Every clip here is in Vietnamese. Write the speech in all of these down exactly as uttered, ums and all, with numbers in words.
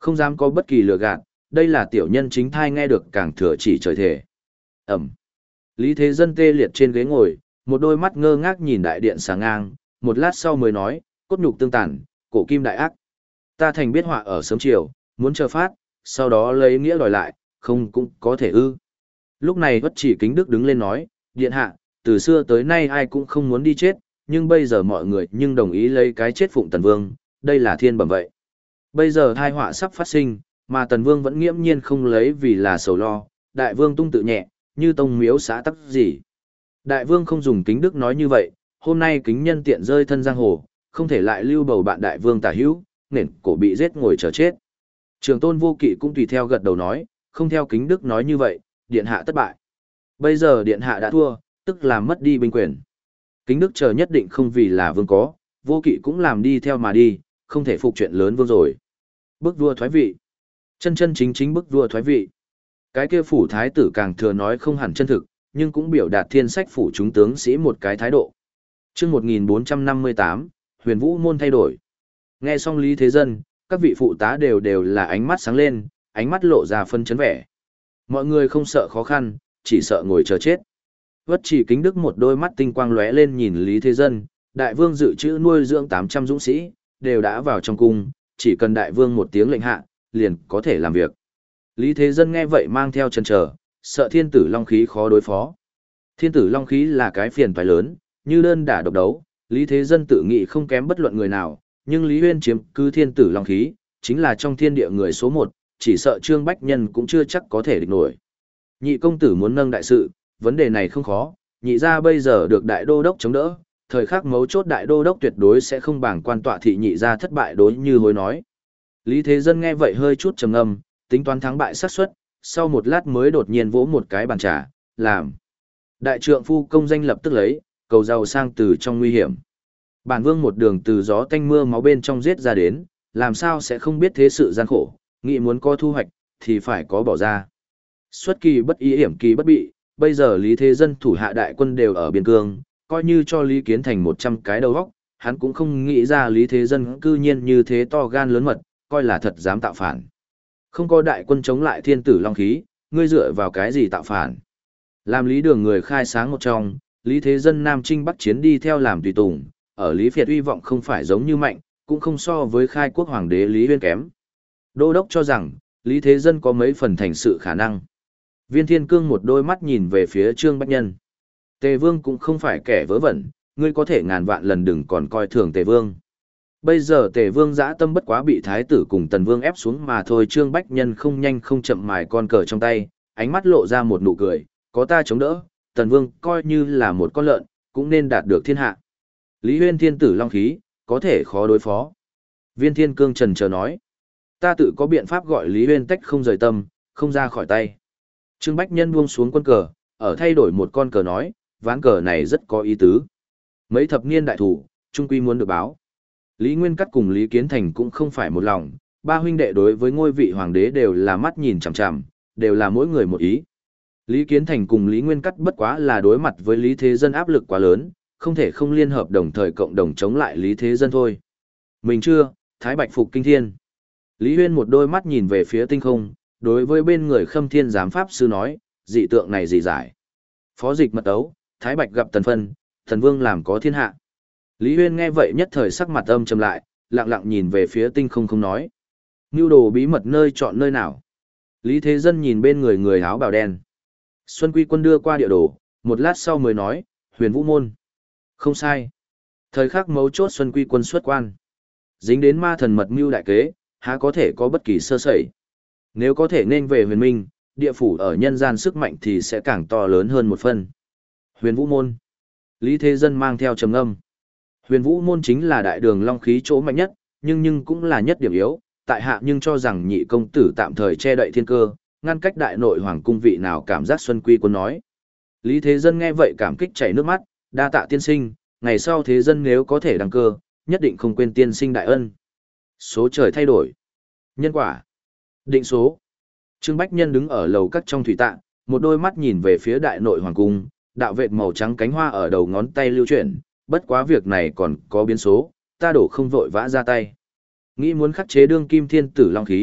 Không dám có bất kỳ lừa gạt, đây là tiểu nhân chính thai nghe được càng thừa chỉ trời thể. Ẩm. Lý Thế Dân tê liệt trên ghế ngồi, một đôi mắt ngơ ngác nhìn đại điện sáng ngang, một lát sau mới nói, cốt nhục tương tàn, cổ kim đại ác. Ta thành biết họa ở sớm chiều, muốn chờ phát, sau đó lấy nghĩa đòi lại, không cũng có thể ư. Lúc này Bất Chỉ Kính Đức đứng lên nói, điện hạ, từ xưa tới nay ai cũng không muốn đi chết, nhưng bây giờ mọi người nhưng đồng ý lấy cái chết phụng Tần Vương, đây là thiên bẩm vậy. Bây giờ tai họa sắp phát sinh, mà Tần Vương vẫn nghiễm nhiên không lấy vì là sầu lo, Đại Vương tung tự nhẹ, như tông miếu xã tắc gì. Đại Vương không dùng Kính Đức nói như vậy, hôm nay kính nhân tiện rơi thân giang hồ, không thể lại lưu bầu bạn Đại Vương tả hữu, nền cổ bị giết ngồi chờ chết. Trường Tôn Vô Kỵ cũng tùy theo gật đầu nói, không theo Kính Đức nói như vậy, điện hạ thất bại. Bây giờ điện hạ đã thua, tức là mất đi binh quyền. Kính Đức chờ nhất định không vì là vương có, Vô Kỵ cũng làm đi theo mà đi, không thể phục chuyện lớn vương rồi. Bức vua thoái vị. Chân chân chính chính bức vua thoái vị. Cái kia phủ thái tử càng thừa nói không hẳn chân thực, nhưng cũng biểu đạt thiên sách phủ chúng tướng sĩ một cái thái độ. Chương một nghìn bốn trăm năm mươi tám, Huyền Vũ môn thay đổi. Nghe xong Lý Thế Dân, các vị phụ tá đều đều là ánh mắt sáng lên, ánh mắt lộ ra phân chấn vẻ. Mọi người không sợ khó khăn, chỉ sợ ngồi chờ chết. Vất Chỉ Kính Đức một đôi mắt tinh quang lóe lên nhìn Lý Thế Dân, đại vương dự trữ nuôi dưỡng tám trăm dũng sĩ, đều đã vào trong cung, chỉ cần đại vương một tiếng lệnh hạ, liền có thể làm việc. Lý Thế Dân nghe vậy mang theo chần chờ, sợ thiên tử long khí khó đối phó. Thiên tử long khí là cái phiền toái lớn, như đơn đả độc đấu, Lý Thế Dân tự nghĩ không kém bất luận người nào, nhưng Lý Huyên chiếm cứ thiên tử long khí, chính là trong thiên địa người số một, chỉ sợ Trương Bách Nhân cũng chưa chắc có thể địch nổi. Nhị công tử muốn nâng đại sự, vấn đề này không khó, nhị gia bây giờ được đại đô đốc chống đỡ, thời khắc mấu chốt đại đô đốc tuyệt đối sẽ không bảng quan tọa thị nhị gia thất bại đối như hối nói. Lý Thế Dân nghe vậy hơi chút trầm ngâm, tính toán thắng bại xác suất, sau một lát mới đột nhiên vỗ một cái bàn trà, làm. Đại trượng phu công danh lập tức lấy, cầu giàu sang từ trong nguy hiểm. Bản vương một đường từ gió tanh mưa máu bên trong giết ra đến, làm sao sẽ không biết thế sự gian khổ, nghĩ muốn có thu hoạch, thì phải có bỏ ra. Xuất kỳ bất ý hiểm kỳ bất bị, bây giờ Lý Thế Dân thủ hạ đại quân đều ở biên cương, coi như cho Lý Kiến Thành một trăm cái đầu óc, hắn cũng không nghĩ ra Lý Thế Dân cư nhiên như thế to gan lớn mật, coi là thật dám tạo phản. Không có đại quân chống lại thiên tử long khí, ngươi dựa vào cái gì tạo phản? Làm Lý Đường người khai sáng một trong, Lý Thế Dân Nam Trinh Bắc chiến đi theo làm tùy tùng, ở Lý Việt uy vọng không phải giống như mạnh, cũng không so với khai quốc hoàng đế Lý Huyên kém. Đô đốc cho rằng, Lý Thế Dân có mấy phần thành sự khả năng. Viên Thiên Cương một đôi mắt nhìn về phía Trương Bách Nhân. Tề Vương cũng không phải kẻ vớ vẩn, ngươi có thể ngàn vạn lần đừng còn coi thường Tề Vương. Bây giờ Tề Vương dã tâm bất quá bị Thái tử cùng Tần Vương ép xuống mà thôi. Trương Bách Nhân không nhanh không chậm mài con cờ trong tay, ánh mắt lộ ra một nụ cười, có ta chống đỡ, Tần Vương coi như là một con lợn, cũng nên đạt được thiên hạ. Lý Huyên thiên tử long khí, có thể khó đối phó. Viên Thiên Cương trần chờ nói, ta tự có biện pháp gọi Lý Huyên tách không rời tâm, không ra khỏi tay. Trương Bách Nhân buông xuống quân cờ, ở thay đổi một con cờ nói, ván cờ này rất có ý tứ. Mấy thập niên đại thủ, trung quy muốn được báo. Lý Nguyên Cắt cùng Lý Kiến Thành cũng không phải một lòng, ba huynh đệ đối với ngôi vị hoàng đế đều là mắt nhìn chằm chằm, đều là mỗi người một ý. Lý Kiến Thành cùng Lý Nguyên Cắt bất quá là đối mặt với Lý Thế Dân áp lực quá lớn, không thể không liên hợp đồng thời cộng đồng chống lại Lý Thế Dân thôi. Mình chưa, Thái Bạch phục kinh thiên. Lý Huyên một đôi mắt nhìn về phía tinh không, đối với bên người Khâm Thiên giám pháp sư nói, dị tượng này gì giải. Phó dịch mật ấu, Thái Bạch gặp Tần Phân, Thần Vương làm có thiên hạ. Lý Huyên nghe vậy nhất thời sắc mặt âm trầm lại, lặng lặng nhìn về phía tinh không không nói. Nưu đồ bí mật nơi chọn nơi nào. Lý Thế Dân nhìn bên người người áo bào đen. Xuân Quy Quân đưa qua địa đồ, một lát sau mới nói, Huyền Vũ môn. Không sai. Thời khắc mấu chốt Xuân Quy Quân xuất quan. Dính đến ma thần mật mưu đại kế, há có thể có bất kỳ sơ sẩy. Nếu có thể nên về huyền minh, địa phủ ở nhân gian sức mạnh thì sẽ càng to lớn hơn một phần. Huyền Vũ môn. Lý Thế Dân mang theo trầm âm. Huyền Vũ môn chính là đại đường long khí chỗ mạnh nhất, nhưng nhưng cũng là nhất điểm yếu, tại hạ nhưng cho rằng nhị công tử tạm thời che đậy thiên cơ, ngăn cách đại nội hoàng cung vị nào cảm giác Xuân Quy Quân nói. Lý Thế Dân nghe vậy cảm kích chảy nước mắt, đa tạ tiên sinh, ngày sau thế dân nếu có thể đăng cơ, nhất định không quên tiên sinh đại ân. Số trời thay đổi. Nhân quả. Định số. Trương Bách Nhân đứng ở lầu các trong thủy tạ, một đôi mắt nhìn về phía đại nội hoàng cung, đạo vệt màu trắng cánh hoa ở đầu ngón tay lưu chuyển, bất quá việc này còn có biến số, ta đổ không vội vã ra tay. Nghĩ muốn khắc chế đương kim thiên tử long khí,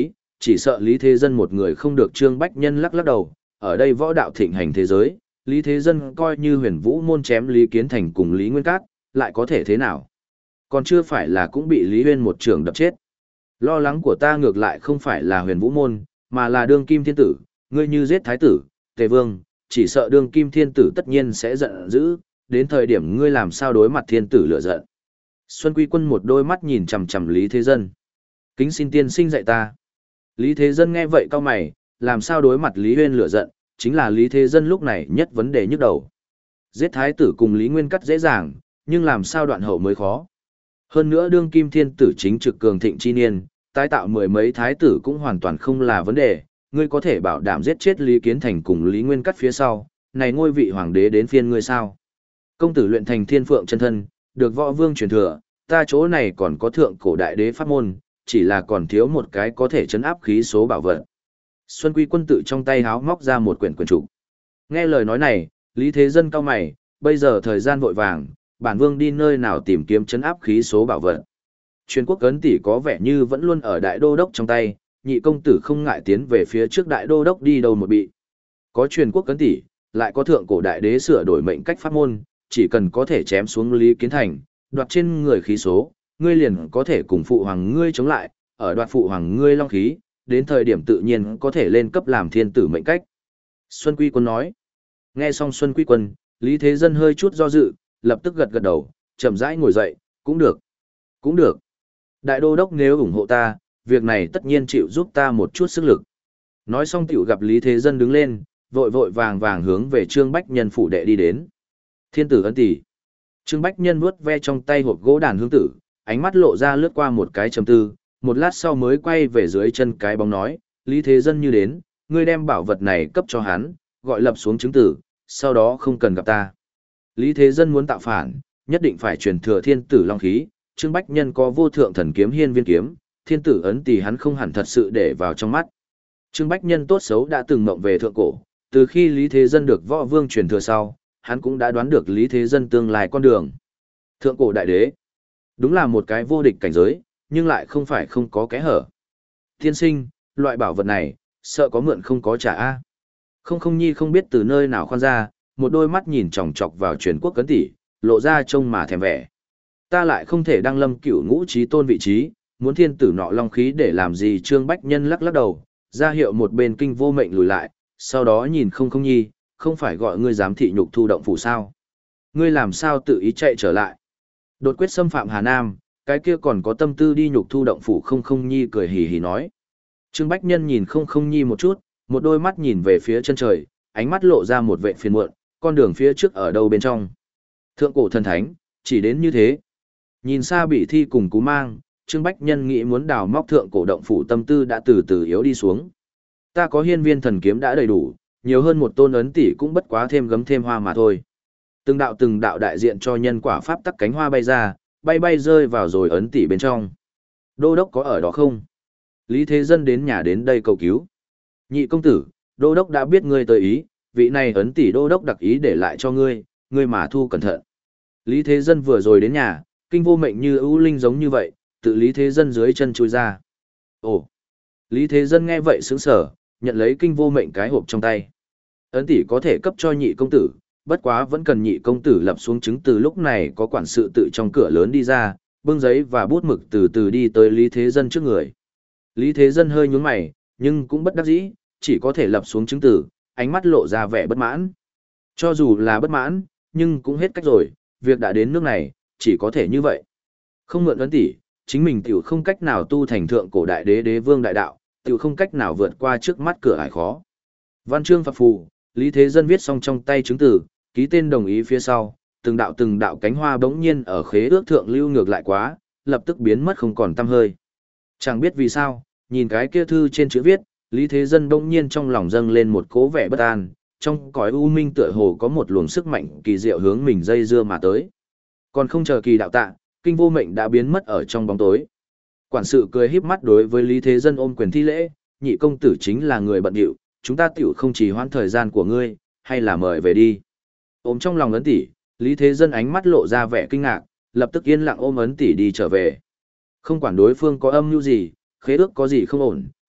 Chỉ sợ Lý Thế Dân một người không được Trương Bách Nhân lắc lắc đầu, ở đây võ đạo thịnh hành thế giới, Lý Thế Dân coi như huyền vũ môn chém Lý Kiến Thành cùng Lý Nguyên Cát, lại có thể thế nào? Còn chưa phải là cũng bị Lý Huyên một trường đập chết. Lo lắng của ta ngược lại không phải là huyền vũ môn, mà là đương kim thiên tử, ngươi như giết thái tử, tề vương, chỉ sợ đương kim thiên tử tất nhiên sẽ giận dữ, đến thời điểm ngươi làm sao đối mặt thiên tử lửa giận. Xuân Quy Quân một đôi mắt nhìn chằm chằm Lý Thế Dân. Kính xin tiên sinh dạy ta. Lý Thế Dân nghe vậy cau mày, làm sao đối mặt Lý Huyên lửa giận, chính là Lý Thế Dân lúc này nhất vấn đề nhức đầu. Giết thái tử cùng Lý Nguyên Cắt dễ dàng, nhưng làm sao đoạn hậu mới khó. Hơn nữa đương kim thiên tử chính trực cường thịnh chi niên, tái tạo mười mấy thái tử cũng hoàn toàn không là vấn đề, ngươi có thể bảo đảm giết chết Lý Kiến Thành cùng Lý Nguyên Cắt phía sau, này ngôi vị hoàng đế đến phiên ngươi sao? Công tử luyện thành thiên phượng chân thân, được võ vương truyền thừa, ta chỗ này còn có thượng cổ đại đế pháp môn, chỉ là còn thiếu một cái có thể chấn áp khí số bảo vật. Xuân Quy Quân tự trong tay háo móc ra một quyển quyển trục. Nghe lời nói này, Lý Thế Dân cau mày, bây giờ thời gian vội vàng, bản vương đi nơi nào tìm kiếm chấn áp khí số bảo vật. Truyền quốc ấn tỷ có vẻ như vẫn luôn ở đại đô đốc trong tay, nhị công tử không ngại tiến về phía trước đại đô đốc đi đâu một bị. Có truyền quốc ấn tỷ, lại có thượng cổ đại đế sửa đổi mệnh cách pháp môn, chỉ cần có thể chém xuống Lý Kiến Thành, đoạt trên người khí số, ngươi liền có thể cùng phụ hoàng ngươi chống lại, ở đoạt phụ hoàng ngươi long khí, đến thời điểm tự nhiên có thể lên cấp làm thiên tử mệnh cách. Xuân Quy Quân nói. Nghe xong Xuân Quy Quân, Lý Thế Dân hơi chút do dự, lập tức gật gật đầu, chậm rãi ngồi dậy, cũng được, cũng được. Đại đô đốc nếu ủng hộ ta, việc này tất nhiên chịu giúp ta một chút sức lực. Nói xong tiểu gặp Lý Thế Dân đứng lên, vội vội vàng vàng hướng về Trương Bách Nhân phủ đệ đi đến. Thiên tử ân tỷ. Trương Bách Nhân vuốt ve trong tay hộp gỗ đàn hương tử, ánh mắt lộ ra lướt qua một cái trầm tư, một lát sau mới quay về dưới chân cái bóng nói, Lý Thế Dân như đến, ngươi đem bảo vật này cấp cho hắn, gọi lập xuống chứng tử, sau đó không cần gặp ta. Lý Thế Dân muốn tạo phản, nhất định phải truyền thừa thiên tử long khí, Trương Bách Nhân có vô thượng thần kiếm hiên viên kiếm, thiên tử ấn tỷ hắn không hẳn thật sự để vào trong mắt. Trương Bách Nhân tốt xấu đã từng mộng về thượng cổ, từ khi Lý Thế Dân được võ vương truyền thừa sau, hắn cũng đã đoán được Lý Thế Dân tương lai con đường. Thượng cổ đại đế, đúng là một cái vô địch cảnh giới, nhưng lại không phải không có kẽ hở. Tiên sinh, loại bảo vật này, sợ có mượn không có trả a. Không không nhi không biết từ nơi nào khoan ra, một đôi mắt nhìn chòng chọc vào truyền quốc cấn tỷ, lộ ra trông mà thèm vẻ. Ta lại không thể đăng lâm cửu ngũ trí tôn vị trí, muốn thiên tử nọ long khí để làm gì. Trương Bách Nhân lắc lắc đầu, ra hiệu một bên kinh vô mệnh lùi lại, sau đó nhìn không không nhi, không phải gọi ngươi giám thị nhục thu động phủ sao. Ngươi làm sao tự ý chạy trở lại. Đột quyết xâm phạm Hà Nam, cái kia còn có tâm tư đi nhục thu động phủ. Không không nhi cười hì hì nói. Trương Bách Nhân nhìn không không nhi một chút, một đôi mắt nhìn về phía chân trời, ánh mắt lộ ra một vệ phiền muộn, con đường phía trước ở đâu bên trong. Thượng cổ thần thánh, chỉ đến như thế. Nhìn xa bị thi cùng cú mang, Trương Bách Nhân nghĩ muốn đào móc thượng cổ động phủ tâm tư đã từ từ yếu đi xuống. Ta có hiên viên thần kiếm đã đầy đủ, nhiều hơn một tôn ấn tỷ cũng bất quá thêm gấm thêm hoa mà thôi. Từng đạo từng đạo đại diện cho nhân quả pháp tắc cánh hoa bay ra, bay bay rơi vào rồi ấn tỷ bên trong. Đô đốc có ở đó không? Lý Thế Dân đến nhà đến đây cầu cứu. Nhị công tử, đô đốc đã biết ngươi tới ý, vị này ấn tỷ đô đốc đặc ý để lại cho ngươi, ngươi mà thu cẩn thận. Lý Thế Dân vừa rồi đến nhà, kinh vô mệnh như ưu linh giống như vậy, tự Lý Thế Dân dưới chân chui ra. Ồ! Lý Thế Dân nghe vậy sững sờ, nhận lấy kinh vô mệnh cái hộp trong tay. Ấn tỷ có thể cấp cho nhị công tử, bất quá vẫn cần nhị công tử lập xuống chứng từ. Lúc này có quản sự tự trong cửa lớn đi ra, bưng giấy và bút mực từ từ đi tới Lý Thế Dân trước người. Lý Thế Dân hơi nhướng mày, nhưng cũng bất đắc dĩ, chỉ có thể lập xuống chứng từ, ánh mắt lộ ra vẻ bất mãn. Cho dù là bất mãn, nhưng cũng hết cách rồi, việc đã đến nước này, chỉ có thể như vậy. Không mượn ấn tỷ, chính mình tiểu không cách nào tu thành thượng cổ đại đế đế vương đại đạo, tiểu không cách nào vượt qua trước mắt cửa ải khó. Văn chương phập phù, Lý Thế Dân viết xong trong tay chứng từ, ký tên đồng ý phía sau, từng đạo từng đạo cánh hoa bỗng nhiên ở khế ước thượng lưu ngược lại quá, lập tức biến mất không còn tăm hơi. Chẳng biết vì sao, nhìn cái kia thư trên chữ viết, Lý Thế Dân bỗng nhiên trong lòng dâng lên một cố vẻ bất an, trong cõi u minh tựa hồ có một luồng sức mạnh kỳ diệu hướng mình dây dưa mà tới. Còn không chờ kỳ đạo tạ, kinh vô mệnh đã biến mất ở trong bóng tối. Quản sự cười híp mắt đối với Lý Thế Dân ôm quyền thi lễ, nhị công tử chính là người bận điệu, chúng ta tiểu không chỉ hoãn thời gian của ngươi, hay là mời về đi. Ôm trong lòng ấn tỷ, Lý Thế Dân ánh mắt lộ ra vẻ kinh ngạc, lập tức yên lặng ôm ấn tỷ đi trở về. Không quản đối phương có âm mưu gì, khế ước có gì không ổn,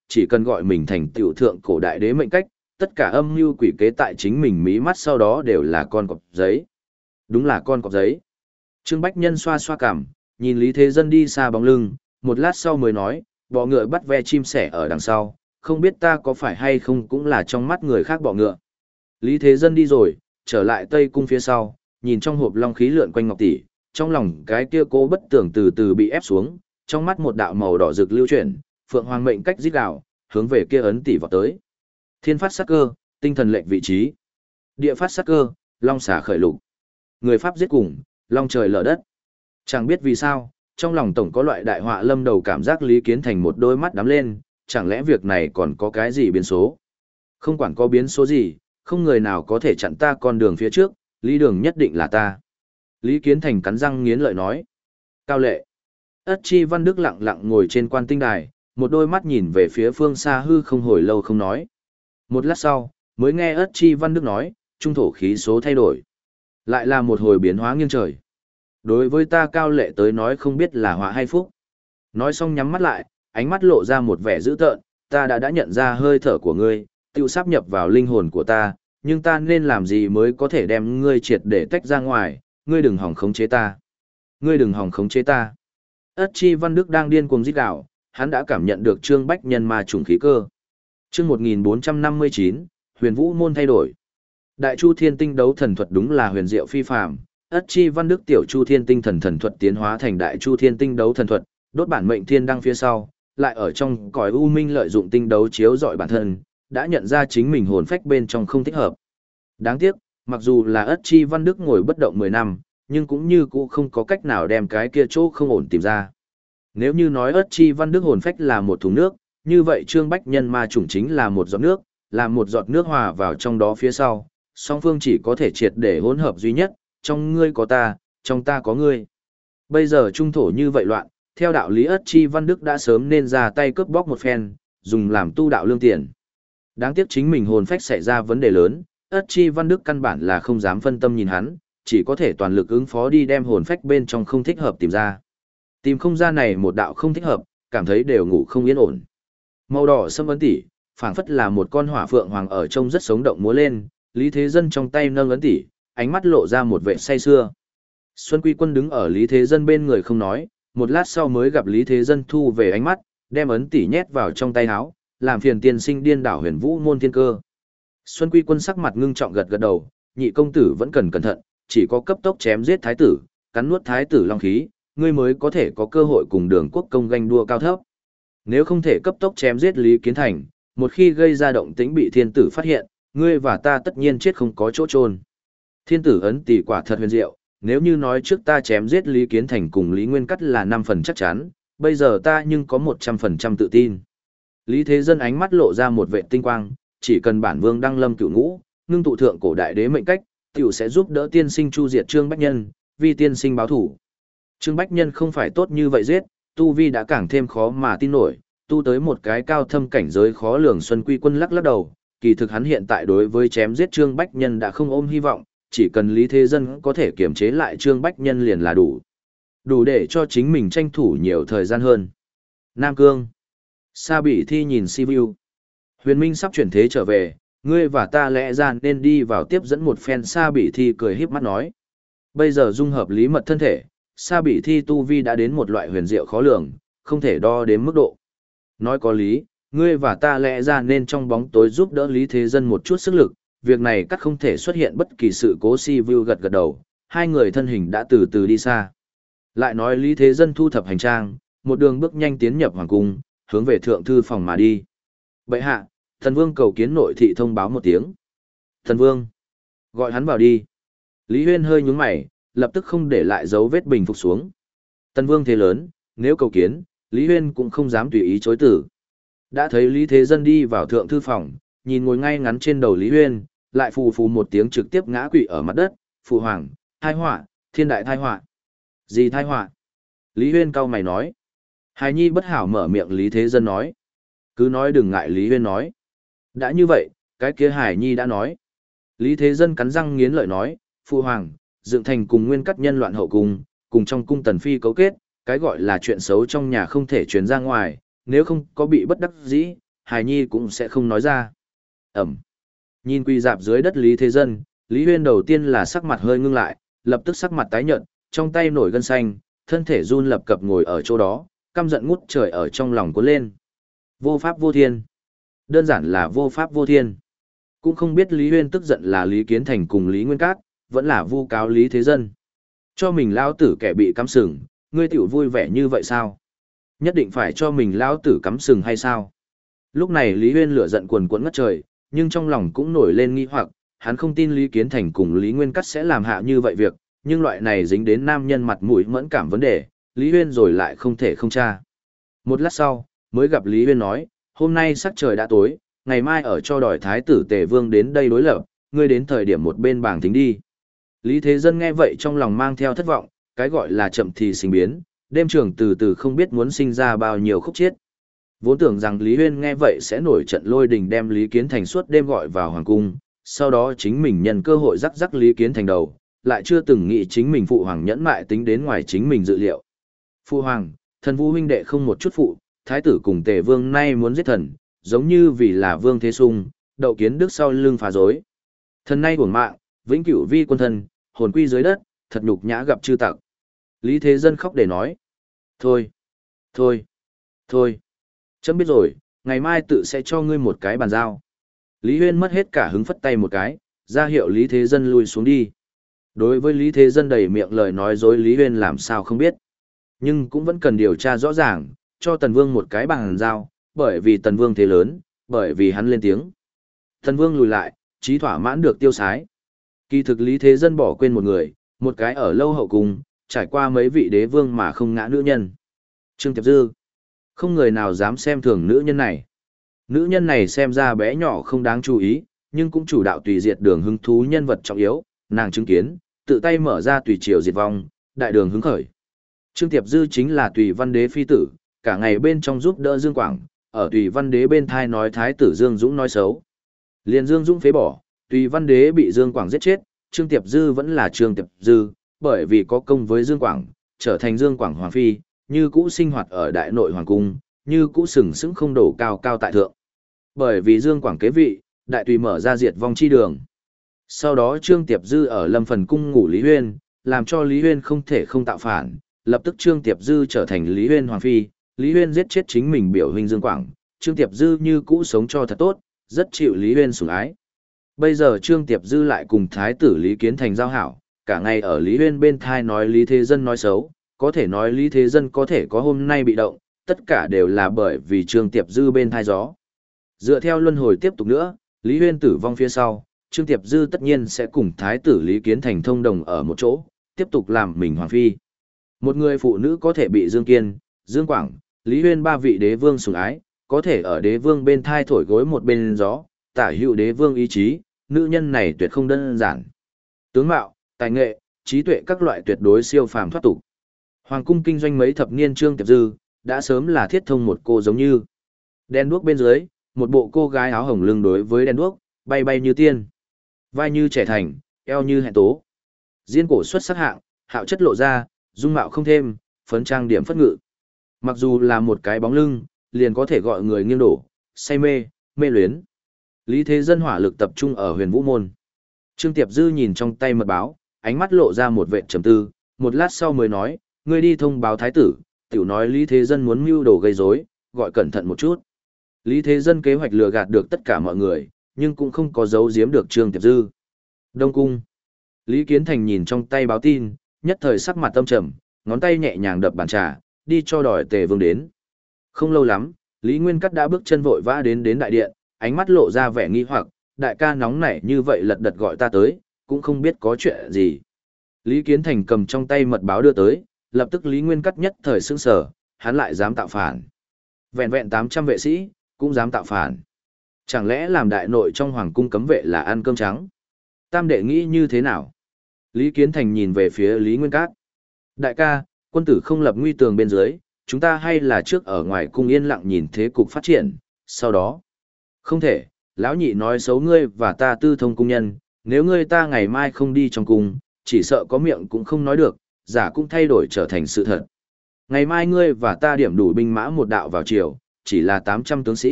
chỉ cần gọi mình thành tiểu thượng cổ đại đế mệnh cách, tất cả âm mưu quỷ kế tại chính mình mí mắt sau đó đều là con cọp giấy. Đúng là con cọp giấy. Trương Bách Nhân xoa xoa cằm, nhìn Lý Thế Dân đi xa bóng lưng, một lát sau mới nói, bọ ngựa bắt ve chim sẻ ở đằng sau, không biết ta có phải hay không cũng là trong mắt người khác bọ ngựa. Lý Thế Dân đi rồi, trở lại Tây Cung phía sau, nhìn trong hộp long khí lượn quanh ngọc tỷ, trong lòng cái kia cố bất tưởng từ từ bị ép xuống, trong mắt một đạo màu đỏ rực lưu chuyển, phượng hoàng mệnh cách rít gào, hướng về kia ấn tỷ vọt tới. Thiên phát sát cơ, tinh thần lệnh vị trí. Địa phát sát cơ, long xả khởi lục. Người pháp giết cùng, long trời lở đất. Chẳng biết vì sao, trong lòng tổng có loại đại họa lâm đầu cảm giác Lý Kiến Thành một đôi mắt đắm lên, chẳng lẽ việc này còn có cái gì biến số? Không quản có biến số gì, không người nào có thể chặn ta con đường phía trước, Lý Đường nhất định là ta. Lý Kiến Thành cắn răng nghiến lợi nói. Cao lệ. Ất Chi Văn Đức lặng lặng ngồi trên quan tinh đài, một đôi mắt nhìn về phía phương xa hư không hồi lâu không nói. Một lát sau, mới nghe Ất Chi Văn Đức nói, trung thổ khí số thay đổi. Lại là một hồi biến hóa nghiêng trời. Đối với ta Cao lệ tới nói không biết là họa hay phúc. Nói xong nhắm mắt lại, ánh mắt lộ ra một vẻ dữ tợn, ta đã đã nhận ra hơi thở của ngươi, tiêu sáp nhập vào linh hồn của ta, nhưng ta nên làm gì mới có thể đem ngươi triệt để tách ra ngoài, ngươi đừng hòng khống chế ta. Ngươi đừng hòng khống chế ta. Ất Chi Văn Đức đang điên cuồng rít gào, hắn đã cảm nhận được Trương Bách Nhân ma trùng khí cơ. Chương một nghìn bốn trăm năm mươi chín, Huyền Vũ môn thay đổi. Đại Chu Thiên Tinh đấu thần thuật đúng là huyền diệu phi phàm, Ất Chi Văn Đức tiểu Chu Thiên Tinh thần thần thuật tiến hóa thành Đại Chu Thiên Tinh đấu thần thuật, đốt bản mệnh thiên đăng phía sau, lại ở trong cõi u minh lợi dụng tinh đấu chiếu rọi bản thân, đã nhận ra chính mình hồn phách bên trong không thích hợp. Đáng tiếc, mặc dù là Ất Chi Văn Đức ngồi bất động mười năm, nhưng cũng như cũ không có cách nào đem cái kia chỗ không ổn tìm ra. Nếu như nói Ất Chi Văn Đức hồn phách là một thùng nước, như vậy Trương Bách Nhân ma chủng chính là một giọt nước, là một giọt nước hòa vào trong đó phía sau, song phương chỉ có thể triệt để hỗn hợp duy nhất, trong ngươi có ta, trong ta có ngươi. Bây giờ trung thổ như vậy loạn, theo đạo lý Ất Chi Văn Đức đã sớm nên ra tay cướp bóc một phen, dùng làm tu đạo lương tiền. Đáng tiếc chính mình hồn phách xảy ra vấn đề lớn, Ất Chi Văn Đức căn bản là không dám phân tâm nhìn hắn, chỉ có thể toàn lực ứng phó đi đem hồn phách bên trong không thích hợp tìm ra. Tìm không ra này một đạo không thích hợp, cảm thấy đều ngủ không yên ổn. Màu đỏ sâm ấn tỷ, phảng phất là một con hỏa phượng hoàng ở trông rất sống động múa lên, Lý Thế Dân trong tay nâng ấn tỷ, ánh mắt lộ ra một vẻ say sưa. Xuân Quy Quân đứng ở Lý Thế Dân bên người không nói, một lát sau mới gặp Lý Thế Dân thu về ánh mắt, đem ấn tỷ nhét vào trong tay áo, làm phiền tiên sinh điên đảo Huyền Vũ môn thiên cơ. Xuân Quy Quân sắc mặt ngưng trọng gật gật đầu, nhị công tử vẫn cần cẩn thận, chỉ có cấp tốc chém giết thái tử, cắn nuốt thái tử long khí, ngươi mới có thể có cơ hội cùng Đường Quốc công ganh đua cao thấp. Nếu không thể cấp tốc chém giết Lý Kiến Thành, một khi gây ra động tĩnh bị thiên tử phát hiện, ngươi và ta tất nhiên chết không có chỗ chôn. Thiên tử ấn tỷ quả thật huyền diệu, nếu như nói trước ta chém giết Lý Kiến Thành cùng Lý Nguyên Cắt là năm phần chắc chắn, bây giờ ta nhưng có một trăm phần trăm tự tin. Lý Thế Dân ánh mắt lộ ra một vệ tinh quang, chỉ cần bản vương đăng lâm cửu ngũ, ngưng tụ thượng cổ đại đế mệnh cách, tiểu sẽ giúp đỡ tiên sinh chu diệt Trương Bách Nhân, vì tiên sinh báo thủ. Trương Bách Nhân không phải tốt như vậy giết, tu vi đã càng thêm khó mà tin nổi, tu tới một cái cao thâm cảnh giới khó lường. Xuân Quy Quân lắc lắc đầu, kỳ thực hắn hiện tại đối với chém giết Trương Bách Nhân đã không ôm hy vọng, chỉ cần Lý Thế Dân có thể kiềm chế lại Trương Bách Nhân liền là đủ. Đủ để cho chính mình tranh thủ nhiều thời gian hơn. Nam Cương. Sa Bỉ Thi nhìn Si Vu. Huyền Minh sắp chuyển thế trở về, ngươi và ta lẽ ra nên đi vào tiếp dẫn một phen. Sa Bỉ Thi cười híp mắt nói. Bây giờ dung hợp lý mật thân thể, Sa Bỉ Thi tu vi đã đến một loại huyền diệu khó lường, không thể đo đếm mức độ. Nói có lý, ngươi và ta lẽ ra nên trong bóng tối giúp đỡ Lý Thế Dân một chút sức lực, việc này cắt không thể xuất hiện bất kỳ sự cố. Si Vu gật gật đầu, hai người thân hình đã từ từ đi xa. Lại nói Lý Thế Dân thu thập hành trang, một đường bước nhanh tiến nhập hoàng cung, hướng về thượng thư phòng mà đi. Bệ hạ, thần vương cầu kiến nội thị thông báo một tiếng. Thần vương, gọi hắn vào đi. Lý Huyên hơi nhướng mày, lập tức không để lại dấu vết bình phục xuống. Thần vương thế lớn, nếu cầu kiến, Lý Huyên cũng không dám tùy ý chối từ. Đã thấy Lý Thế Dân đi vào thượng thư phòng, nhìn ngồi ngay ngắn trên đầu Lý Huyên, lại phù phù một tiếng trực tiếp ngã quỵ ở mặt đất. Phụ hoàng, thai họa, thiên đại thai họa. Gì thai họa? Lý Huyên cau mày nói. Hài nhi bất hảo mở miệng. Lý Thế Dân nói. Cứ nói đừng ngại. Lý Huyên nói. Đã như vậy, cái kia Hải nhi đã nói. Lý Thế Dân cắn răng nghiến lợi nói. Phụ hoàng, dựng thành cùng Nguyên Cắt nhân loạn hậu cung, cùng trong cung tần phi cấu kết, cái gọi là chuyện xấu trong nhà không thể truyền ra ngoài, nếu không có bị bất đắc dĩ, hài nhi cũng sẽ không nói ra. Ẩm. Nhìn quỳ dạp dưới đất Lý Thế Dân, Lý Huyên đầu tiên là sắc mặt hơi ngưng lại, lập tức sắc mặt tái nhợt, trong tay nổi gân xanh, thân thể run lập cập ngồi ở chỗ đó, căm giận ngút trời ở trong lòng cuốn lên. Vô pháp vô thiên. Đơn giản là vô pháp vô thiên. Cũng không biết Lý Huyên tức giận là Lý Kiến Thành cùng Lý Nguyên Cát, vẫn là vu cáo Lý Thế Dân. Cho mình lao tử kẻ bị cắm sừng, ngươi tiểu vui vẻ như vậy sao? Nhất định phải cho mình lao tử cắm sừng hay sao? Lúc này Lý Huyên lửa giận quần quẫn ngất trời, nhưng trong lòng cũng nổi lên nghi hoặc, hắn không tin Lý Kiến Thành cùng Lý Nguyên Cát sẽ làm hạ như vậy việc, nhưng loại này dính đến nam nhân mặt mũi mẫn cảm vấn đề, Lý Huyên rồi lại không thể không tra. Một lát sau, mới gặp Lý Huyên nói, hôm nay sắc trời đã tối, ngày mai ở cho đòi thái tử Tề Vương đến đây đối lập, ngươi đến thời điểm một bên bảng tính đi. Lý Thế Dân nghe vậy trong lòng mang theo thất vọng, cái gọi là chậm thì sinh biến, đêm trường từ từ không biết muốn sinh ra bao nhiêu khúc chiết. Vốn tưởng rằng Lý Huyên nghe vậy sẽ nổi trận lôi đình đem Lý Kiến Thành suốt đêm gọi vào hoàng cung, sau đó chính mình nhân cơ hội rắc rắc Lý Kiến Thành đầu, lại chưa từng nghĩ chính mình phụ hoàng nhẫn mại tính đến ngoài chính mình dự liệu. Phụ hoàng, thần vũ huynh đệ không một chút phụ, thái tử cùng Tề Vương nay muốn giết thần, giống như vì là Vương Thế Sung, đậu kiến đức sau lưng phá dối. Thần nay uổng mạng, vĩnh cửu vi quân thân, hồn quy dưới đất, thật nhục nhã gặp chư tặc. Lý Thế Dân khóc để nói. Thôi, thôi, thôi, chấm biết rồi, ngày mai tự sẽ cho ngươi một cái bàn giao. Lý Huyên mất hết cả hứng phất tay một cái, ra hiệu Lý Thế Dân lui xuống đi. Đối với Lý Thế Dân đầy miệng lời nói dối Lý Huyên làm sao không biết. Nhưng cũng vẫn cần điều tra rõ ràng, cho Tần Vương một cái bàn giao, bởi vì Tần Vương thế lớn, bởi vì hắn lên tiếng. Tần Vương lùi lại, trí thỏa mãn được tiêu sái. Kỳ thực Lý Thế Dân bỏ quên một người, một cái ở lâu hậu cung, trải qua mấy vị đế vương mà không ngã nữ nhân. Trương Tiệp Dư. Không người nào dám xem thường nữ nhân này. Nữ nhân này xem ra bé nhỏ không đáng chú ý, nhưng cũng chủ đạo tùy diệt đường hứng thú nhân vật trọng yếu, nàng chứng kiến, tự tay mở ra tùy triều diệt vong, đại đường hứng khởi. Trương Tiệp Dư chính là Tùy Văn Đế phi tử, cả ngày bên trong giúp đỡ Dương Quảng, ở Tùy Văn Đế bên thai nói thái tử Dương Dũng nói xấu. Liền Dương Dũng phế bỏ, Tùy Văn Đế bị Dương Quảng giết chết, Trương Tiệp Dư vẫn là Trương Tiệp Dư, bởi vì có công với Dương Quảng, trở thành Dương Quảng hoàng phi, như cũ sinh hoạt ở đại nội hoàng cung, như cũ sừng sững không đổ cao cao tại thượng. Bởi vì Dương Quảng kế vị, đại tùy mở ra diệt vong chi đường. Sau đó Trương Tiệp Dư ở Lâm Phần cung ngủ Lý Huyên, làm cho Lý Huyên không thể không tạo phản, lập tức Trương Tiệp Dư trở thành Lý Huyên hoàng phi, Lý Huyên giết chết chính mình biểu huynh Dương Quảng, Trương Tiệp Dư như cũ sống cho thật tốt, rất chịu Lý Huyên sủng ái. Bây giờ Trương Tiệp Dư lại cùng thái tử Lý Kiến Thành giao hảo, cả ngày ở Lý Huyên bên thai nói Lý Thế Dân nói xấu, có thể nói Lý Thế Dân có thể có hôm nay bị động, tất cả đều là bởi vì Trương Tiệp Dư bên thai gió. Dựa theo luân hồi tiếp tục nữa, Lý Huyên tử vong phía sau, Trương Tiệp Dư tất nhiên sẽ cùng thái tử Lý Kiến Thành thông đồng ở một chỗ, tiếp tục làm mình hoàng phi. Một người phụ nữ có thể bị Dương Kiên, Dương Quảng, Lý Huyên ba vị đế vương sủng ái, có thể ở đế vương bên thai thổi gối một bên gió, tả hữu đế vương ý chí, nữ nhân này tuyệt không đơn giản. Tướng mạo, tài nghệ, trí tuệ các loại tuyệt đối siêu phàm thoát tục. Hoàng cung kinh doanh mấy thập niên Trương Tiệp Dư, đã sớm là thiết thông một cô giống như. Đen đuốc bên dưới, một bộ cô gái áo hồng lưng đối với đen đuốc, bay bay như tiên. Vai như trẻ thành, eo như hẹn tố. Diên cổ xuất sắc hạng, hạo chất lộ ra, dung mạo không thêm, phấn trang điểm phất ngự. Mặc dù là một cái bóng lưng, liền có thể gọi người nghiêng đổ, say mê, mê luyến. Lý Thế Dân hỏa lực tập trung ở Huyền Vũ môn. Trương Tiệp Dư nhìn trong tay mật báo, ánh mắt lộ ra một vẻ trầm tư, một lát sau mới nói, ngươi đi thông báo thái tử, tiểu nói Lý Thế Dân muốn mưu đồ gây rối, gọi cẩn thận một chút. Lý Thế Dân kế hoạch lừa gạt được tất cả mọi người, nhưng cũng không có giấu giếm được Trương Tiệp Dư. Đông cung. Lý Kiến Thành nhìn trong tay báo tin, nhất thời sắc mặt tâm trầm, ngón tay nhẹ nhàng đập bàn trà, đi cho đòi Tề Vương đến. Không lâu lắm, Lý Nguyên Cắt đã bước chân vội vã đến đến đại điện, ánh mắt lộ ra vẻ nghi hoặc, đại ca nóng nảy như vậy lật đật gọi ta tới, cũng không biết có chuyện gì. Lý Kiến Thành cầm trong tay mật báo đưa tới, lập tức Lý Nguyên Cắt nhất thời sững sờ, hắn lại dám tạo phản. Vẹn vẹn tám trăm vệ sĩ, cũng dám tạo phản. Chẳng lẽ làm đại nội trong hoàng cung cấm vệ là ăn cơm trắng? Tam đệ nghĩ như thế nào? Lý Kiến Thành nhìn về phía Lý Nguyên Cát. Đại ca, quân tử không lập nguy tường bên dưới, chúng ta hay là trước ở ngoài cung yên lặng nhìn thế cục phát triển, sau đó. Không thể, lão nhị nói xấu ngươi và ta tư thông cung nhân, nếu ngươi ta ngày mai không đi trong cung, chỉ sợ có miệng cũng không nói được, giả cũng thay đổi trở thành sự thật. Ngày mai ngươi và ta điểm đủ binh mã một đạo vào chiều, chỉ là tám trăm tướng sĩ,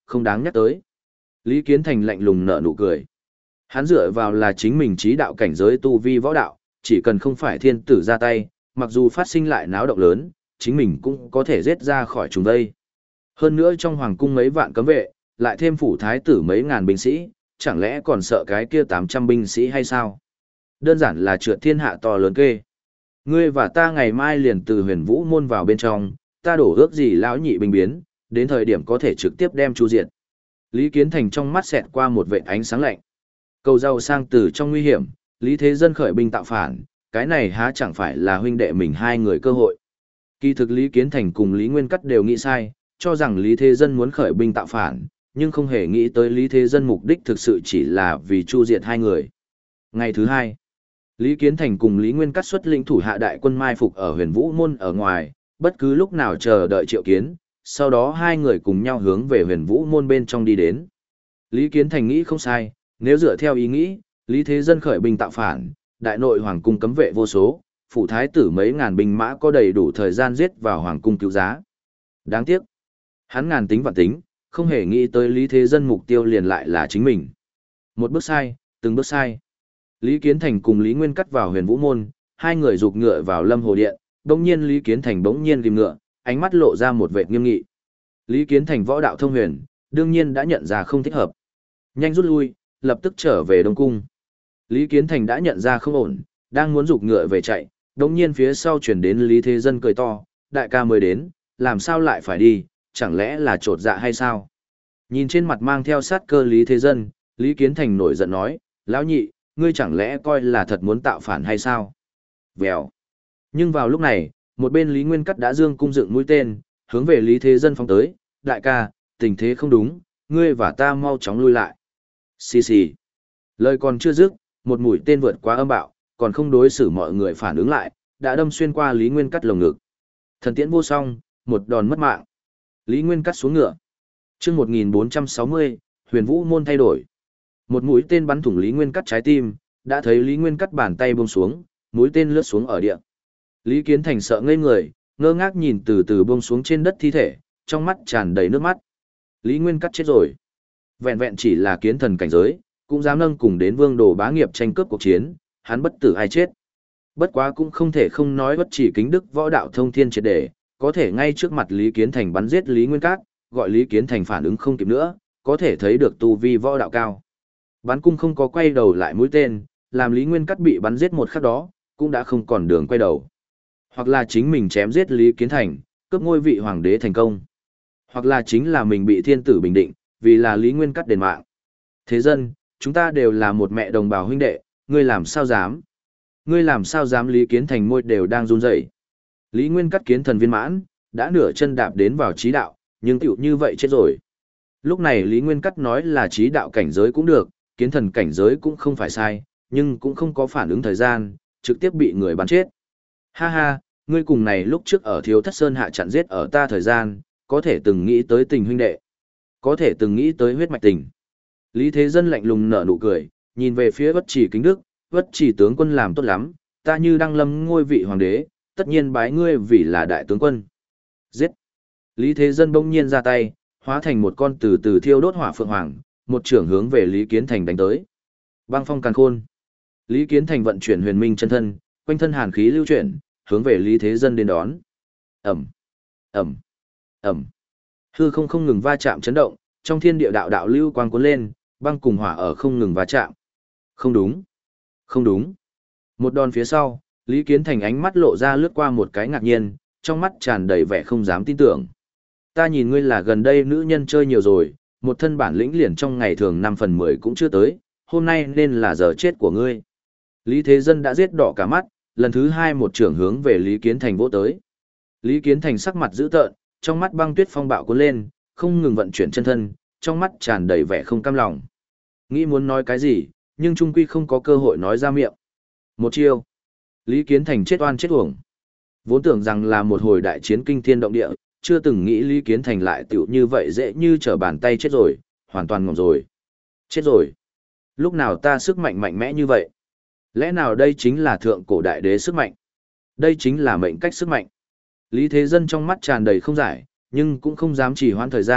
không đáng nhắc tới. Lý Kiến Thành lạnh lùng nở nụ cười. Hắn dựa vào là chính mình trí đạo cảnh giới tu vi võ đạo, chỉ cần không phải thiên tử ra tay, mặc dù phát sinh lại náo động lớn, chính mình cũng có thể giết ra khỏi chúng đây. Hơn nữa trong hoàng cung mấy vạn cấm vệ, lại thêm phủ thái tử mấy ngàn binh sĩ, chẳng lẽ còn sợ cái kia tám trăm binh sĩ hay sao? Đơn giản là trượt thiên hạ to lớn kê. Ngươi và ta ngày mai liền từ huyền vũ môn vào bên trong, ta đổ ước gì lão nhị binh biến, đến thời điểm có thể trực tiếp đem chu diệt. Lý Kiến Thành trong mắt xẹt qua một vệt ánh sáng lạnh. Cầu giàu sang từ trong nguy hiểm, Lý Thế Dân khởi binh tạo phản, cái này há chẳng phải là huynh đệ mình hai người cơ hội. Kỳ thực Lý Kiến Thành cùng Lý Nguyên Cắt đều nghĩ sai, cho rằng Lý Thế Dân muốn khởi binh tạo phản, nhưng không hề nghĩ tới Lý Thế Dân mục đích thực sự chỉ là vì chu diệt hai người. Ngày thứ hai, Lý Kiến Thành cùng Lý Nguyên Cắt xuất lĩnh thủ hạ đại quân mai phục ở huyền vũ môn ở ngoài, bất cứ lúc nào chờ đợi triệu kiến, sau đó hai người cùng nhau hướng về huyền vũ môn bên trong đi đến. Lý Kiến Thành nghĩ không sai, nếu dựa theo ý nghĩ, Lý Thế Dân khởi binh tạo phản, đại nội hoàng cung cấm vệ vô số, phủ thái tử mấy ngàn binh mã có đầy đủ thời gian giết vào hoàng cung cứu giá. Đáng tiếc, hắn ngàn tính vạn tính, không hề nghĩ tới Lý Thế Dân mục tiêu liền lại là chính mình. Một bước sai, từng bước sai. Lý Kiến Thành cùng Lý Nguyên Cắt vào huyền vũ môn, hai người rục ngựa vào lâm hồ điện, bỗng nhiên Lý Kiến Thành bỗng nhiên ghim ngựa, ánh mắt lộ ra một vệt nghiêm nghị. Lý Kiến Thành võ đạo thông huyền, đương nhiên đã nhận ra không thích hợp. Nhanh rút lui, lập tức trở về Đông Cung. Lý Kiến Thành đã nhận ra không ổn, đang muốn rục ngựa về chạy, đống nhiên phía sau chuyển đến Lý Thế Dân cười to, đại ca mới đến, làm sao lại phải đi, chẳng lẽ là trột dạ hay sao? Nhìn trên mặt mang theo sát cơ Lý Thế Dân, Lý Kiến Thành nổi giận nói, lão nhị, ngươi chẳng lẽ coi là thật muốn tạo phản hay sao? Vèo. Nhưng vào lúc này, một bên Lý Nguyên Cắt đã dương cung dựng mũi tên, hướng về Lý Thế Dân phóng tới, đại ca, tình thế không đúng, ngươi và ta mau chóng lui lại. Xì xì. Lời còn chưa dứt, một mũi tên vượt quá âm bạo, còn không đối xử mọi người phản ứng lại, đã đâm xuyên qua Lý Nguyên Cắt lồng ngực. Thần tiễn vô song, một đòn mất mạng. Lý Nguyên Cắt xuống ngựa. Chương một nghìn bốn trăm sáu mươi, Huyền Vũ môn thay đổi. Một mũi tên bắn thủng Lý Nguyên Cắt trái tim, đã thấy Lý Nguyên Cắt bàn tay buông xuống, mũi tên lướt xuống ở địa. Lý Kiến Thành sợ ngây người, ngơ ngác nhìn từ từ buông xuống trên đất thi thể, trong mắt tràn đầy nước mắt. Lý Nguyên Cắt chết rồi. Vẹn vẹn chỉ là kiến thần cảnh giới, cũng dám nâng cùng đến vương đồ bá nghiệp tranh cướp cuộc chiến, hắn bất tử ai chết. Bất quá cũng không thể không nói bất chỉ kính đức võ đạo thông thiên triệt để, có thể ngay trước mặt Lý Kiến Thành bắn giết Lý Nguyên Cát, gọi Lý Kiến Thành phản ứng không kịp nữa, có thể thấy được tu vi võ đạo cao. Bắn cung không có quay đầu lại mũi tên, làm Lý Nguyên Cát bị bắn giết một khắc đó, cũng đã không còn đường quay đầu. Hoặc là chính mình chém giết Lý Kiến Thành, cướp ngôi vị hoàng đế thành công. Hoặc là chính là mình bị thiên tử bình định, vì là Lý Nguyên Cát đền mạng. Thế dân, chúng ta đều là một mẹ đồng bào huynh đệ, ngươi làm sao dám? Ngươi làm sao dám? Lý Kiến Thành môi đều đang run rẩy. Lý Nguyên Cắt kiến thần viên mãn, đã nửa chân đạp đến vào trí đạo, nhưng tựu như vậy chết rồi. Lúc này Lý Nguyên Cắt nói là trí đạo cảnh giới cũng được, kiến thần cảnh giới cũng không phải sai, nhưng cũng không có phản ứng thời gian, trực tiếp bị người bắn chết. Ha ha, ngươi cùng này lúc trước ở Thiếu Thất Sơn hạ chặn giết ở ta thời gian, có thể từng nghĩ tới tình huynh đệ, có thể từng nghĩ tới huyết mạch tình. Lý Thế Dân lạnh lùng nở nụ cười, nhìn về phía Bất Chỉ Kính Đức, Bất Chỉ tướng quân làm tốt lắm, ta như đăng lâm ngôi vị hoàng đế, tất nhiên bái ngươi vì là đại tướng quân. Giết! Lý Thế Dân bỗng nhiên ra tay, hóa thành một con từ từ thiêu đốt hỏa phượng hoàng, một trưởng hướng về Lý Kiến Thành đánh tới. Băng phong càn khôn. Lý Kiến Thành vận chuyển huyền minh chân thân, quanh thân hàn khí lưu chuyển, hướng về Lý Thế Dân đến đón. Ẩm! Ẩm! Ẩm! Hư không không ngừng va chạm chấn động, trong thiên địa đạo đạo lưu quang cuốn lên, băng cùng hỏa ở không ngừng va chạm. Không đúng! Không đúng! Một đòn phía sau, Lý Kiến Thành ánh mắt lộ ra lướt qua một cái ngạc nhiên, trong mắt tràn đầy vẻ không dám tin tưởng. Ta nhìn ngươi là gần đây nữ nhân chơi nhiều rồi, một thân bản lĩnh liền trong ngày thường năm phần mười cũng chưa tới, hôm nay nên là giờ chết của ngươi. Lý Thế Dân đã giết đỏ cả mắt, lần thứ hai một trưởng hướng về Lý Kiến Thành vỗ tới. Lý Kiến Thành sắc mặt dữ tợn, trong mắt băng tuyết phong bạo cuốn lên, không ngừng vận chuyển chân thân, trong mắt tràn đầy vẻ không cam lòng. Nghĩ muốn nói cái gì, nhưng trung quy không có cơ hội nói ra miệng. Một chiêu. Lý Kiến Thành chết oan chết uổng. Vốn tưởng rằng là một hồi đại chiến kinh thiên động địa, chưa từng nghĩ Lý Kiến Thành lại tiểu như vậy dễ như trở bàn tay chết rồi, hoàn toàn ngỏm rồi. Chết rồi. Lúc nào ta sức mạnh mạnh mẽ như vậy? Lẽ nào đây chính là thượng cổ đại đế sức mạnh? Đây chính là mệnh cách sức mạnh. Lý Thế Dân trong mắt tràn đầy không giải, nhưng cũng không dám trì hoãn thời gian,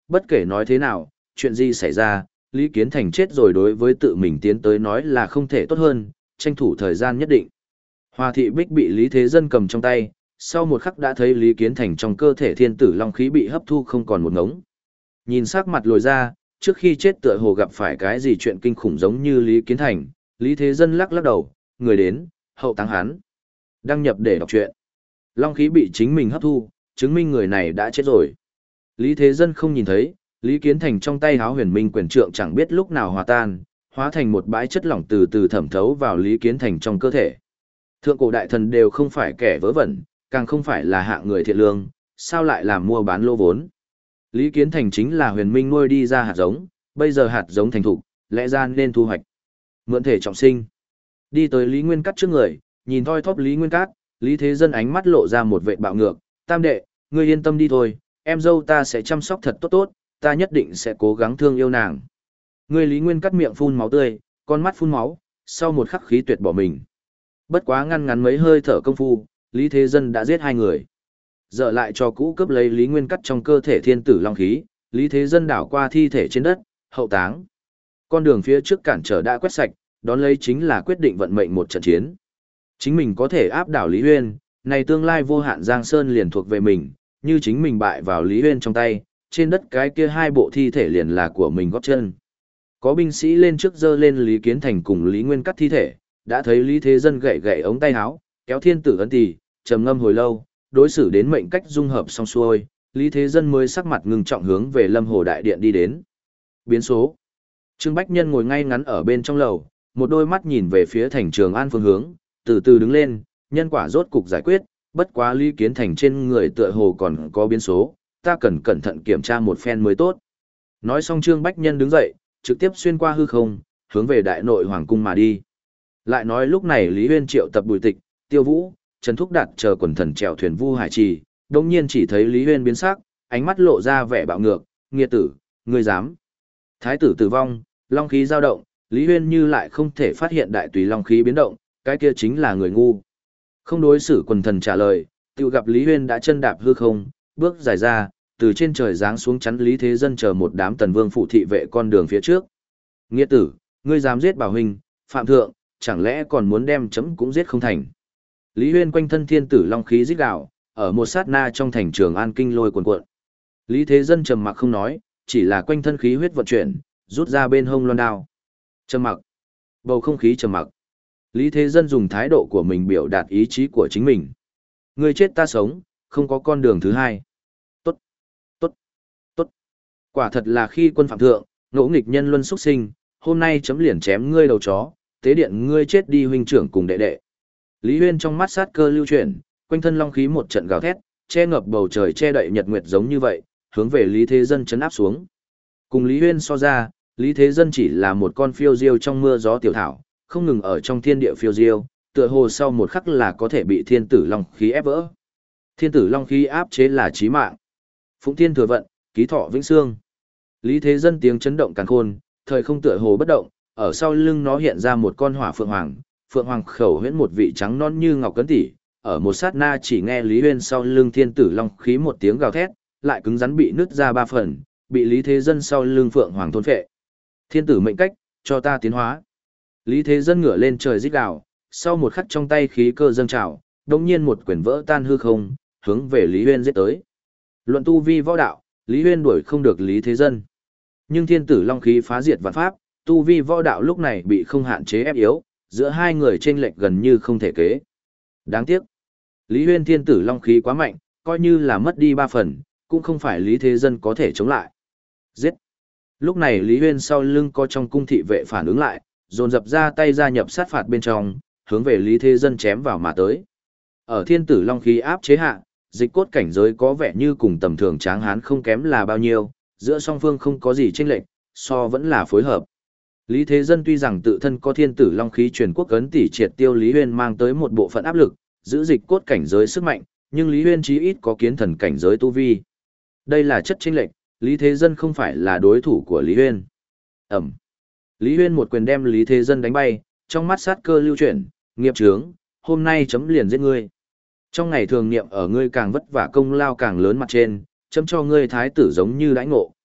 bất kể nói thế nào, chuyện gì xảy ra, Lý Kiến Thành chết rồi đối với tự mình tiến tới nói là không thể tốt hơn, tranh thủ thời gian nhất định. Hoa thị bích bị Lý Thế Dân cầm trong tay, sau một khắc đã thấy Lý Kiến Thành trong cơ thể thiên tử long khí bị hấp thu không còn một ngống. Nhìn sắc mặt lồi ra, trước khi chết tựa hồ gặp phải cái gì chuyện kinh khủng giống như Lý Kiến Thành, Lý Thế Dân lắc lắc đầu, người đến, hậu táng hắn. Đăng nhập để đọc truyện. Long khí bị chính mình hấp thu, chứng minh người này đã chết rồi. Lý Thế Dân không nhìn thấy, Lý Kiến Thành trong tay háo huyền minh quyền trượng chẳng biết lúc nào hòa tan, hóa thành một bãi chất lỏng từ từ thẩm thấu vào Lý Kiến Thành trong cơ thể. Thượng cổ đại thần đều không phải kẻ vớ vẩn, càng không phải là hạng người thiện lương, sao lại làm mua bán lô vốn. Lý Kiến Thành chính là huyền minh nuôi đi ra hạt giống, bây giờ hạt giống thành thục, lẽ ra nên thu hoạch. Mượn thể trọng sinh. Đi tới Lý Nguyên Cát trước người, nhìn thoi thóp Lý Nguyên Cát, Lý Thế Dân ánh mắt lộ ra một vệ bạo ngược, tam đệ, ngươi yên tâm đi thôi, em dâu ta sẽ chăm sóc thật tốt tốt, ta nhất định sẽ cố gắng thương yêu nàng. Ngươi Lý Nguyên Cát miệng phun máu tươi, con mắt phun máu, sau một khắc khí tuyệt bỏ mình. Bất quá ngăn ngắn mấy hơi thở công phu, Lý Thế Dân đã giết hai người. Dở lại cho cũ cướp lấy Lý Nguyên Cắt trong cơ thể thiên tử long khí, Lý Thế Dân đảo qua thi thể trên đất, hậu táng. Con đường phía trước cản trở đã quét sạch, đón lấy chính là quyết định vận mệnh một trận chiến. Chính mình có thể áp đảo Lý Huyên, này tương lai vô hạn Giang Sơn liền thuộc về mình, như chính mình bại vào Lý Huyên trong tay, trên đất cái kia hai bộ thi thể liền là của mình góp chân. Có binh sĩ lên trước dơ lên Lý Kiến Thành cùng Lý Nguyên Cắt thi thể, đã thấy Lý Thế Dân gậy gậy ống tay áo, kéo thiên tử ấn tỳ, trầm ngâm hồi lâu, đối xử đến mệnh cách dung hợp xong xuôi, Lý Thế Dân mới sắc mặt ngưng trọng hướng về Lâm Hồ đại điện đi đến. Biến số. Trương Bách Nhân ngồi ngay ngắn ở bên trong lầu, một đôi mắt nhìn về phía thành Trường An phương hướng, từ từ đứng lên, nhân quả rốt cục giải quyết, bất quá Lý Kiến Thành trên người tựa hồ còn có biến số, ta cần cẩn thận kiểm tra một phen mới tốt. Nói xong Trương Bách Nhân đứng dậy, trực tiếp xuyên qua hư không, hướng về đại nội hoàng cung mà đi. Lại nói lúc này Lý Huyên triệu tập Bùi Tịch, Tiêu Vũ, Trần Thúc Đạt chờ quần thần chèo thuyền Vu Hải Trì, đồng nhiên chỉ thấy Lý Huyên biến sắc, ánh mắt lộ ra vẻ bạo ngược, nghiệt tử, ngươi dám. Thái tử tử vong, long khí dao động, Lý Huyên như lại không thể phát hiện đại tùy long khí biến động, cái kia chính là người ngu. Không đối xử quần thần trả lời, tự gặp Lý Huyên đã chân đạp hư không, bước dài ra, từ trên trời giáng xuống chắn Lý Thế Dân chờ một đám tần vương phụ thị vệ con đường phía trước. Nghiệt tử, ngươi dám giết bảo huynh, phạm thượng, chẳng lẽ còn muốn đem chấm cũng giết không thành. Lý Huyên quanh thân thiên tử long khí rít gào, ở một sát na trong thành Trường An kinh lôi cuồn cuộn. Lý Thế Dân trầm mặc không nói, chỉ là quanh thân khí huyết vận chuyển, rút ra bên hông loan đao. Trầm mặc. Bầu không khí trầm mặc. Lý Thế Dân dùng thái độ của mình biểu đạt ý chí của chính mình. Người chết ta sống, không có con đường thứ hai. Tốt, tốt, tốt. Quả thật là khi quân phạm thượng, ngỗ nghịch nhân luân xuất sinh, hôm nay chấm liền chém ngươi đầu chó, tế điện ngươi chết đi huynh trưởng cùng đệ đệ. Lý Huyên trong mắt sát cơ lưu chuyển, quanh thân long khí một trận gào thét, che ngập bầu trời che đậy nhật nguyệt giống như vậy, hướng về Lý Thế Dân chấn áp xuống. Cùng Lý Huyên so ra, Lý Thế Dân chỉ là một con phiêu diêu trong mưa gió tiểu thảo, không ngừng ở trong thiên địa phiêu diêu, tựa hồ sau một khắc là có thể bị thiên tử long khí ép vỡ. Thiên tử long khí áp chế là chí mạng. Phụng Thiên thừa vận, ký thọ vĩnh xương. Lý Thế Dân tiếng chấn động càn khôn, thời không tựa hồ bất động, ở sau lưng nó hiện ra một con hỏa phượng hoàng, phượng hoàng khẩu huyễn một vị trắng non như ngọc cấn tỉ, ở một sát na chỉ nghe Lý Huyên sau lưng thiên tử long khí một tiếng gào thét, lại cứng rắn bị nứt ra ba phần, bị Lý Thế Dân sau lưng phượng hoàng thôn phệ. Thiên tử mệnh cách, cho ta tiến hóa. Lý Thế Dân ngửa lên trời rít gào, sau một khắc trong tay khí cơ dâng trào, đống nhiên một quyển vỡ tan hư không, hướng về Lý Huyên giết tới. Luận tu vi võ đạo, Lý Huyên đuổi không được Lý Thế Dân. Nhưng thiên tử long khí phá diệt vạn pháp, tu vi võ đạo lúc này bị không hạn chế ép yếu, giữa hai người chênh lệch gần như không thể kế. Đáng tiếc, Lý Huyên thiên tử long khí quá mạnh, coi như là mất đi ba phần, cũng không phải Lý Thế Dân có thể chống lại. Giết! Lúc này Lý Huyên sau lưng có trong cung thị vệ phản ứng lại, dồn dập ra tay gia nhập sát phạt bên trong, hướng về Lý Thế Dân chém vào mà tới. Ở thiên tử long khí áp chế hạ, dịch cốt cảnh giới có vẻ như cùng tầm thường tráng hán không kém là bao nhiêu, giữa song phương không có gì chênh lệch, so vẫn là phối hợp. Lý Thế Dân tuy rằng tự thân có thiên tử long khí truyền quốc cấn tỷ triệt tiêu Lý Huyên mang tới một bộ phận áp lực, giữ dịch cốt cảnh giới sức mạnh, nhưng Lý Huyên chí ít có kiến thần cảnh giới tu vi. Đây là chất chênh lệch, Lý Thế Dân không phải là đối thủ của Lý Huyên. Ẩm. Lý Huyên một quyền đem Lý Thế Dân đánh bay, trong mắt sát cơ lưu chuyển, nghiệp chướng, hôm nay chấm liền giết ngươi. Trong ngày thường niệm ở ngươi càng vất vả công lao càng lớn mặt trên, chấm cho ngươi thái tử giống như đãi ngộ,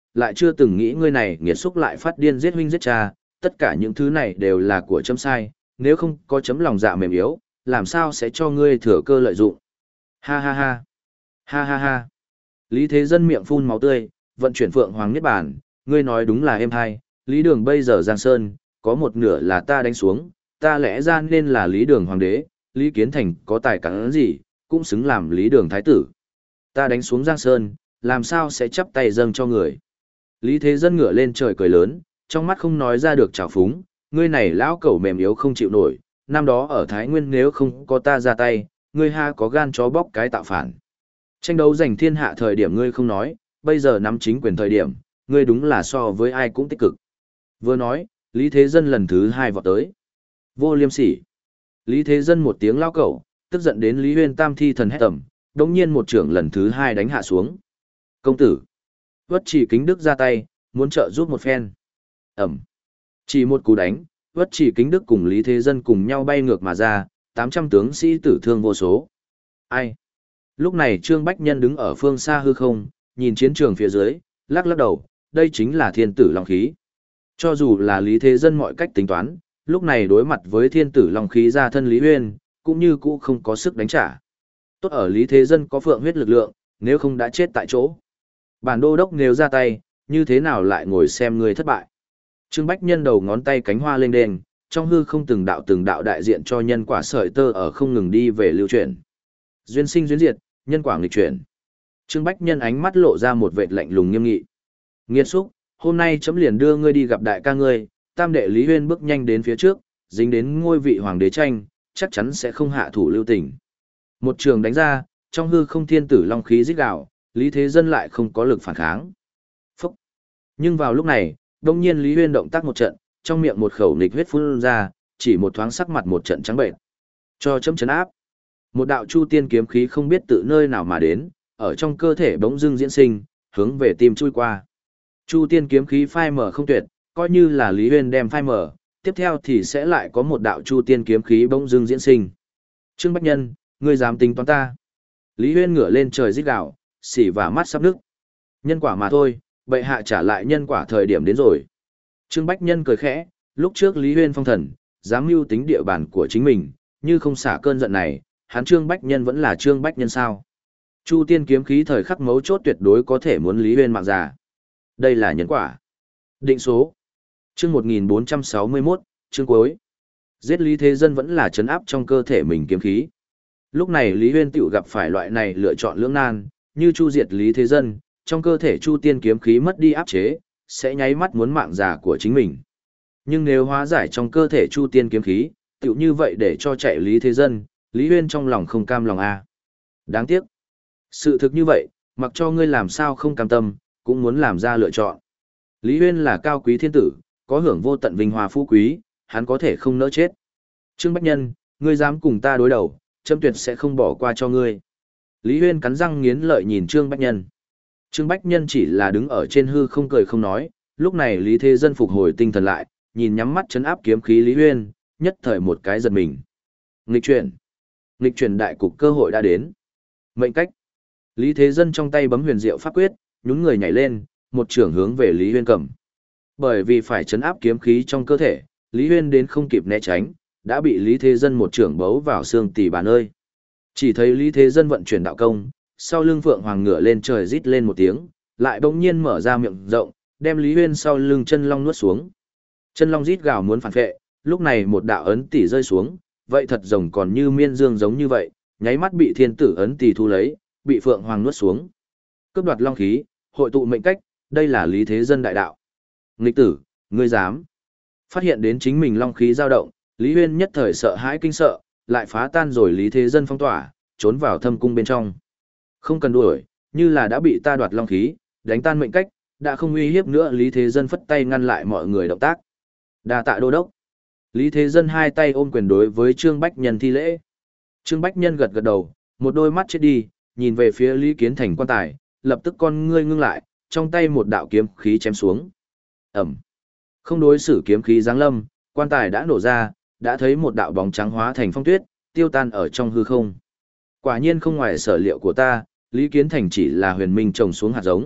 lại chưa từng nghĩ ngươi này nghiệt xúc lại phát điên giết huynh giết cha, tất cả những thứ này đều là của chấm sai, nếu không có chấm lòng dạ mềm yếu, làm sao sẽ cho ngươi thừa cơ lợi dụng. Ha ha ha, ha ha ha. Lý Thế Dân miệng phun máu tươi, vận chuyển Phượng Hoàng Niết Bàn, ngươi nói đúng là êm hay, Lý Đường bây giờ Giang Sơn, có một nửa là ta đánh xuống, ta lẽ ra nên là Lý Đường Hoàng đế, Lý Kiến Thành có tài cán gì, cũng xứng làm Lý Đường Thái tử. Ta đánh xuống Giang Sơn, làm sao sẽ chắp tay dâng cho người. Lý Thế Dân ngửa lên trời cười lớn, trong mắt không nói ra được trào phúng, ngươi này lão cẩu mềm yếu không chịu nổi, năm đó ở Thái Nguyên nếu không có ta ra tay, ngươi ha có gan chó bóc cái tạo phản. Tranh đấu giành thiên hạ thời điểm ngươi không nói, bây giờ nắm chính quyền thời điểm, ngươi đúng là so với ai cũng tích cực. Vừa nói, Lý Thế Dân lần thứ hai vọt tới. Vô liêm sỉ. Lý Thế Dân một tiếng lao cẩu, tức giận đến Lý Huyên tam thi thần hét tầm, đồng nhiên một trưởng lần thứ hai đánh hạ xuống. Công tử. Vất Chỉ Kính Đức ra tay, muốn trợ giúp một phen. Ẩm. Chỉ một cú đánh, Vất Chỉ Kính Đức cùng Lý Thế Dân cùng nhau bay ngược mà ra, tám trăm tướng sĩ tử thương vô số. Ai? Lúc này Trương Bách Nhân đứng ở phương xa hư không, nhìn chiến trường phía dưới, lắc lắc đầu, đây chính là thiên tử long khí. Cho dù là Lý Thế Dân mọi cách tính toán, lúc này đối mặt với thiên tử long khí ra thân Lý Huyên, cũng như cũ không có sức đánh trả. Tốt ở Lý Thế Dân có phượng huyết lực lượng, nếu không đã chết tại chỗ. Bản đô đốc nếu ra tay, như thế nào lại ngồi xem người thất bại. Trương Bách Nhân đầu ngón tay cánh hoa lên đền, trong hư không từng đạo từng đạo đại diện cho nhân quả sợi tơ ở không ngừng đi về lưu chuyển. Duyên sinh duyên diệt, nhân quả nghịch chuyển. Trương Bách Nhân ánh mắt lộ ra một vệt lạnh lùng nghiêm nghị. Nghiệt xúc, hôm nay chấm liền đưa ngươi đi gặp đại ca ngươi, tam đệ Lý Huyên bước nhanh đến phía trước, dính đến ngôi vị hoàng đế tranh, chắc chắn sẽ không hạ thủ lưu tình. Một trường đánh ra, trong hư không thiên tử long khí rít gào, Lý Thế Dân lại không có lực phản kháng. Phúc! Nhưng vào lúc này, đông nhiên Lý Huyên động tác một trận, trong miệng một khẩu nghịch huyết phun ra, chỉ một thoáng sắc mặt một trận trắng bệnh. Cho chấm chấn áp. Một đạo chu tiên kiếm khí không biết tự nơi nào mà đến, ở trong cơ thể bỗng dưng diễn sinh, hướng về tim chui qua. Chu tiên kiếm khí phai mở không tuyệt, coi như là Lý Huyên đem phai mở, tiếp theo thì sẽ lại có một đạo chu tiên kiếm khí bỗng dưng diễn sinh. Trương Bách Nhân, ngươi dám tính toán ta? Lý Huyên ngửa lên trời rít gào, xỉ và mắt sắp nứt. Nhân quả mà thôi, bệ hạ trả lại nhân quả thời điểm đến rồi. Trương Bách Nhân cười khẽ, lúc trước Lý Huyên phong thần, dám mưu tính địa bàn của chính mình, như không xả cơn giận này, hắn Trương Bách Nhân vẫn là Trương Bách Nhân sao? Chu tiên kiếm khí thời khắc mấu chốt tuyệt đối có thể muốn Lý Huyên mạng già. Đây là nhân quả. Định số. Chương một nghìn bốn trăm sáu mươi mốt, chương cuối. Giết Lý Thế Dân vẫn là trấn áp trong cơ thể mình kiếm khí. Lúc này Lý Huyên tiểu gặp phải loại này lựa chọn lưỡng nan, như chu diệt Lý Thế Dân, trong cơ thể chu tiên kiếm khí mất đi áp chế, sẽ nháy mắt muốn mạng già của chính mình. Nhưng nếu hóa giải trong cơ thể chu tiên kiếm khí, tiểu như vậy để cho chạy Lý Thế Dân, Lý Huyên trong lòng không cam lòng a. Đáng tiếc. Sự thực như vậy, mặc cho ngươi làm sao không cam tâm, cũng muốn làm ra lựa chọn. Lý Huyên là cao quý thiên tử, có hưởng vô tận vinh hoa phú quý, hắn có thể không nỡ chết. Trương Bách Nhân, ngươi dám cùng ta đối đầu, chấm tuyệt sẽ không bỏ qua cho ngươi. Lý Huyên cắn răng nghiến lợi nhìn Trương Bách Nhân. Trương Bách Nhân chỉ là đứng ở trên hư không cười không nói, lúc này Lý Thế Dân phục hồi tinh thần lại, nhìn nhắm mắt chấn áp kiếm khí Lý Huyên, nhất thời một cái giật mình. Nghịch chuyển. Nghịch chuyển đại cục cơ hội đã đến. Mệnh cách. Lý Thế Dân trong tay bấm huyền diệu pháp quyết, nhún người nhảy lên, một trường hướng về Lý Huyên cầm. Bởi vì phải chấn áp kiếm khí trong cơ thể, Lý Huyên đến không kịp né tránh, đã bị Lý Thế Dân một trường bấu vào xương tỳ bà nơi. Chỉ thấy Lý Thế Dân vận chuyển đạo công, sau lưng Phượng Hoàng ngửa lên trời rít lên một tiếng, lại bỗng nhiên mở ra miệng rộng, đem Lý Huyên sau lưng chân long nuốt xuống. Chân long rít gào muốn phản vệ, lúc này một đạo ấn tỷ rơi xuống, vậy thật rồng còn như miên dương giống như vậy, nháy mắt bị thiên tử ấn tỷ thu lấy, bị Phượng Hoàng nuốt xuống. Cướp đoạt long khí, hội tụ mệnh cách, đây là Lý Thế Dân đại đạo. Nghịch tử, ngươi dám? Phát hiện đến chính mình long khí dao động, Lý Huyên nhất thời sợ hãi kinh sợ, lại phá tan rồi Lý Thế Dân phong tỏa, trốn vào thâm cung bên trong. Không cần đuổi, như là đã bị ta đoạt long khí, đánh tan mệnh cách, đã không uy hiếp nữa. Lý Thế Dân phất tay ngăn lại mọi người động tác. Đa tạ đô đốc. Lý Thế Dân hai tay ôm quyền đối với Trương Bách Nhân thi lễ. Trương Bách Nhân gật gật đầu, một đôi mắt chết đi, nhìn về phía Lý Kiến Thành quan tài, lập tức con ngươi ngưng lại, trong tay một đạo kiếm khí chém xuống. Ẩm. Không đối xử kiếm khí giáng lâm, quan tài đã nổ ra, đã thấy một đạo bóng trắng hóa thành phong tuyết, tiêu tan ở trong hư không. Quả nhiên không ngoài sở liệu của ta, Lý Kiến Thành chỉ là huyền minh trồng xuống hạt giống,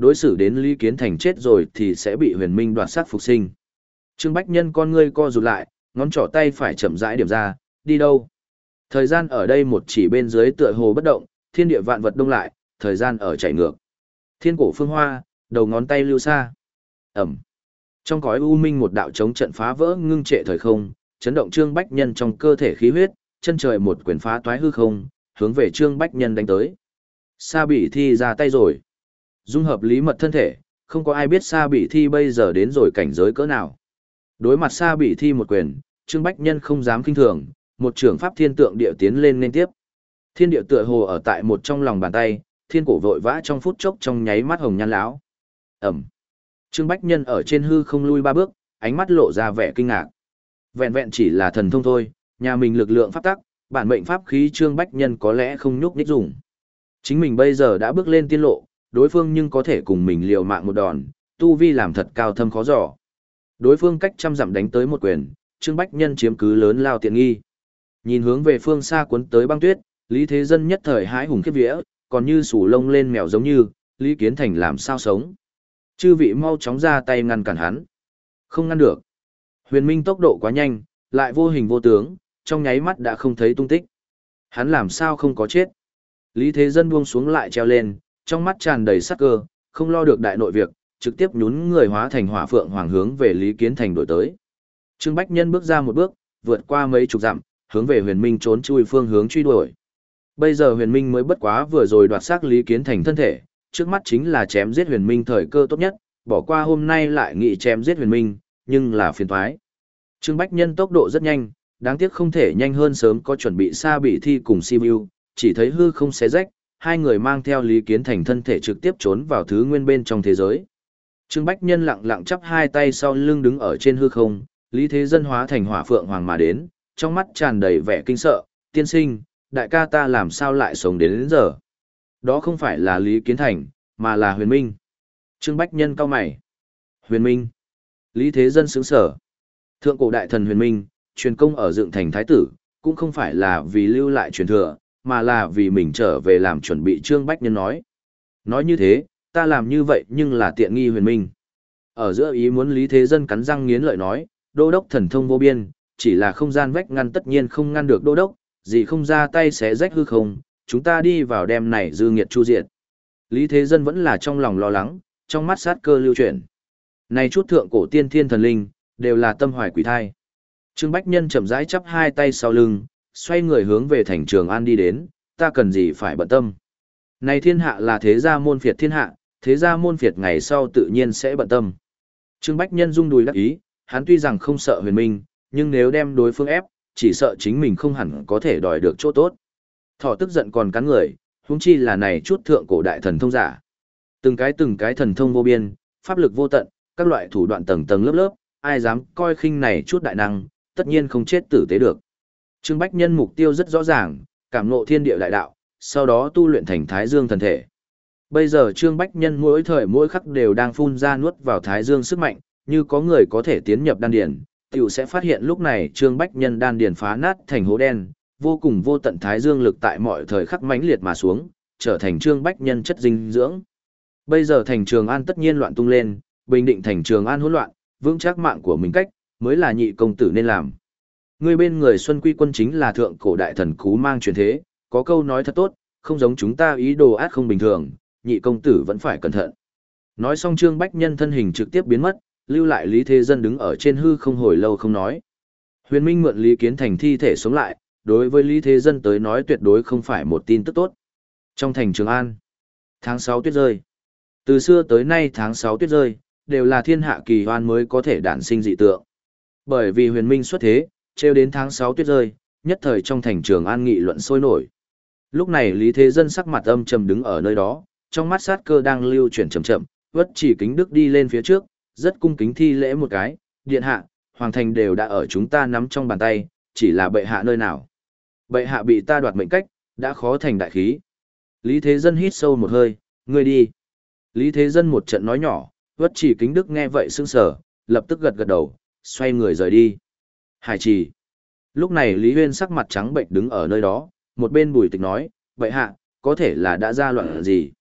đối xử đến Lý Kiến Thành chết rồi thì sẽ bị huyền minh đoạt sát phục sinh. Trương Bách Nhân con ngươi co rụt lại, ngón trỏ tay phải chậm rãi điểm ra, đi đâu? Thời gian ở đây một chỉ bên dưới tựa hồ bất động, thiên địa vạn vật đông lại, thời gian ở chảy ngược. Thiên cổ phương hoa, đầu ngón tay lưu xa. Ẩm. Trong cõi u minh một đạo chống trận phá vỡ ngưng trệ thời không, chấn động Trương Bách Nhân trong cơ thể khí huyết, chân trời một quyền phá toái hư không, hướng về Trương Bách Nhân đánh tới. Sa Bỉ Thi ra tay rồi. Dung hợp lý mật thân thể, không có ai biết Sa Bỉ Thi bây giờ đến rồi cảnh giới cỡ nào. Đối mặt Sa Bỉ Thi một quyền, Trương Bách Nhân không dám kinh thường, một trưởng pháp thiên tượng địa tiến lên nên tiếp. Thiên địa tựa hồ ở tại một trong lòng bàn tay, thiên cổ vội vã trong phút chốc trong nháy mắt hồng nhan lão. Ẩm. Trương Bách Nhân ở trên hư không lui ba bước, ánh mắt lộ ra vẻ kinh ngạc. Vẹn vẹn chỉ là thần thông thôi, nhà mình lực lượng pháp tắc, bản mệnh pháp khí Trương Bách Nhân có lẽ không nhúc nhích dùng. Chính mình bây giờ đã bước lên tiên lộ, đối phương nhưng có thể cùng mình liều mạng một đòn, tu vi làm thật cao thâm khó dò. Đối phương cách trăm dặm đánh tới một quyền, Trương Bách Nhân chiếm cứ lớn lao tiện nghi. Nhìn hướng về phương xa cuốn tới băng tuyết, Lý Thế Dân nhất thời hãi hùng khiếp vía, còn như sủ lông lên mèo giống như, Lý Kiến Thành làm sao sống. Chư vị mau chóng ra tay ngăn cản hắn. Không ngăn được. Huyền Minh tốc độ quá nhanh, lại vô hình vô tướng, trong nháy mắt đã không thấy tung tích. Hắn làm sao không có chết. Lý Thế Dân buông xuống lại treo lên, trong mắt tràn đầy sắc cơ, không lo được đại nội việc, trực tiếp nhún người hóa thành hỏa phượng hoàng hướng về Lý Kiến Thành đổi tới. Trương Bách Nhân bước ra một bước, vượt qua mấy chục dặm, hướng về Huyền Minh trốn chui phương hướng truy đuổi. Bây giờ Huyền Minh mới bất quá vừa rồi đoạt xác Lý Kiến Thành thân thể, trước mắt chính là chém giết Huyền Minh thời cơ tốt nhất, bỏ qua hôm nay lại nghị chém giết Huyền Minh, nhưng là phiền toái. Trương Bách Nhân tốc độ rất nhanh, đáng tiếc không thể nhanh hơn sớm có chuẩn bị Sa Bỉ Thi cùng Sibiu, chỉ thấy hư không xé rách, hai người mang theo Lý Kiến Thành thân thể trực tiếp trốn vào thứ nguyên bên trong thế giới. Trương Bách Nhân lặng lặng chắp hai tay sau lưng đứng ở trên hư không, Lý Thế Dân hóa thành hỏa phượng hoàng mà đến, trong mắt tràn đầy vẻ kinh sợ, tiên sinh, đại ca ta làm sao lại sống đến đến giờ. Đó không phải là Lý Kiến Thành, mà là Huyền Minh. Trương Bách Nhân cau mày. Huyền Minh. Lý Thế Dân sững sở. Thượng cổ đại thần Huyền Minh, truyền công ở dựng thành thái tử, cũng không phải là vì lưu lại truyền thừa, mà là vì mình trở về làm chuẩn bị. Trương Bách Nhân nói. Nói như thế, ta làm như vậy nhưng là tiện nghi Huyền Minh. Ở giữa ý muốn Lý Thế Dân cắn răng nghiến lợi nói, đô đốc thần thông vô biên, chỉ là không gian vách ngăn tất nhiên không ngăn được đô đốc, gì không ra tay xé rách hư không, chúng ta đi vào đem này dư nghiệt chu diệt. Lý Thế Dân vẫn là trong lòng lo lắng, trong mắt sát cơ lưu chuyển. Này chút thượng cổ tiên thiên thần linh, đều là tâm hoài quỷ thai. Trương Bách Nhân chậm rãi chắp hai tay sau lưng, xoay người hướng về thành Trường An đi đến, ta cần gì phải bận tâm. Này thiên hạ là thế gia môn phiệt thiên hạ, thế gia môn phiệt ngày sau tự nhiên sẽ bận tâm. Trương Bách Nhân rung đùi đắc ý, hắn tuy rằng không sợ Huyền Minh, nhưng nếu đem đối phương ép, chỉ sợ chính mình không hẳn có thể đòi được chỗ tốt. Thỏ tức giận còn cắn người, huống chi là này chút thượng cổ đại thần thông giả. Từng cái từng cái thần thông vô biên, pháp lực vô tận, các loại thủ đoạn tầng tầng lớp lớp, ai dám coi khinh này chút đại năng, tất nhiên không chết tử tế được. Trương Bách Nhân mục tiêu rất rõ ràng, cảm ngộ thiên địa đại đạo, sau đó tu luyện thành Thái Dương thần thể. Bây giờ Trương Bách Nhân mỗi thời mỗi khắc đều đang phun ra nuốt vào Thái Dương sức mạnh, như có người có thể tiến nhập đan điền, tiểu sẽ phát hiện lúc này Trương Bách Nhân đan điền phá nát thành hố đen, vô cùng vô tận Thái Dương lực tại mọi thời khắc mãnh liệt mà xuống, trở thành Trương Bách Nhân chất dinh dưỡng. Bây giờ thành Trường An tất nhiên loạn tung lên, bình định thành Trường An hỗn loạn, vững chắc mạng của mình cách, mới là nhị công tử nên làm. Người bên người Xuân Quy Quân chính là thượng cổ đại thần Cú Mang truyền thế, có câu nói thật tốt, không giống chúng ta ý đồ ác không bình thường, nhị công tử vẫn phải cẩn thận. Nói xong Trương Bách Nhân thân hình trực tiếp biến mất, lưu lại Lý Thế Dân đứng ở trên hư không hồi lâu không nói. Huyền Minh mượn Lý Kiến Thành thi thể sống lại, đối với Lý Thế Dân tới nói tuyệt đối không phải một tin tức tốt. Trong thành Trường An, tháng sáu tuyết rơi. Từ xưa tới nay tháng sáu tuyết rơi, đều là thiên hạ kỳ hoan mới có thể đản sinh dị tượng. Bởi vì Huyền Minh xuất thế, trêu đến tháng sáu tuyết rơi, nhất thời trong thành Trường An nghị luận sôi nổi. Lúc này Lý Thế Dân sắc mặt âm trầm đứng ở nơi đó, trong mắt sát cơ đang lưu chuyển chậm chậm, Vất Chỉ Kính Đức đi lên phía trước, rất cung kính thi lễ một cái, điện hạ, hoàng thành đều đã ở chúng ta nắm trong bàn tay, chỉ là bệ hạ nơi nào. Bệ hạ bị ta đoạt mệnh cách, đã khó thành đại khí. Lý Thế Dân hít sâu một hơi, ngươi đi. Lý Thế Dân một trận nói nhỏ, Vất Chỉ Kính Đức nghe vậy sững sờ, lập tức gật gật đầu, xoay người rời đi. Hải Trì. Lúc này Lý Huyên sắc mặt trắng bệnh đứng ở nơi đó, một bên Bùi Tịch nói, bệ hạ, có thể là đã ra loạn gì.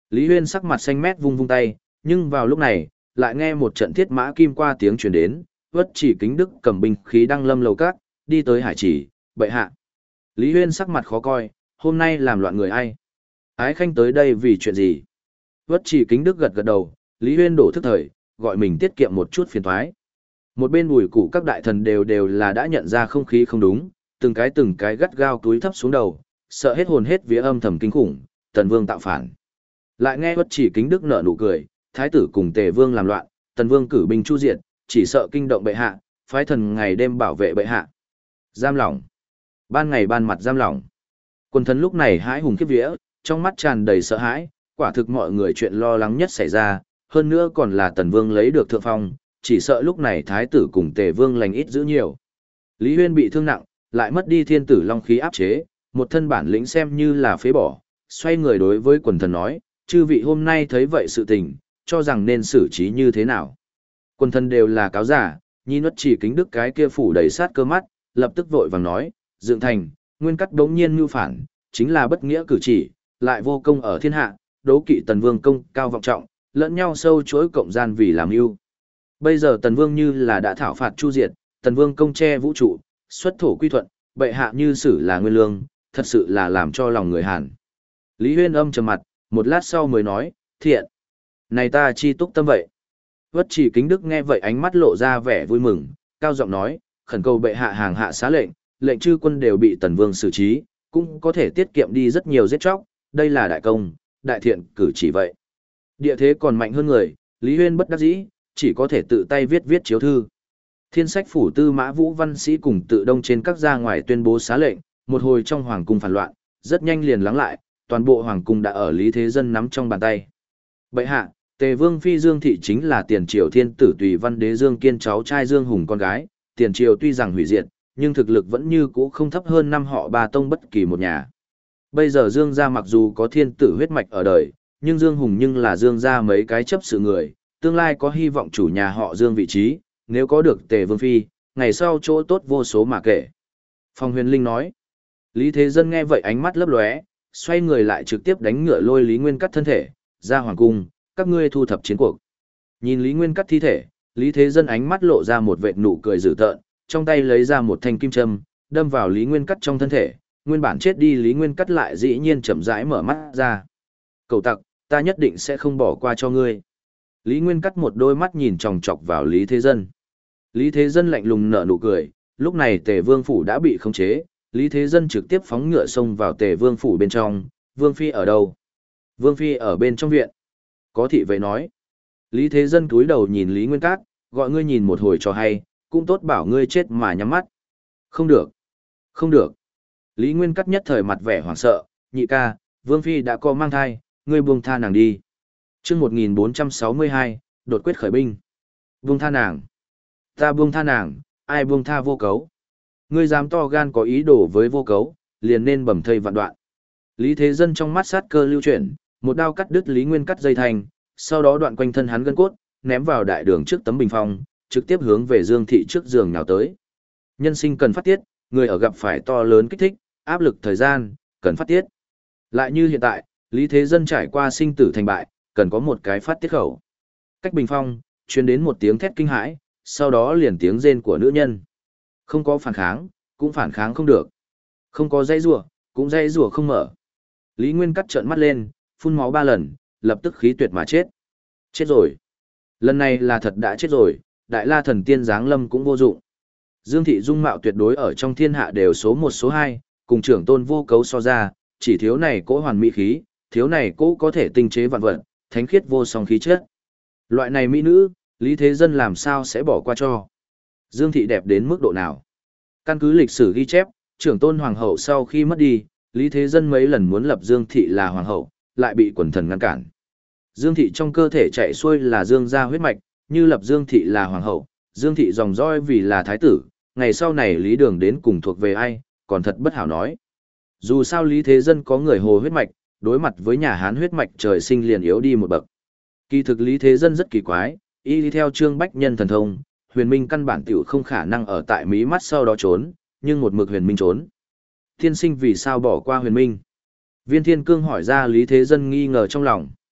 Lý Huyên sắc mặt xanh mét vung vung tay, nhưng vào lúc này, lại nghe một trận thiết mã kim qua tiếng truyền đến, Uất Chỉ Kính Đức cầm binh khí đăng lâm lầu các, đi tới Hải Chỉ, bệ hạ. Lý Huyên sắc mặt khó coi, hôm nay làm loạn người ai? Ái Khanh tới đây vì chuyện gì? Uất Chỉ Kính Đức gật gật đầu, Lý Huyên đổ thức thời, gọi mình tiết kiệm một chút phiền toái. Một bên bùi củ các đại thần đều đều là đã nhận ra không khí không đúng, từng cái từng cái gắt gao túi thấp xuống đầu, sợ hết hồn hết vía âm thầm kinh khủng, Tần Vương tạo phản. Lại nghe Uất Chỉ Kính Đức nở nụ cười, thái tử cùng Tề Vương làm loạn, Tần Vương cử binh chu diệt, chỉ sợ kinh động bệ hạ, phái thần ngày đêm bảo vệ bệ hạ. Giam lỏng. Ban ngày ban mặt giam lỏng. Quân thần lúc này hãi hùng khiếp vía, trong mắt tràn đầy sợ hãi, quả thực mọi người chuyện lo lắng nhất xảy ra, hơn nữa còn là Tần Vương lấy được thượng phong, chỉ sợ lúc này thái tử cùng Tề Vương lành ít giữ nhiều. Lý Huyên bị thương nặng, lại mất đi thiên tử long khí áp chế, một thân bản lĩnh xem như là phế bỏ, xoay người đối với quần thần nói, chư vị hôm nay thấy vậy sự tình, cho rằng nên xử trí như thế nào. Quần thần đều là cáo giả, nhìn Uất Chỉ Kính Đức cái kia phủ đầy sát cơ mắt, lập tức vội vàng nói, dựng thành, nguyên cắt đống nhiên mưu phản, chính là bất nghĩa cử chỉ, lại vô công ở thiên hạ, đố kỵ Tần Vương công cao vọng trọng, lẫn nhau sâu chối cộng gian vì làm mưu. Bây giờ Tần Vương như là đã thảo phạt chu diệt, Tần Vương công che vũ trụ, xuất thổ quy thuận, bệ hạ như xử là nguyên lương, thật sự là làm cho lòng người Hàn. Lý Huyên âm trầm mặt, một lát sau mới nói, thiện. Này ta chi túc tâm vậy. Uất Chỉ Kính Đức nghe vậy ánh mắt lộ ra vẻ vui mừng, cao giọng nói, khẩn cầu bệ hạ hàng hạ xá lệnh, lệnh chư quân đều bị Tần Vương xử trí, cũng có thể tiết kiệm đi rất nhiều giết chóc, đây là đại công, đại thiện cử chỉ vậy. Địa thế còn mạnh hơn người, Lý Huyên bất đắc dĩ, chỉ có thể tự tay viết viết chiếu thư. Thiên sách phủ tư mã vũ văn sĩ cùng tự đông trên các gia ngoài tuyên bố xá lệnh, một hồi trong hoàng cung phản loạn, rất nhanh liền lắng lại, toàn bộ hoàng cung đã ở Lý Thế Dân nắm trong bàn tay. Bệ hạ, Tề Vương phi Dương thị chính là tiền triều thiên tử Tùy Văn Đế Dương Kiên cháu trai Dương Hùng con gái, tiền triều tuy rằng hủy diệt, nhưng thực lực vẫn như cũ không thấp hơn năm họ ba tông bất kỳ một nhà. Bây giờ Dương gia mặc dù có thiên tử huyết mạch ở đời, nhưng Dương Hùng nhưng là Dương gia mấy cái chấp sự người, tương lai có hy vọng chủ nhà họ Dương vị trí, nếu có được Tề Vương phi, ngày sau chỗ tốt vô số mà kể. Phong Huyền Linh nói. Lý Thế Dân nghe vậy ánh mắt lấp lóe, xoay người lại trực tiếp đánh ngựa lôi Lý Nguyên Cắt thân thể, ra hoàng cung, các ngươi thu thập chiến cuộc. Nhìn Lý Nguyên Cắt thi thể, Lý Thế Dân ánh mắt lộ ra một vệt nụ cười dữ tợn, trong tay lấy ra một thanh kim châm, đâm vào Lý Nguyên Cắt trong thân thể, nguyên bản chết đi Lý Nguyên Cắt lại dĩ nhiên chậm rãi mở mắt ra. Cậu tặc, ta nhất định sẽ không bỏ qua cho ngươi. Lý Nguyên Cắt một đôi mắt nhìn chòng chọc vào Lý Thế Dân. Lý Thế Dân lạnh lùng nở nụ cười, lúc này Tề Vương phủ đã bị khống chế, Lý Thế Dân trực tiếp phóng ngựa xông vào Tề Vương phủ bên trong, Vương phi ở đâu? Vương phi ở bên trong viện. Có thị vệ nói. Lý Thế Dân cúi đầu nhìn Lý Nguyên Cát, gọi ngươi nhìn một hồi cho hay, cũng tốt bảo ngươi chết mà nhắm mắt. Không được. Không được. Lý Nguyên Cát nhất thời mặt vẻ hoảng sợ, nhị ca, Vương phi đã có mang thai, ngươi buông tha nàng đi. Chương một nghìn bốn trăm sáu mươi hai, đột quyết khởi binh. Buông tha nàng. Ta buông tha nàng, ai buông tha Vô Cấu? Ngươi dám to gan có ý đồ với Vô Cấu, liền nên bầm thây vạn đoạn. Lý Thế Dân trong mắt sát cơ lưu chuyển, một đao cắt đứt Lý Nguyên Cắt dây thành, sau đó đoạn quanh thân hắn gân cốt, ném vào đại đường trước tấm bình phong, trực tiếp hướng về Dương thị trước giường nào tới. Nhân sinh cần phát tiết, người ở gặp phải to lớn kích thích, áp lực thời gian, cần phát tiết. Lại như hiện tại, Lý Thế Dân trải qua sinh tử thành bại, cần có một cái phát tiết khẩu. Cách bình phong, truyền đến một tiếng thét kinh hãi, sau đó liền tiếng rên của nữ nhân. Không có phản kháng, cũng phản kháng không được. Không có dây rùa, cũng dây rùa không mở. Lý Nguyên Cắt trợn mắt lên, phun máu ba lần, lập tức khí tuyệt mà chết. Chết rồi. Lần này là thật đã chết rồi, Đại La Thần Tiên giáng lâm cũng vô dụng. Dương thị dung mạo tuyệt đối ở trong thiên hạ đều số một số hai, cùng trưởng tôn Vô Cấu so ra, chỉ thiếu này cỗ hoàn mỹ khí, thiếu này cỗ có thể tinh chế vạn vật, thánh khiết vô song khí chất. Loại này mỹ nữ, Lý Thế Dân làm sao sẽ bỏ qua cho? Dương thị đẹp đến mức độ nào? Căn cứ lịch sử ghi chép, trưởng tôn hoàng hậu sau khi mất đi, Lý Thế Dân mấy lần muốn lập Dương thị là hoàng hậu, lại bị quần thần ngăn cản. Dương thị trong cơ thể chạy xuôi là Dương gia huyết mạch, như lập Dương thị là hoàng hậu, Dương thị dòng dõi vì là thái tử, ngày sau này Lý Đường đến cùng thuộc về ai, còn thật bất hảo nói. Dù sao Lý Thế Dân có người Hồ huyết mạch, đối mặt với nhà Hán huyết mạch trời sinh liền yếu đi một bậc. Kỳ thực Lý Thế Dân rất kỳ quái, y đi theo Trương Bách Nhân thần thông, Huyền Minh căn bản tiểu không khả năng ở tại mí mắt sau đó trốn, nhưng một mực Huyền Minh trốn. Thiên sinh vì sao bỏ qua Huyền Minh? Viên Thiên Cương hỏi ra Lý Thế Dân nghi ngờ trong lòng.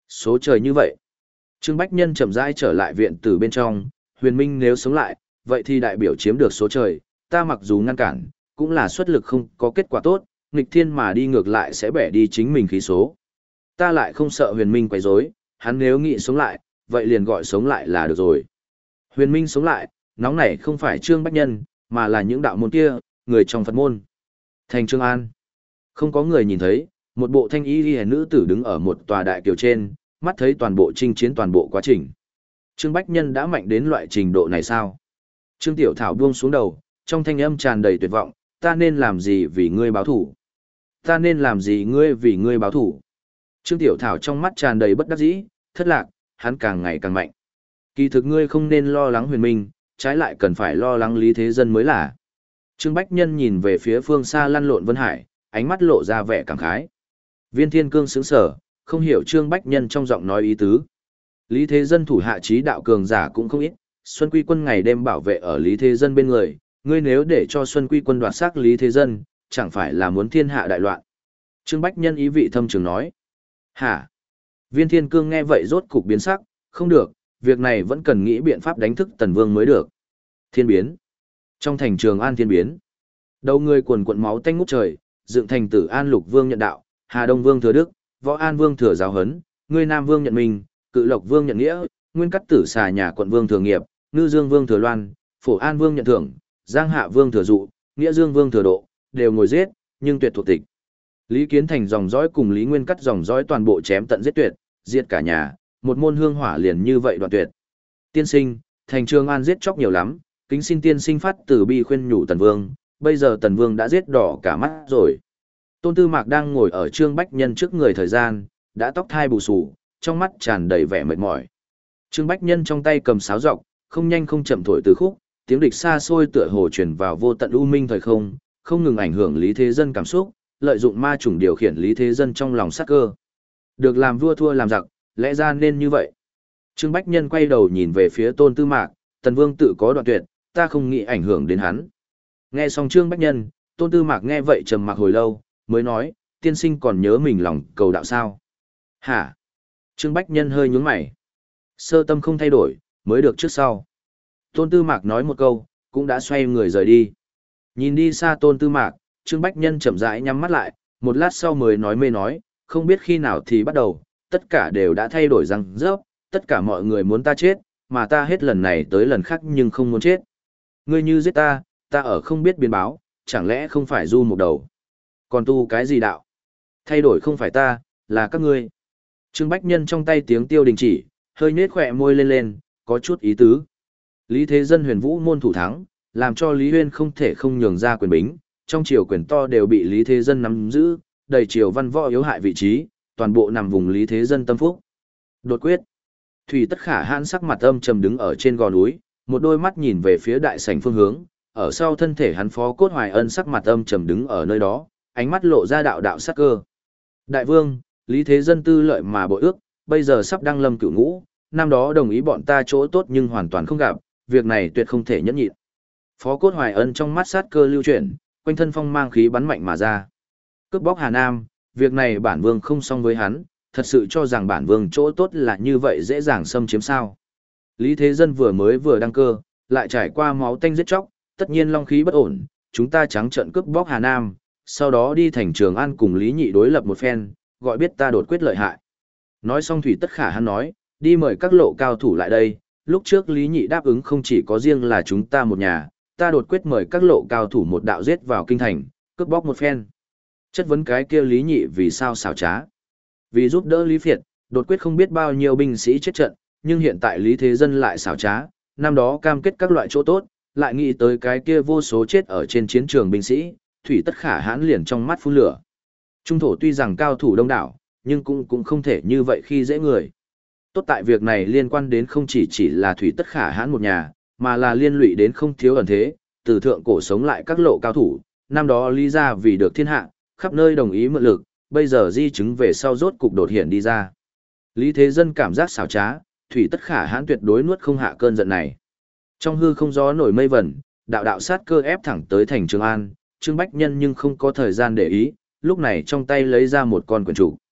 Số trời như vậy. Trương Bách Nhân chậm rãi trở lại viện từ bên trong, Huyền Minh nếu sống lại, vậy thì đại biểu chiếm được số trời, ta mặc dù ngăn cản, cũng là xuất lực không có kết quả tốt, nghịch thiên mà đi ngược lại sẽ bẻ đi chính mình khí số. Ta lại không sợ Huyền Minh quấy rối, hắn nếu nghĩ sống lại, vậy liền gọi sống lại là được rồi. Huyền Minh sống lại, nóng nảy không phải Trương Bách Nhân, mà là những đạo môn kia, người trong Phật môn. Thành Trương An. Không có người nhìn thấy, một bộ thanh y liễu nữ tử đứng ở một tòa đại kiều trên, mắt thấy toàn bộ chinh chiến toàn bộ quá trình. Trương Bách Nhân đã mạnh đến loại trình độ này sao? Trương Tiểu Thảo buông xuống đầu, trong thanh âm tràn đầy tuyệt vọng, ta nên làm gì vì ngươi báo thủ? Ta nên làm gì ngươi vì ngươi báo thủ? Trương Tiểu Thảo trong mắt tràn đầy bất đắc dĩ, thất lạc, hắn càng ngày càng mạnh. Kỳ thực ngươi không nên lo lắng Huyền Minh, trái lại cần phải lo lắng Lý Thế Dân mới là. Trương Bách Nhân nhìn về phía phương xa lăn lộn Vân Hải, ánh mắt lộ ra vẻ cảm khái. Viên Thiên Cương sững sờ, không hiểu Trương Bách Nhân trong giọng nói ý tứ. Lý Thế Dân thủ hạ chí đạo cường giả cũng không ít, Xuân Quy Quân ngày đêm bảo vệ ở Lý Thế Dân bên người, ngươi nếu để cho Xuân Quy Quân đoạt xác Lý Thế Dân, chẳng phải là muốn thiên hạ đại loạn. Trương Bách Nhân ý vị thâm trường nói. Hả? Viên Thiên Cương nghe vậy rốt cục biến sắc, không được, việc này vẫn cần nghĩ biện pháp đánh thức Tần Vương mới được. Thiên biến. Trong thành Trường An thiên biến. Đầu người quần quần máu tanh ngút trời, dựng thành Tử An Lục Vương nhận đạo, Hà Đông Vương thừa đức, Võ An Vương thừa giáo hấn, ngươi Nam Vương nhận mình, Cự Lộc Vương nhận nghĩa, Nguyên Cắt Tử xà nhà quận Vương thừa nghiệp, Ngư Dương Vương thừa loan, Phổ An Vương nhận thưởng, Giang Hạ Vương thừa dụ, Nghĩa Dương Vương thừa độ, đều ngồi giết, nhưng tuyệt thuộc tịch. Lý Kiến Thành dòng dõi cùng Lý Nguyên Cắt dòng dõi toàn bộ chém tận giết tuyệt, diệt cả nhà, một môn hương hỏa liền như vậy đoạn tuyệt. Tiên sinh, thành Trường An giết chóc nhiều lắm, kính xin tiên sinh phát từ bi khuyên nhủ Tần Vương, bây giờ Tần Vương đã giết đỏ cả mắt rồi. Tôn Tư Mạc đang ngồi ở Trương Bách Nhân trước người thời gian, đã tóc thai bù xù, trong mắt tràn đầy vẻ mệt mỏi. Trương Bách Nhân trong tay cầm sáo rọc, không nhanh không chậm thổi từ khúc, tiếng địch xa xôi tựa hồ truyền vào vô tận u minh thời không, không ngừng ảnh hưởng Lý Thế Dân cảm xúc, lợi dụng ma chủng điều khiển Lý Thế Dân trong lòng sát cơ. Được làm vua thua làm giặc, lẽ ra nên như vậy. Trương Bách Nhân quay đầu nhìn về phía Tôn Tư Mạc, Tần Vương tự có đoạn tuyệt, ta không nghĩ ảnh hưởng đến hắn. Nghe xong Trương Bách Nhân, Tôn Tư Mạc nghe vậy trầm mặc hồi lâu, mới nói, tiên sinh còn nhớ mình lòng cầu đạo sao? Hả? Trương Bách Nhân hơi nhướng mày. Sơ tâm không thay đổi, mới được trước sau. Tôn Tư Mạc nói một câu, cũng đã xoay người rời đi. Nhìn đi xa Tôn Tư Mạc, Trương Bách Nhân chậm rãi nhắm mắt lại, một lát sau mới nói mê nói, không biết khi nào thì bắt đầu, tất cả đều đã thay đổi răng rớp, tất cả mọi người muốn ta chết, mà ta hết lần này tới lần khác nhưng không muốn chết. Ngươi như giết ta, ta ở không biết biến báo, chẳng lẽ không phải du một đầu. Còn tu cái gì đạo? Thay đổi không phải ta, là các ngươi. Trương Bách Nhân trong tay tiếng tiêu đình chỉ, hơi nết khỏe môi lên lên, có chút ý tứ. Lý Thế Dân huyền vũ môn thủ thắng, làm cho Lý Huyên không thể không nhường ra quyền bính, trong triều quyền to đều bị Lý Thế Dân nắm giữ, đầy triều văn võ yếu hại vị trí, toàn bộ nằm vùng Lý Thế Dân tâm phúc. Đột quyết. Thủy Tất Khả hãn sắc mặt âm trầm đứng ở trên gò núi, một đôi mắt nhìn về phía đại sảnh phương hướng, ở sau thân thể hắn Phó Cốt Hoài Ân sắc mặt âm trầm đứng ở nơi đó, ánh mắt lộ ra đạo đạo sắc cơ. Đại vương, Lý Thế Dân tư lợi mà bội ước, bây giờ sắp đăng lâm cửu ngũ, năm đó đồng ý bọn ta chỗ tốt nhưng hoàn toàn không gặp, việc này tuyệt không thể nhẫn nhịn. Phó Cốt Hoài Ân trong mắt sát cơ lưu chuyển, quanh thân phong mang khí bắn mạnh mà ra. Cướp bóc Hà Nam, việc này bản vương không xong với hắn, thật sự cho rằng bản vương chỗ tốt là như vậy dễ dàng xâm chiếm sao. Lý Thế Dân vừa mới vừa đăng cơ, lại trải qua máu tanh giết chóc, tất nhiên long khí bất ổn, chúng ta trắng trợn cướp bóc Hà Nam, sau đó đi thành Trường An cùng Lý Nhị đối lập một phen, gọi biết ta đột quyết lợi hại. Nói xong Thủy Tất Khả hắn nói, đi mời các lộ cao thủ lại đây, lúc trước Lý Nhị đáp ứng không chỉ có riêng là chúng ta một nhà, ta đột quyết mời các lộ cao thủ một đạo giết vào kinh thành, cướp bóc một phen. Chất vấn cái kia Lý Nhị vì sao xảo trá. Vì giúp đỡ Lý Phiệt, đột quyết không biết bao nhiêu binh sĩ chết trận, nhưng hiện tại Lý Thế Dân lại xảo trá, năm đó cam kết các loại chỗ tốt, lại nghĩ tới cái kia vô số chết ở trên chiến trường binh sĩ, Thủy Tất Khả hãn liền trong mắt phun lửa. Trung thổ tuy rằng cao thủ đông đảo, nhưng cũng cũng không thể như vậy khi dễ người. Tốt tại việc này liên quan đến không chỉ chỉ là Thủy Tất Khả hãn một nhà, mà là liên lụy đến không thiếu ẩn thế, từ thượng cổ sống lại các lộ cao thủ, năm đó Lý gia vì được thiên hạ, khắp nơi đồng ý mượn lực, bây giờ di chứng về sau rốt cục đột hiện đi ra. Lý Thế Dân cảm giác xảo trá, Thủy Tất Khả hãn tuyệt đối nuốt không hạ cơn giận này. Trong hư không gió nổi mây vẩn, đạo đạo sát cơ ép thẳng tới thành Trường An, Trương Bách Nhân nhưng không có thời gian để ý, lúc này trong tay lấy ra một con quyển trục.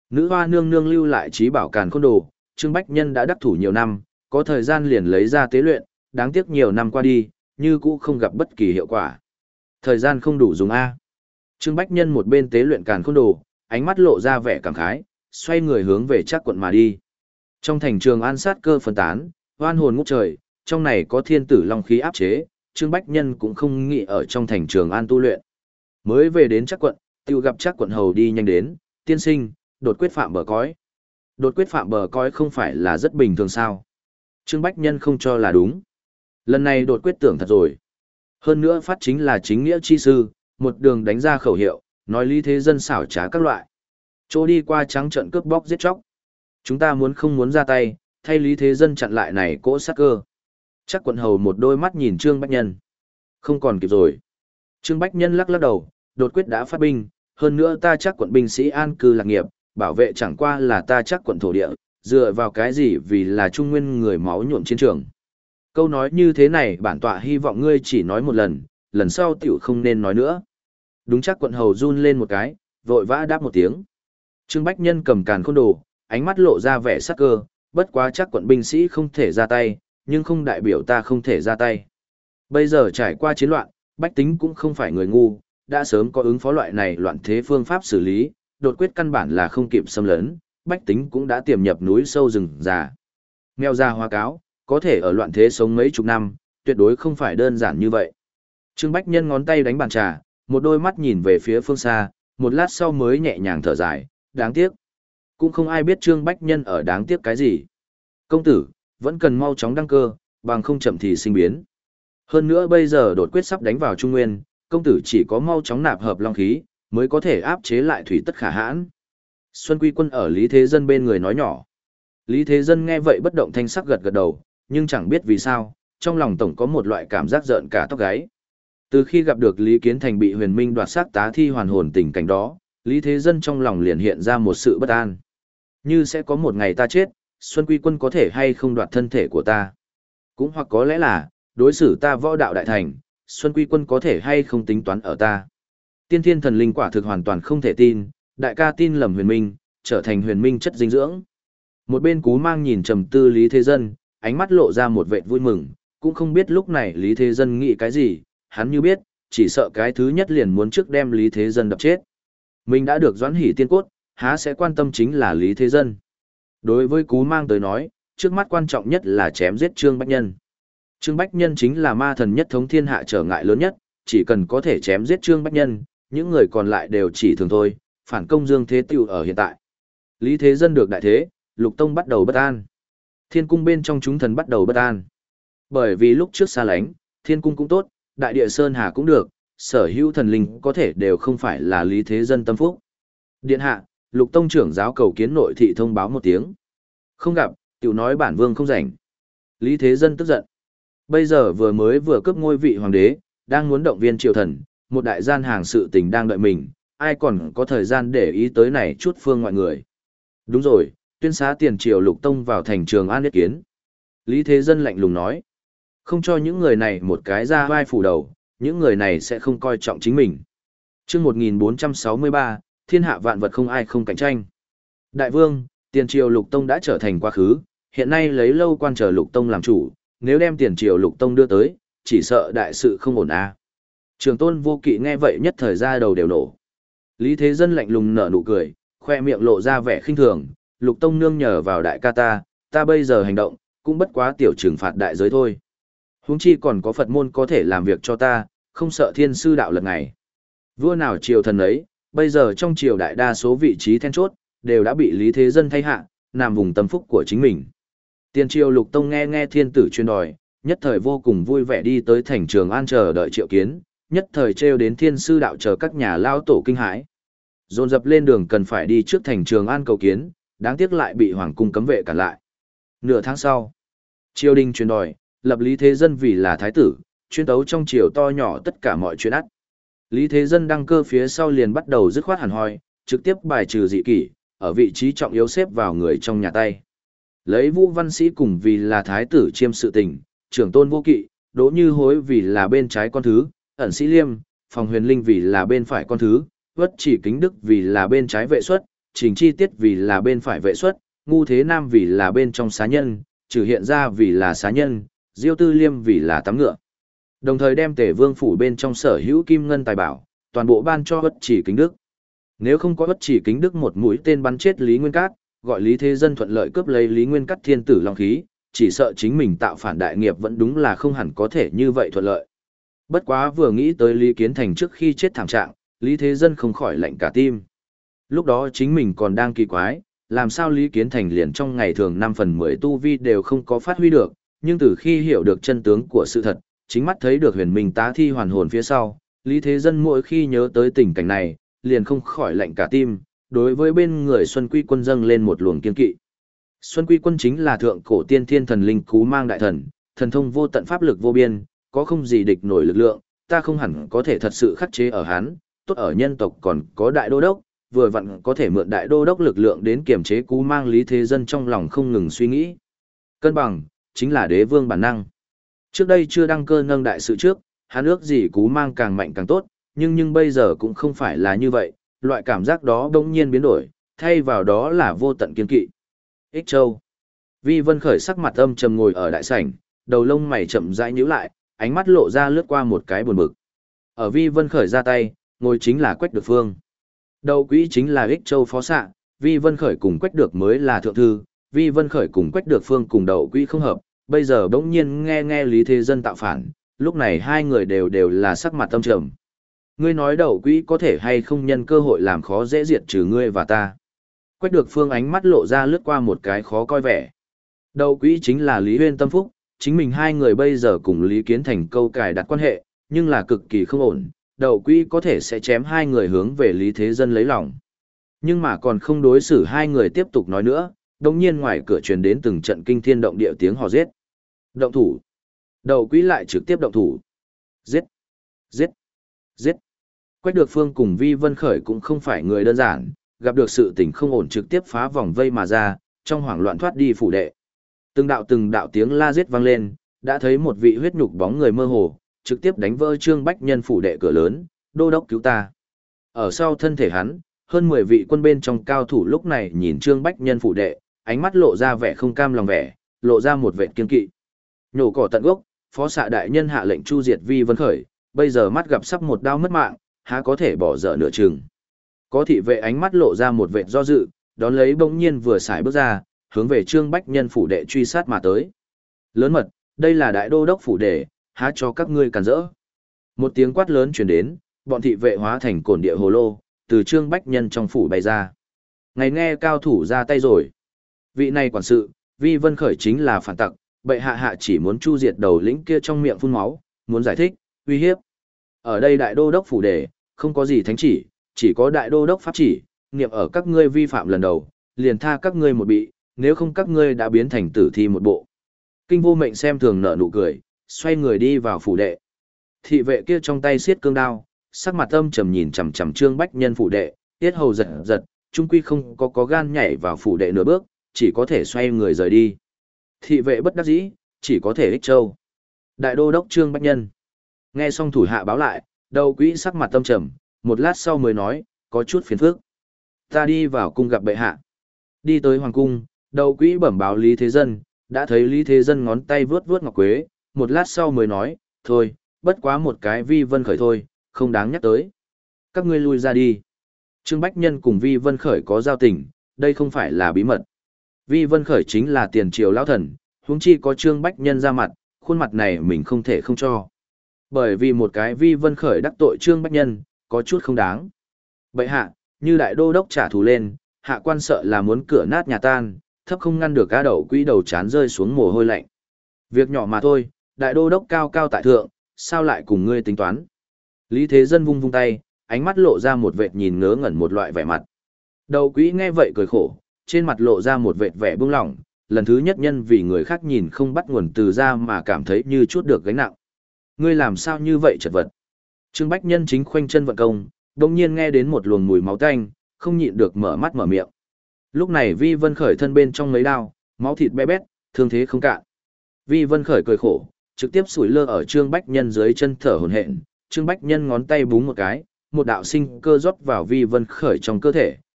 Nữ hoa nương nương lưu lại trí bảo càn khôn đồ, Trương Bách Nhân đã đắc thủ nhiều năm, có thời gian liền lấy ra tế luyện, đáng tiếc nhiều năm qua đi, như cũ không gặp bất kỳ hiệu quả. Thời gian không đủ dùng A. Trương Bách Nhân một bên tế luyện càn khôn đồ, ánh mắt lộ ra vẻ cảm khái, xoay người hướng về Trác quận mà đi. Trong thành Trường An sát cơ phân tán, oan hồn ngút trời, trong này có thiên tử long khí áp chế, Trương Bách Nhân cũng không nghĩ ở trong thành Trường An tu luyện. Mới về đến Trác quận, tiêu gặp Trác quận hầu đi nhanh đến, tiên sinh, đột quyết phạm bờ cõi. Đột quyết phạm bờ cõi không phải là rất bình thường sao? Trương Bách Nhân không cho là đúng. Lần này đột quyết tưởng thật rồi. Hơn nữa phát chính là chính nghĩa chi sư, một đường đánh ra khẩu hiệu, nói lý thế dân xảo trá các loại. Chỗ đi qua trắng trận cướp bóc giết chóc. Chúng ta muốn không muốn ra tay, thay lý thế dân chặn lại này cỗ sát cơ. Chắc quận hầu một đôi mắt nhìn Trương Bách Nhân. Không còn kịp rồi. Trương Bách Nhân lắc lắc đầu, đột quyết đã phát binh, hơn nữa ta chắc quận binh sĩ an cư lạc nghiệp, bảo vệ chẳng qua là ta chắc quận thổ địa, dựa vào cái gì vì là trung nguyên người máu nhuộm chiến trường. Câu nói như thế này bản tọa hy vọng ngươi chỉ nói một lần, lần sau tiểu không nên nói nữa. Đúng chắc quận hầu run lên một cái, vội vã đáp một tiếng. Trương Bách Nhân cầm càn khôn đồ, ánh mắt lộ ra vẻ sắc cơ, bất quá chắc quận binh sĩ không thể ra tay, nhưng không đại biểu ta không thể ra tay. Bây giờ trải qua chiến loạn, bách tính cũng không phải người ngu, đã sớm có ứng phó loại này loạn thế phương pháp xử lý, đột quyết căn bản là không kịp xâm lấn, bách tính cũng đã tiềm nhập núi sâu rừng già. Mèo ra hoa cáo, có thể ở loạn thế sống mấy chục năm, tuyệt đối không phải đơn giản như vậy. Trương Bách Nhân ngón tay đánh bàn trà, một đôi mắt nhìn về phía phương xa, một lát sau mới nhẹ nhàng thở dài, đáng tiếc. Cũng không ai biết Trương Bách Nhân ở đáng tiếc cái gì. Công tử, vẫn cần mau chóng đăng cơ, bằng không chậm thì sinh biến. Hơn nữa bây giờ đột quyết sắp đánh vào Trung Nguyên, công tử chỉ có mau chóng nạp hợp long khí, mới có thể áp chế lại thủy tất khả hãn. Xuân Quy Quân ở Lý Thế Dân bên người nói nhỏ. Lý Thế Dân nghe vậy bất động thanh sắc gật gật đầu, nhưng chẳng biết vì sao, trong lòng tổng có một loại cảm giác rợn cả tóc gáy. Từ khi gặp được Lý Kiến Thành bị Huyền Minh đoạt xác tá thi hoàn hồn tình cảnh đó, Lý Thế Dân trong lòng liền hiện ra một sự bất an. Như sẽ có một ngày ta chết, Xuân Quy Quân có thể hay không đoạt thân thể của ta. Cũng hoặc có lẽ là, đối xử ta võ đạo đại thành, Xuân Quy Quân có thể hay không tính toán ở ta. Tiên thiên thần linh quả thực hoàn toàn không thể tin, đại ca tin lầm Huyền Minh, trở thành Huyền Minh chất dinh dưỡng. Một bên Cú Mang nhìn trầm tư Lý Thế Dân, ánh mắt lộ ra một vệt vui mừng, cũng không biết lúc này Lý Thế Dân nghĩ cái gì, hắn như biết, chỉ sợ cái thứ nhất liền muốn trước đem Lý Thế Dân đập chết. Mình đã được doãn hỉ tiên cốt, há sẽ quan tâm chính là Lý Thế Dân. Đối với Cú Mang tới nói, trước mắt quan trọng nhất là chém giết Trương Bách Nhân. Trương Bách Nhân chính là ma thần nhất thống thiên hạ trở ngại lớn nhất, chỉ cần có thể chém giết Trương Bách Nhân, những người còn lại đều chỉ thường thôi, phản công Dương Thế Tiêu ở hiện tại. Lý Thế Dân được đại thế, Lục Tông bắt đầu bất an. Thiên cung bên trong chúng thần bắt đầu bất an. Bởi vì lúc trước xa lánh, thiên cung cũng tốt, đại địa Sơn Hà cũng được, sở hữu thần linh có thể đều không phải là Lý Thế Dân tâm phúc. Điện hạ, Lục Tông trưởng giáo cầu kiến nội thị thông báo một tiếng. Không gặp, tiểu nói bản vương không rảnh. Lý Thế Dân tức giận. Bây giờ vừa mới vừa cướp ngôi vị hoàng đế, đang muốn động viên triều thần, một đại gian hàng sự tình đang đợi mình, ai còn có thời gian để ý tới này chút phương ngoại người. Đúng rồi, tuyên xá tiền triều Lục Tông vào thành Trường An yết kiến. Lý Thế Dân lạnh lùng nói. Không cho những người này một cái ra vai phủ đầu, những người này sẽ không coi trọng chính mình. Trước một nghìn bốn trăm sáu mươi ba, thiên hạ vạn vật không ai không cạnh tranh. Đại vương, tiền triều Lục Tông đã trở thành quá khứ, hiện nay lấy lâu quan chờ Lục Tông làm chủ, nếu đem tiền triều Lục Tông đưa tới, chỉ sợ đại sự không ổn à. Trường Tôn Vô Kỵ nghe vậy nhất thời ra đầu đều nổ. Lý Thế Dân lạnh lùng nở nụ cười, khoe miệng lộ ra vẻ khinh thường, Lục Tông nương nhờ vào đại ca ta, ta bây giờ hành động, cũng bất quá tiểu trừng phạt đại giới thôi. Huống chi còn có Phật môn có thể làm việc cho ta, không sợ thiên sư đạo lật ngày. Vua nào triều thần ấy, bây giờ trong triều đại đa số vị trí then chốt, đều đã bị Lý Thế Dân thay hạ, nằm vùng tâm phúc của chính mình. Tiền triều Lục Tông nghe nghe thiên tử chuyên đòi, nhất thời vô cùng vui vẻ đi tới thành Trường An chờ đợi triệu kiến, nhất thời trêu đến thiên sư đạo chờ các nhà lao tổ kinh hãi. Dồn dập lên đường cần phải đi trước thành Trường An cầu kiến, đáng tiếc lại bị hoàng cung cấm vệ cản lại. Nửa tháng sau, triều đình truyền đòi, lập Lý Thế Dân vì là thái tử, chuyên tấu trong triều to nhỏ tất cả mọi chuyện ắt. Lý Thế Dân đăng cơ phía sau liền bắt đầu dứt khoát hẳn hoi, trực tiếp bài trừ dị kỷ, ở vị trí trọng yếu xếp vào người trong nhà tay. Lấy Vũ Văn Sĩ cùng vì là thái tử chiêm sự tình, Trưởng Tôn Vô Kỵ, Đỗ Như Hối vì là bên trái con thứ, Ẩn Sĩ Liêm, Phòng Huyền Linh vì là bên phải con thứ, Vất Chỉ Kính Đức vì là bên trái vệ xuất, Trình Chi Tiết vì là bên phải vệ xuất, Ngu Thế Nam vì là bên trong xá nhân, Trừ Hiện ra vì là xá nhân, Diêu Tư Liêm vì là tắm ngựa. Đồng thời đem Tề Vương phủ bên trong sở hữu kim ngân tài bảo, toàn bộ ban cho Bất Chỉ Kính Đức. Nếu không có Bất Chỉ Kính Đức một mũi tên bắn chết Lý Nguyên Cát, gọi Lý Thế Dân thuận lợi cướp lấy Lý Nguyên Cát thiên tử long khí, chỉ sợ chính mình tạo phản đại nghiệp vẫn đúng là không hẳn có thể như vậy thuận lợi. Bất quá vừa nghĩ tới Lý Kiến Thành trước khi chết thảm trạng, Lý Thế Dân không khỏi lạnh cả tim. Lúc đó chính mình còn đang kỳ quái, làm sao Lý Kiến Thành liền trong ngày thường năm phần mười tu vi đều không có phát huy được, nhưng từ khi hiểu được chân tướng của sự thật, chính mắt thấy được huyền minh tá thi hoàn hồn phía sau, Lý Thế Dân mỗi khi nhớ tới tình cảnh này, liền không khỏi lạnh cả tim, đối với bên người Xuân Quy Quân dâng lên một luồng kiên kỵ. Xuân Quy Quân chính là thượng cổ tiên thiên thần linh Cú Mang đại thần, thần thông vô tận pháp lực vô biên, có không gì địch nổi lực lượng, ta không hẳn có thể thật sự khắc chế ở hắn, tốt ở nhân tộc còn có đại đô đốc, vừa vặn có thể mượn đại đô đốc lực lượng đến kiềm chế Cú Mang. Lý Thế Dân trong lòng không ngừng suy nghĩ. Cân bằng, chính là đế vương bản năng. Trước đây chưa đăng cơ nâng đại sự trước, hắn ước gì Cú Mang càng mạnh càng tốt, nhưng nhưng bây giờ cũng không phải là như vậy, loại cảm giác đó bỗng nhiên biến đổi, thay vào đó là vô tận kiên kỵ. Ích Châu. Vi Vân Khởi sắc mặt âm trầm ngồi ở đại sảnh, đầu lông mày chậm rãi nhíu lại, ánh mắt lộ ra lướt qua một cái buồn bực. Ở Vi Vân Khởi ra tay, ngồi chính là Quách Được Phương. Đầu quỹ chính là Ích Châu phó xạ, Vi Vân Khởi cùng Quách Được mới là thượng thư, Vi Vân Khởi cùng Quách Được Phương cùng đầu quỹ không hợp, bây giờ bỗng nhiên nghe nghe Lý Thế Dân tạo phản, lúc này hai người đều đều là sắc mặt âm trầm. Ngươi nói đầu quỹ có thể hay không nhân cơ hội làm khó dễ diệt trừ ngươi và ta. Quách Được Phương ánh mắt lộ ra lướt qua một cái khó coi vẻ. Đầu quỹ chính là Lý Huyên Tâm Phúc, chính mình hai người bây giờ cùng Lý Kiến Thành câu cài đặt quan hệ, nhưng là cực kỳ không ổn, đầu quỹ có thể sẽ chém hai người hướng về Lý Thế Dân lấy lòng. Nhưng mà còn không đối xử hai người tiếp tục nói nữa, đồng nhiên ngoài cửa truyền đến từng trận kinh thiên động địa tiếng hò giết. Động thủ. Đầu quỹ lại trực tiếp động thủ. Giết. Giết. Giết. Quách Được Phương cùng Vi Vân Khởi cũng không phải người đơn giản, gặp được sự tình không ổn trực tiếp phá vòng vây mà ra, trong hoảng loạn thoát đi phủ đệ. Từng đạo từng đạo tiếng la giết vang lên, đã thấy một vị huyết nhục bóng người mơ hồ, trực tiếp đánh vỡ Trương Bách Nhân phủ đệ cửa lớn, đô đốc cứu ta. Ở sau thân thể hắn, hơn mười vị quân bên trong cao thủ lúc này nhìn Trương Bách Nhân phủ đệ, ánh mắt lộ ra vẻ không cam lòng vẻ, lộ ra một vẻ kiên kỵ. Nhổ cỏ tận gốc, phó xạ đại nhân hạ lệnh chu diệt Vi Vân Khởi, bây giờ mắt gặp sắp một đao mất mạng, há có thể bỏ dở nửa chừng. Có thị vệ ánh mắt lộ ra một vẻ do dự, đón lấy bỗng nhiên vừa xài bước ra, hướng về Trương Bách Nhân phủ đệ truy sát mà tới. Lớn mật, đây là đại đô đốc phủ đệ, há cho các ngươi cản rỡ. Một tiếng quát lớn truyền đến, bọn thị vệ hóa thành cổn địa hồ lô, từ Trương Bách Nhân trong phủ bay ra. Ngày nghe cao thủ ra tay rồi. Vị này quản sự, Vi Vân Khởi chính là phản tặc, bệ hạ hạ chỉ muốn chu diệt đầu lĩnh kia trong miệng phun máu, muốn giải thích, uy hiếp. Ở đây đại đô đốc phủ đệ, không có gì thánh chỉ, chỉ có đại đô đốc pháp chỉ, niệm ở các ngươi vi phạm lần đầu, liền tha các ngươi một bị, nếu không các ngươi đã biến thành tử thi một bộ. Kinh Vô Mệnh xem thường nở nụ cười, xoay người đi vào phủ đệ. Thị vệ kia trong tay xiết cương đao, sắc mặt âm trầm nhìn chằm chằm Trương Bách Nhân phủ đệ, tiết hầu giật giật, trung quy không có có gan nhảy vào phủ đệ nửa bước, chỉ có thể xoay người rời đi. Thị vệ bất đắc dĩ, chỉ có thể Ích Châu. Đại đô đốc Trương Bách Nhân. Nghe xong thủ hạ báo lại, đầu quỹ sắc mặt âm trầm, một lát sau mới nói, có chút phiền phức. Ta đi vào cung gặp bệ hạ. Đi tới hoàng cung, đầu quỹ bẩm báo Lý Thế Dân, đã thấy Lý Thế Dân ngón tay vướt vướt ngọc quế, một lát sau mới nói, thôi, bất quá một cái Vi Vân Khởi thôi, không đáng nhắc tới. Các ngươi lui ra đi. Trương Bách Nhân cùng Vi Vân Khởi có giao tình, đây không phải là bí mật. Vi Vân Khởi chính là tiền triều lão thần, huống chi có Trương Bách Nhân ra mặt, khuôn mặt này mình không thể không cho. Bởi vì một cái Vi Vân Khởi đắc tội Trương Bách Nhân, có chút không đáng. Bệ hạ, như đại đô đốc trả thù lên, hạ quan sợ là muốn cửa nát nhà tan, thấp không ngăn được cá đậu quỹ đầu chán rơi xuống mồ hôi lạnh. Việc nhỏ mà thôi, đại đô đốc cao cao tại thượng, sao lại cùng ngươi tính toán. Lý Thế Dân vung vung tay, ánh mắt lộ ra một vệt nhìn ngớ ngẩn một loại vẻ mặt. Đầu quỹ nghe vậy cười khổ, trên mặt lộ ra một vệt vẻ buông lỏng, lần thứ nhất nhân vì người khác nhìn không bắt nguồn từ ra mà cảm thấy như chút được gánh nặng. Ngươi làm sao như vậy chật vật. Trương Bách Nhân chính khoanh chân vận công, đồng nhiên nghe đến một luồng mùi máu tanh, không nhịn được mở mắt mở miệng. Lúc này Vi Vân Khởi thân bên trong mấy đao, máu thịt bé bét, thương thế không cạn. Vi Vân Khởi cười khổ, trực tiếp sủi lơ ở Trương Bách Nhân dưới chân thở hổn hển. Trương Bách Nhân ngón tay búng một cái, một đạo sinh cơ rót vào Vi Vân Khởi trong cơ thể,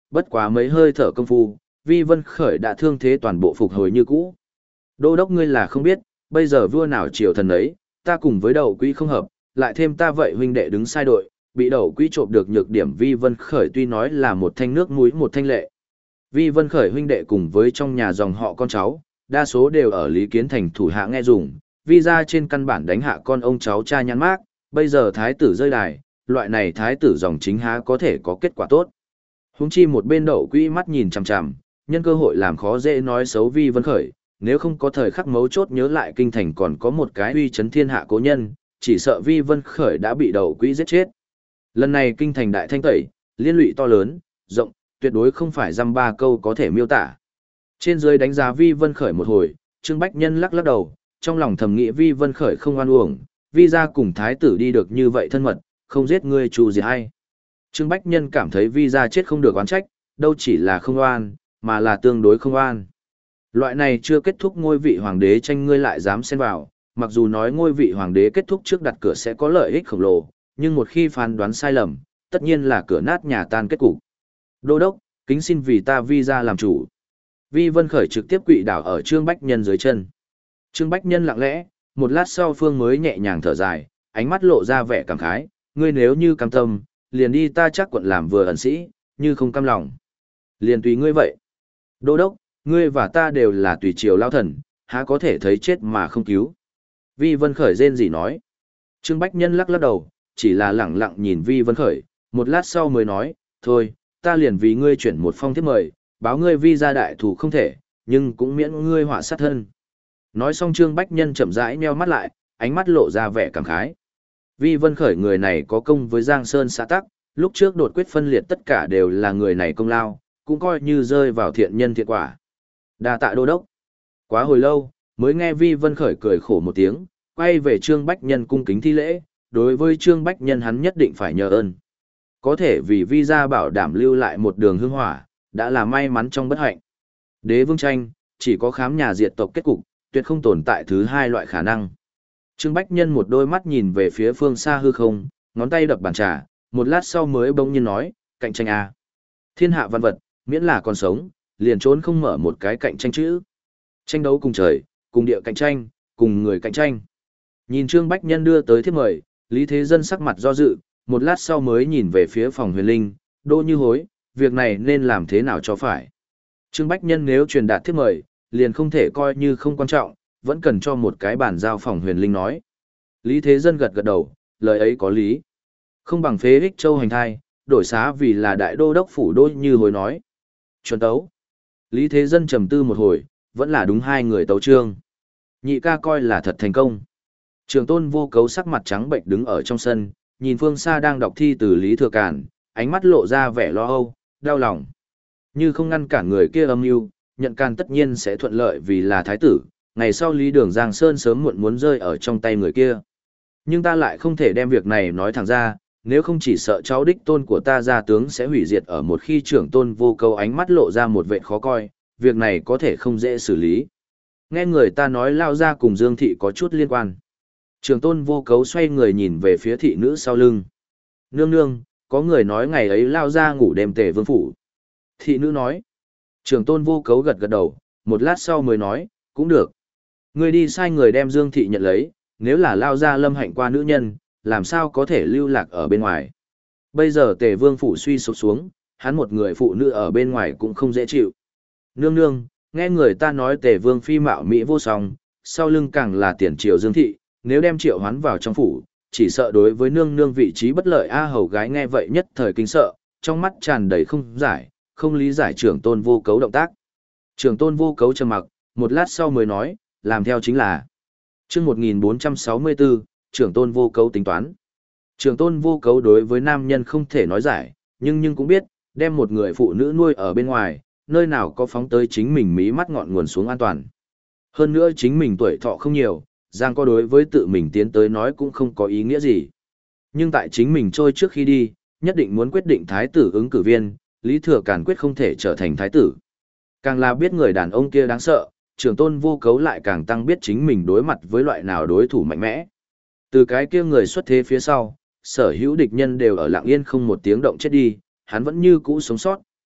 bất quá mấy hơi thở công phu, Vi Vân Khởi đã thương thế toàn bộ phục hồi như cũ. Đô đốc ngươi là không biết, bây giờ vua nào triều thần ấy, ta cùng với Đậu Quý không hợp, lại thêm ta vậy huynh đệ đứng sai đội, bị Đậu Quý trộm được nhược điểm. Vi Vân Khởi tuy nói là một thanh nước mũi một thanh lệ. Vi Vân Khởi huynh đệ cùng với trong nhà dòng họ con cháu, đa số đều ở Lý Kiến Thành thủ hạ nghe dùng, vi ra trên căn bản đánh hạ con ông cháu cha nhãn mác, bây giờ thái tử rơi đài, loại này thái tử dòng chính há có thể có kết quả tốt. Huống chi một bên Đậu Quý mắt nhìn chằm chằm, nhân cơ hội làm khó dễ nói xấu Vi Vân Khởi, nếu không có thời khắc mấu chốt nhớ lại kinh thành còn có một cái uy chấn thiên hạ cố nhân, chỉ sợ Vi Vân Khởi đã bị Đậu Quý giết chết. Lần này kinh thành đại thanh tẩy, liên lụy to lớn, rộng, tuyệt đối không phải dăm ba câu có thể miêu tả. Trên dưới đánh giá Vi Vân Khởi một hồi, Trương Bách Nhân lắc lắc đầu, trong lòng thầm nghĩ Vi Vân Khởi không oan uổng, vi ra cùng thái tử đi được như vậy thân mật, không giết ngươi trù gì hay. Trương Bách Nhân cảm thấy vi ra chết không được oán trách, đâu chỉ là không oan, mà là tương đối không oan. Loại này chưa kết thúc ngôi vị hoàng đế tranh ngươi lại dám xen vào, mặc dù nói ngôi vị hoàng đế kết thúc trước đặt cửa sẽ có lợi ích khổng lồ, nhưng một khi phán đoán sai lầm, tất nhiên là cửa nát nhà tan kết cục. Đô đốc, kính xin vì ta vi ra làm chủ. Vi Vân Khởi trực tiếp quỵ đảo ở Trương Bách Nhân dưới chân. Trương Bách Nhân lặng lẽ, một lát sau phương mới nhẹ nhàng thở dài, ánh mắt lộ ra vẻ cảm khái, ngươi nếu như cam tâm, liền đi ta chắc quận làm vừa ẩn sĩ, như không cam lòng. Liền tùy ngươi vậy. Đô đốc, ngươi và ta đều là tùy triều lao thần, há có thể thấy chết mà không cứu. Vi Vân Khởi rên rỉ nói. Trương Bách Nhân lắc lắc đầu, chỉ là lẳng lặng nhìn Vi Vân Khởi, một lát sau mới nói, thôi, ta liền vì ngươi chuyển một phong thiếp mời, báo ngươi vi ra đại thủ không thể, nhưng cũng miễn ngươi họa sát thân. Nói xong Trương Bách Nhân chậm rãi nheo mắt lại, ánh mắt lộ ra vẻ cảm khái. Vi Vân Khởi người này có công với Giang Sơn xã tắc, lúc trước đột quyết phân liệt tất cả đều là người này công lao, cũng coi như rơi vào thiện nhân thiện quả. Đa tạ đô đốc. Quá hồi lâu, mới nghe Vi Vân Khởi cười khổ một tiếng, quay về Trương Bách Nhân cung kính thi lễ, đối với Trương Bách Nhân hắn nhất định phải nhờ ơn. Có thể vì vi gia bảo đảm lưu lại một đường hương hỏa, đã là may mắn trong bất hạnh. Đế vương tranh, chỉ có khám nhà diệt tộc kết cục, tuyệt không tồn tại thứ hai loại khả năng. Trương Bách Nhân một đôi mắt nhìn về phía phương xa hư không, ngón tay đập bàn trà, một lát sau mới bỗng nhiên nói, cạnh tranh à. Thiên hạ văn vật, miễn là còn sống, liền trốn không mở một cái cạnh tranh chữ. Tranh đấu cùng trời, cùng địa cạnh tranh, cùng người cạnh tranh. Nhìn Trương Bách Nhân đưa tới thiếp mời, Lý Thế Dân sắc mặt do dự, một lát sau mới nhìn về phía phòng huyền linh, Đỗ Như Hối, việc này nên làm thế nào cho phải. Trương Bách Nhân nếu truyền đạt thiếp mời, liền không thể coi như không quan trọng, vẫn cần cho một cái bản giao phòng huyền linh nói. Lý Thế Dân gật gật đầu, lời ấy có lý. Không bằng phế ích châu hành thai, đổi xá vì là đại đô đốc phủ Đỗ Như Hối nói. Chuẩn tấu. Lý Thế Dân trầm tư một hồi, vẫn là đúng hai người tấu trương. Nhị ca coi là thật thành công. Trường Tôn Vô Cấu sắc mặt trắng bệnh đứng ở trong sân, nhìn phương xa đang đọc thi từ Lý Thừa Cản, ánh mắt lộ ra vẻ lo âu, đau lòng. Như không ngăn cản người kia âm mưu, nhận can tất nhiên sẽ thuận lợi vì là thái tử, ngày sau Lý Đường Giang Sơn sớm muộn muốn rơi ở trong tay người kia. Nhưng ta lại không thể đem việc này nói thẳng ra, nếu không chỉ sợ cháu đích tôn của ta gia tướng sẽ hủy diệt ở một khi trưởng tôn Vô Cấu ánh mắt lộ ra một vẻ khó coi, việc này có thể không dễ xử lý. Nghe người ta nói lao ra cùng Dương Thị có chút liên quan. Trường tôn Vô Cấu xoay người nhìn về phía thị nữ sau lưng. Nương nương, có người nói ngày ấy lao ra ngủ đêm Tề Vương phủ. Thị nữ nói. Trường tôn Vô Cấu gật gật đầu, một lát sau mới nói, cũng được. Người đi sai người đem Dương Thị nhận lấy, nếu là lao ra lâm hạnh qua nữ nhân, làm sao có thể lưu lạc ở bên ngoài. Bây giờ Tề Vương phủ suy sụp xuống, hắn một người phụ nữ ở bên ngoài cũng không dễ chịu. Nương nương, nghe người ta nói Tề Vương phi mạo mỹ vô song, sau lưng càng là tiền triều Dương Thị, nếu đem triệu hoán vào trong phủ, chỉ sợ đối với nương nương vị trí bất lợi. A hầu gái nghe vậy nhất thời kinh sợ, trong mắt tràn đầy không giải, không lý giải trưởng tôn Vô Cấu động tác. Trưởng tôn Vô Cấu trầm mặc, một lát sau mới nói, làm theo chính là. Chương một nghìn bốn trăm sáu mươi bốn, trưởng tôn Vô Cấu tính toán. Trưởng tôn Vô Cấu đối với nam nhân không thể nói giải, nhưng nhưng cũng biết, đem một người phụ nữ nuôi ở bên ngoài, nơi nào có phóng tới chính mình mí mắt ngọn nguồn xuống an toàn. Hơn nữa chính mình tuổi thọ không nhiều, Giang có đối với tự mình tiến tới nói cũng không có ý nghĩa gì. Nhưng tại chính mình trôi trước khi đi, nhất định muốn quyết định thái tử ứng cử viên, Lý Thừa Càn quyết không thể trở thành thái tử. Càng là biết người đàn ông kia đáng sợ, trưởng tôn Vô Cấu lại càng tăng biết chính mình đối mặt với loại nào đối thủ mạnh mẽ. Từ cái kia người xuất thế phía sau, sở hữu địch nhân đều ở lặng yên không một tiếng động chết đi, hắn vẫn như cũ sống sót,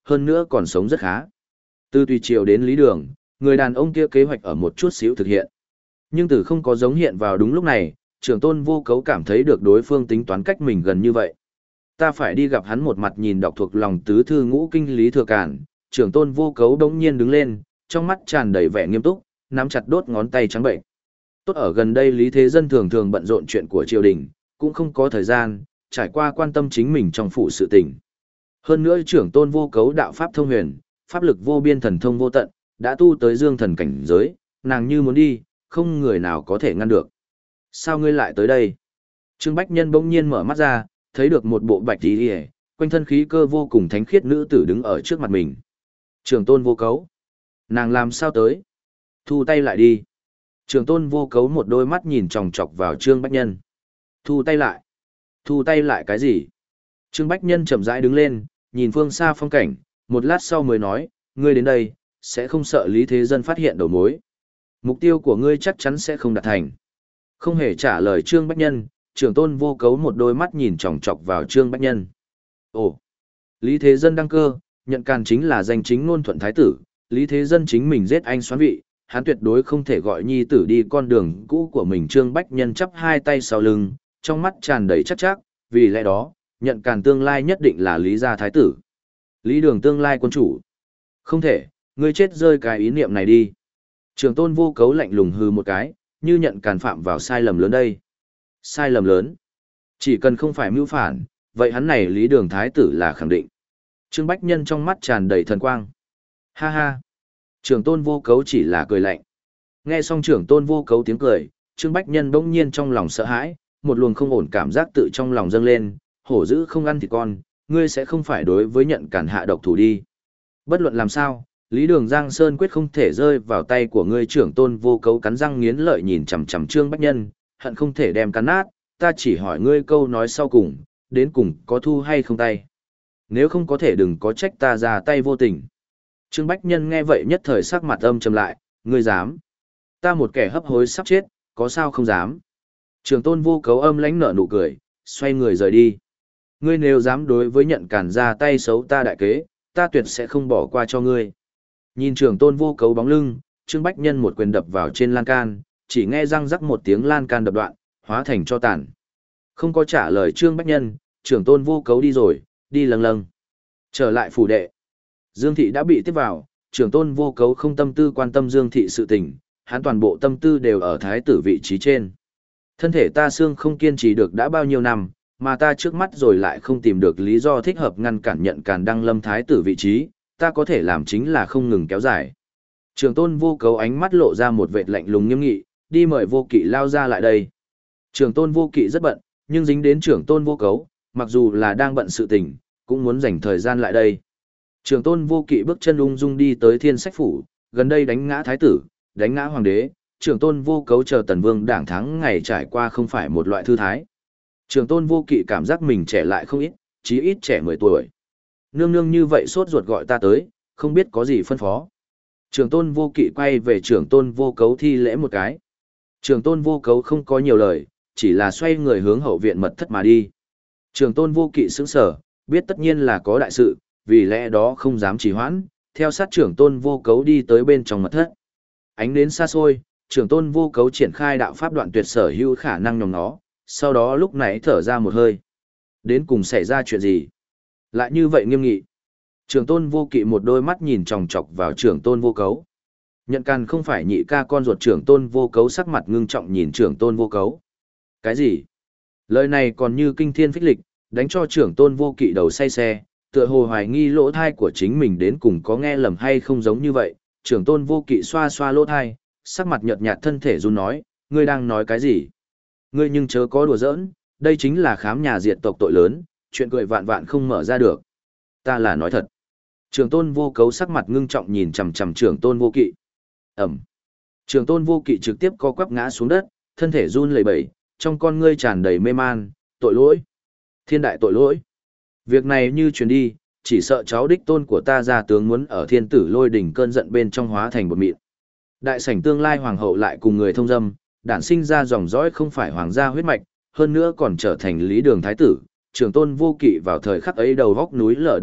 hơn nữa còn sống rất khá. Từ Tùy Triều đến Lý Đường, người đàn ông kia kế hoạch ở một chút xíu thực hiện. Nhưng từ không có giống hiện vào đúng lúc này, trưởng tôn vô cấu cảm thấy được đối phương tính toán cách mình gần như vậy. Ta phải đi gặp hắn một mặt. Nhìn đọc thuộc lòng tứ thư ngũ kinh Lý Thừa Cản, trưởng tôn vô cấu đống nhiên đứng lên, trong mắt tràn đầy vẻ nghiêm túc, nắm chặt đốt ngón tay trắng bệnh. Tốt ở gần đây Lý Thế Dân thường thường bận rộn chuyện của triều đình, cũng không có thời gian, trải qua quan tâm chính mình trong phụ sự tình. Hơn nữa trưởng tôn vô cấu đạo pháp thông huyền, pháp lực vô biên thần thông vô tận, đã tu tới dương thần cảnh giới, nàng như muốn đi, không người nào có thể ngăn được. Sao ngươi lại tới đây? Trương Bách Nhân bỗng nhiên mở mắt ra, thấy được một bộ bạch y, quanh thân khí cơ vô cùng thánh khiết nữ tử đứng ở trước mặt mình. Trưởng tôn vô cấu. Nàng làm sao tới? Thu tay lại đi. Trưởng tôn vô cấu một đôi mắt nhìn chòng chọc vào Trương Bách Nhân. Thu tay lại. Thu tay lại cái gì? Trương Bách Nhân chậm rãi đứng lên, nhìn phương xa phong cảnh, một lát sau mới nói, ngươi đến đây, sẽ không sợ Lý Thế Dân phát hiện đầu mối. Mục tiêu của ngươi chắc chắn sẽ không đạt thành. Không hề trả lời Trương Bách Nhân, trưởng tôn vô cấu một đôi mắt nhìn chòng chọc vào Trương Bách Nhân. Ồ, Lý Thế Dân đăng cơ, nhận càn chính là danh chính ngôn thuận thái tử, Lý Thế Dân chính mình giết anh xoán vị, hắn tuyệt đối không thể gọi nhi tử đi con đường cũ của mình. Trương Bách Nhân chắp hai tay sau lưng, trong mắt tràn đầy chắc chắc, vì lẽ đó, nhận càn tương lai nhất định là Lý gia thái tử. Lý Đường tương lai quân chủ. Không thể, ngươi chết rơi cái ý niệm này đi. Trường tôn vô cấu lạnh lùng hừ một cái, như nhận càn phạm vào sai lầm lớn đây. Sai lầm lớn. Chỉ cần không phải mưu phản, vậy hắn này Lý Đường thái tử là khẳng định. Trương Bách Nhân trong mắt tràn đầy thần quang. Ha ha. Trường tôn vô cấu chỉ là cười lạnh. Nghe xong trưởng tôn vô cấu tiếng cười, Trương Bách Nhân bỗng nhiên trong lòng sợ hãi, một luồng không ổn cảm giác tự trong lòng dâng lên, hổ dữ không ăn thịt con, ngươi sẽ không phải đối với nhận càn hạ độc thủ đi. Bất luận làm sao, Lý Đường Giang Sơn quyết không thể rơi vào tay của ngươi. Trưởng tôn vô cấu cắn răng nghiến lợi nhìn chằm chằm Trương Bách Nhân, hận không thể đem cắn nát, ta chỉ hỏi ngươi câu nói sau cùng, đến cùng có thu hay không tay. Nếu không có thể đừng có trách ta ra tay vô tình. Trương Bách Nhân nghe vậy nhất thời sắc mặt âm trầm lại, ngươi dám. Ta một kẻ hấp hối sắp chết, có sao không dám. Trưởng tôn vô cấu âm lãnh nở nụ cười, xoay người rời đi. Ngươi nếu dám đối với nhận càn ra tay xấu ta đại kế, ta tuyệt sẽ không bỏ qua cho ngươi. Nhìn trưởng tôn vô cấu bóng lưng, Trương Bách Nhân một quyền đập vào trên lan can, chỉ nghe răng rắc một tiếng lan can đập đoạn, hóa thành cho tàn. Không có trả lời Trương Bách Nhân, trưởng tôn vô cấu đi rồi, đi lâng lâng. Trở lại phủ đệ. Dương thị đã bị tiếp vào, trưởng tôn vô cấu không tâm tư quan tâm Dương thị sự tình, hắn toàn bộ tâm tư đều ở thái tử vị trí trên. Thân thể ta xương không kiên trì được đã bao nhiêu năm, mà ta trước mắt rồi lại không tìm được lý do thích hợp ngăn cản nhận càn đăng lâm thái tử vị trí, ta có thể làm chính là không ngừng kéo dài. Trưởng tôn vô cấu ánh mắt lộ ra một vệt lạnh lùng nghiêm nghị, đi mời vô kỵ lao ra lại đây. Trưởng tôn vô kỵ rất bận, nhưng dính đến trưởng tôn vô cấu, mặc dù là đang bận sự tình, cũng muốn dành thời gian lại đây. Trưởng tôn vô kỵ bước chân ung dung đi tới thiên sách phủ, gần đây đánh ngã thái tử, đánh ngã hoàng đế, trưởng tôn vô cấu chờ tần vương đảng thắng ngày trải qua không phải một loại thư thái. Trưởng tôn vô kỵ cảm giác mình trẻ lại không ít, chí ít trẻ mười tuổi. Nương nương như vậy sốt ruột gọi ta tới, không biết có gì phân phó. Trưởng tôn vô kỵ quay về trưởng tôn vô cấu thi lễ một cái. Trưởng tôn vô cấu không có nhiều lời, chỉ là xoay người hướng hậu viện mật thất mà đi. Trưởng tôn vô kỵ sững sờ, biết tất nhiên là có đại sự, vì lẽ đó không dám trì hoãn, theo sát trưởng tôn vô cấu đi tới bên trong mật thất. Ánh đến xa xôi, trưởng tôn vô cấu triển khai đạo pháp đoạn tuyệt sở hữu khả năng nhòm nó, sau đó lúc nãy thở ra một hơi. Đến cùng xảy ra chuyện gì? Lại như vậy nghiêm nghị. Trưởng tôn vô kỵ một đôi mắt nhìn chòng chọc vào trưởng tôn vô cấu. Nhận càn không phải nhị ca con ruột trưởng tôn vô cấu, sắc mặt ngưng trọng nhìn trưởng tôn vô cấu. Cái gì? Lời này còn như kinh thiên phích lịch, đánh cho trưởng tôn vô kỵ đầu say xe, tựa hồ hoài nghi lỗ thai của chính mình đến cùng có nghe lầm hay không giống như vậy. Trưởng tôn vô kỵ xoa xoa lỗ thai, sắc mặt nhợt nhạt thân thể run nói, ngươi đang nói cái gì? Ngươi nhưng chớ có đùa giỡn, đây chính là khám nhà diệt tộc tội lớn, chuyện cười vạn vạn không mở ra được. Ta là nói thật. Trưởng tôn vô cấu sắc mặt ngưng trọng nhìn chằm chằm trưởng tôn vô kỵ. Ẩm. Trưởng tôn vô kỵ trực tiếp co quắp ngã xuống đất, thân thể run lẩy bẩy, trong con ngươi tràn đầy mê man, tội lỗi. Thiên đại tội lỗi. Việc này như truyền đi, chỉ sợ cháu đích tôn của ta gia tướng muốn ở thiên tử lôi đỉnh cơn giận bên trong hóa thành bột mịn. Đại sảnh tương lai hoàng hậu lại cùng người thông dâm, đản sinh ra dòng dõi không phải hoàng gia huyết mạch, hơn nữa còn trở thành Lý Đường thái tử. Trưởng tôn vô kỵ vào thời khắc ấy đầu góc núi lở đất nước,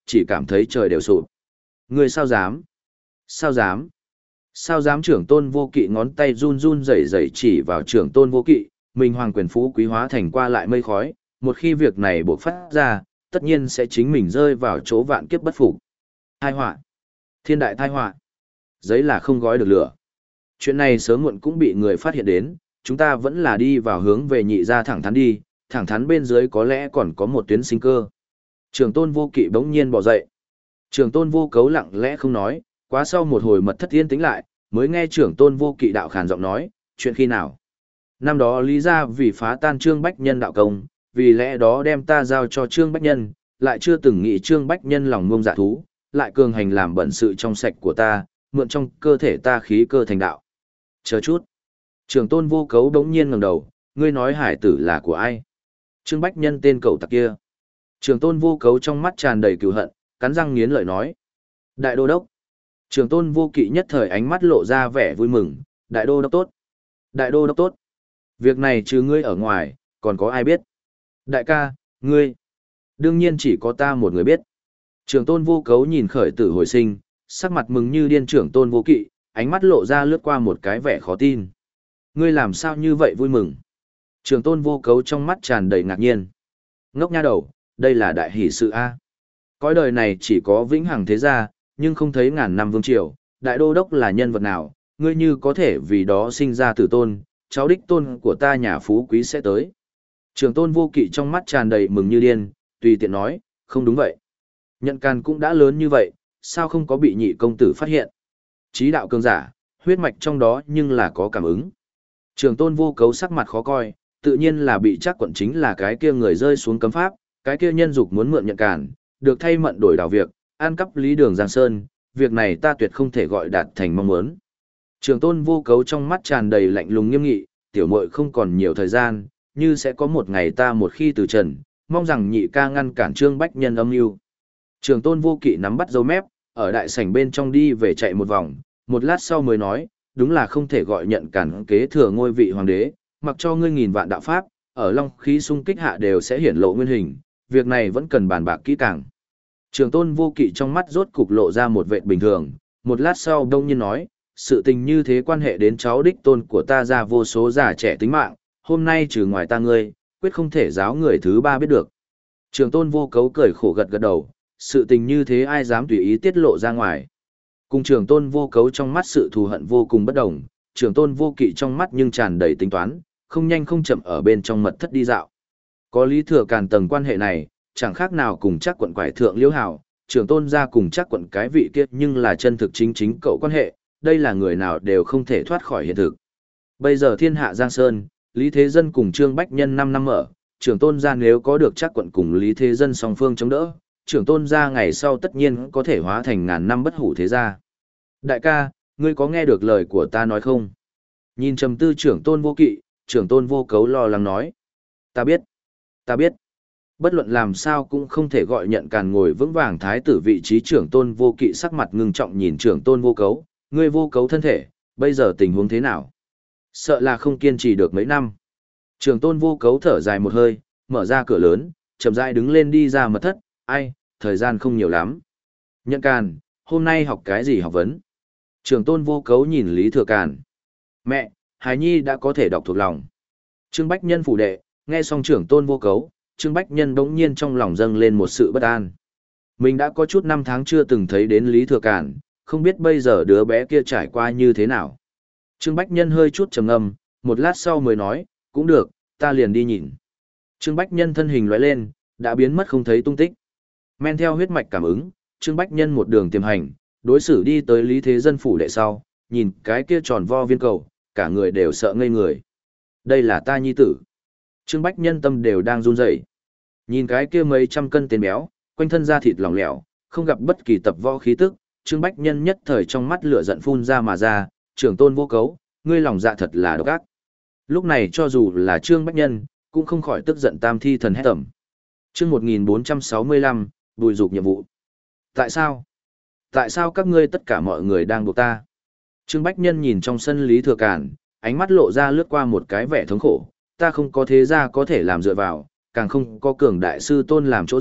chỉ cảm thấy trời đều sụp. Ngươi sao dám? Sao dám? Sao dám? Trưởng tôn vô kỵ ngón tay run run rẩy rẩy chỉ vào trưởng tôn vô kỵ, mình hoàng quyền phú quý hóa thành qua lại mây khói, một khi việc này buộc phát ra, tất nhiên sẽ chính mình rơi vào chỗ vạn kiếp bất phục. Tai họa, thiên đại tai họa. Giấy là không gói được lửa. Chuyện này sớm muộn cũng bị người phát hiện đến, chúng ta vẫn là đi vào hướng về nhị gia thẳng thắn đi, thẳng thắn bên dưới có lẽ còn có một tuyến sinh cơ. Trưởng tôn vô kỵ bỗng nhiên bỏ dậy. Trưởng tôn vô cấu lặng lẽ không nói, quá sau một hồi mật thất yên tĩnh lại, mới nghe trưởng tôn vô kỵ đạo khàn giọng nói, chuyện khi nào? Năm đó lý ra vì phá tan Trương Bách Nhân đạo công, vì lẽ đó đem ta giao cho Trương Bách Nhân, lại chưa từng nghĩ Trương Bách Nhân lòng ngông dạ thú, lại cường hành làm bẩn sự trong sạch của ta, mượn trong cơ thể ta khí cơ thành đạo. Chờ chút. Trưởng tôn vô cấu đống nhiên ngẩng đầu, ngươi nói hải tử là của ai? Trương Bách Nhân tên cậu tặc kia. Trưởng tôn vô cấu trong mắt tràn đầy cừu hận, cắn răng nghiến lợi nói. Đại đô đốc. Trưởng tôn vô kỵ nhất thời ánh mắt lộ ra vẻ vui mừng, đại đô đốc tốt. Đại đô đốc tốt. Việc này trừ ngươi ở ngoài, còn có ai biết? Đại ca, ngươi. Đương nhiên chỉ có ta một người biết. Trưởng tôn vô cấu nhìn khởi tử hồi sinh, sắc mặt mừng như điên trưởng tôn vô kỵ, ánh mắt lộ ra lướt qua một cái vẻ khó tin. Ngươi làm sao như vậy vui mừng? Trưởng tôn vô cấu trong mắt tràn đầy ngạc nhiên. Ngốc nha đầu, đây là đại hỷ sự A. Cõi đời này chỉ có vĩnh hằng thế gia, nhưng không thấy ngàn năm vương triều, đại đô đốc là nhân vật nào, ngươi như có thể vì đó sinh ra tử tôn, cháu đích tôn của ta nhà phú quý sẽ tới. Trưởng tôn vô kỵ trong mắt tràn đầy mừng như điên, tùy tiện nói, không đúng vậy. Nhận càn cũng đã lớn như vậy, sao không có bị nhị công tử phát hiện? Chí đạo cường giả, huyết mạch trong đó nhưng là có cảm ứng. Trưởng tôn vô cấu sắc mặt khó coi, tự nhiên là bị chắc quận chính là cái kia người rơi xuống cấm pháp, cái kia nhân dục muốn mượn nhận càn, được thay mận đổi đảo việc, an cắp lý đường Giang Sơn, việc này ta tuyệt không thể gọi đạt thành mong muốn. Trưởng tôn vô cấu trong mắt tràn đầy lạnh lùng nghiêm nghị, tiểu muội không còn nhiều thời gian, như sẽ có một ngày ta một khi từ trần, mong rằng nhị ca ngăn cản Trương Bách Nhân âm mưu. Trưởng tôn vô kỵ nắm bắt dấu mép, ở đại sảnh bên trong đi về chạy một vòng, một lát sau mới nói, đúng là không thể gọi nhận cản kế thừa ngôi vị hoàng đế, mặc cho ngươi nghìn vạn đạo pháp, ở long khí xung kích hạ đều sẽ hiển lộ nguyên hình, việc này vẫn cần bàn bạc kỹ càng. Trưởng tôn vô kỵ trong mắt rốt cục lộ ra một vệt bình thường, một lát sau đông nhiên nói, sự tình như thế quan hệ đến cháu đích tôn của ta ra vô số già trẻ tính mạng, hôm nay trừ ngoài ta ngươi, quyết không thể giáo người thứ ba biết được. Trưởng tôn vô cấu cười khổ gật gật đầu, sự tình như thế ai dám tùy ý tiết lộ ra ngoài. Cùng trưởng tôn vô cấu trong mắt sự thù hận vô cùng bất đồng, trưởng tôn vô kỵ trong mắt nhưng tràn đầy tính toán, không nhanh không chậm ở bên trong mật thất đi dạo. Có lý thừa càn tầng quan hệ này, chẳng khác nào cùng chắc quận quải thượng liễu hảo, trưởng tôn ra cùng chắc quận cái vị kiết nhưng là chân thực chính chính cậu quan hệ, đây là người nào đều không thể thoát khỏi hiện thực. Bây giờ thiên hạ Giang Sơn, Lý Thế Dân cùng Trương Bách Nhân năm năm ở, trưởng tôn ra nếu có được chắc quận cùng Lý Thế Dân song phương chống đỡ, trưởng tôn gia ngày sau tất nhiên có thể hóa thành ngàn năm bất hủ thế gia. Đại ca, ngươi có nghe được lời của ta nói không? Nhìn trầm tư trưởng tôn vô kỵ, trưởng tôn vô cấu lo lắng nói. Ta biết, ta biết. Bất luận làm sao cũng không thể gọi nhận càn ngồi vững vàng thái tử vị trí trưởng tôn vô kỵ sắc mặt ngưng trọng nhìn trưởng tôn vô cấu. Ngươi vô cấu thân thể, bây giờ tình huống thế nào? Sợ là không kiên trì được mấy năm. Trưởng tôn vô cấu thở dài một hơi, mở ra cửa lớn, chậm rãi đứng lên đi ra mật thất. Ai, thời gian không nhiều lắm. Nhận càn, hôm nay học cái gì học vấn? Trưởng tôn vô cấu nhìn Lý Thừa Càn. Mẹ, Hải Nhi đã có thể đọc thuộc lòng. Trương Bách Nhân phủ đệ, nghe xong trưởng tôn vô cấu, Trương Bách Nhân bỗng nhiên trong lòng dâng lên một sự bất an. Mình đã có chút năm tháng chưa từng thấy đến Lý Thừa Càn, không biết bây giờ đứa bé kia trải qua như thế nào. Trương Bách Nhân hơi chút trầm ngâm, một lát sau mới nói, cũng được, ta liền đi nhìn. Trương Bách Nhân thân hình lóe lên, đã biến mất không thấy tung tích. Men theo huyết mạch cảm ứng, Trương Bách Nhân một đường tiềm hành, đối xử đi tới Lý Thế Dân phủ đệ sau, nhìn cái kia tròn vo viên cầu, cả người đều sợ ngây người. Đây là ta nhi tử. Trương Bách Nhân tâm đều đang run rẩy. Nhìn cái kia mấy trăm cân tên béo, quanh thân da thịt lỏng lẻo, không gặp bất kỳ tập võ khí tức, Trương Bách Nhân nhất thời trong mắt lửa giận phun ra mà ra, trưởng tôn vô cấu, ngươi lòng dạ thật là độc ác. Lúc này cho dù là Trương Bách Nhân, cũng không khỏi tức giận tam thi thần hét tẩm. Chương một nghìn bốn trăm sáu mươi lăm, bùi dục nhiệm vụ. Tại sao? Tại sao các ngươi tất cả mọi người đang buộc ta? Trương Bách Nhân nhìn trong sân Lý Thừa Càn, ánh mắt lộ ra lướt qua một cái vẻ thống khổ, ta không có thế gia có thể làm dựa vào, càng không có cường đại sư tôn làm chỗ dựa,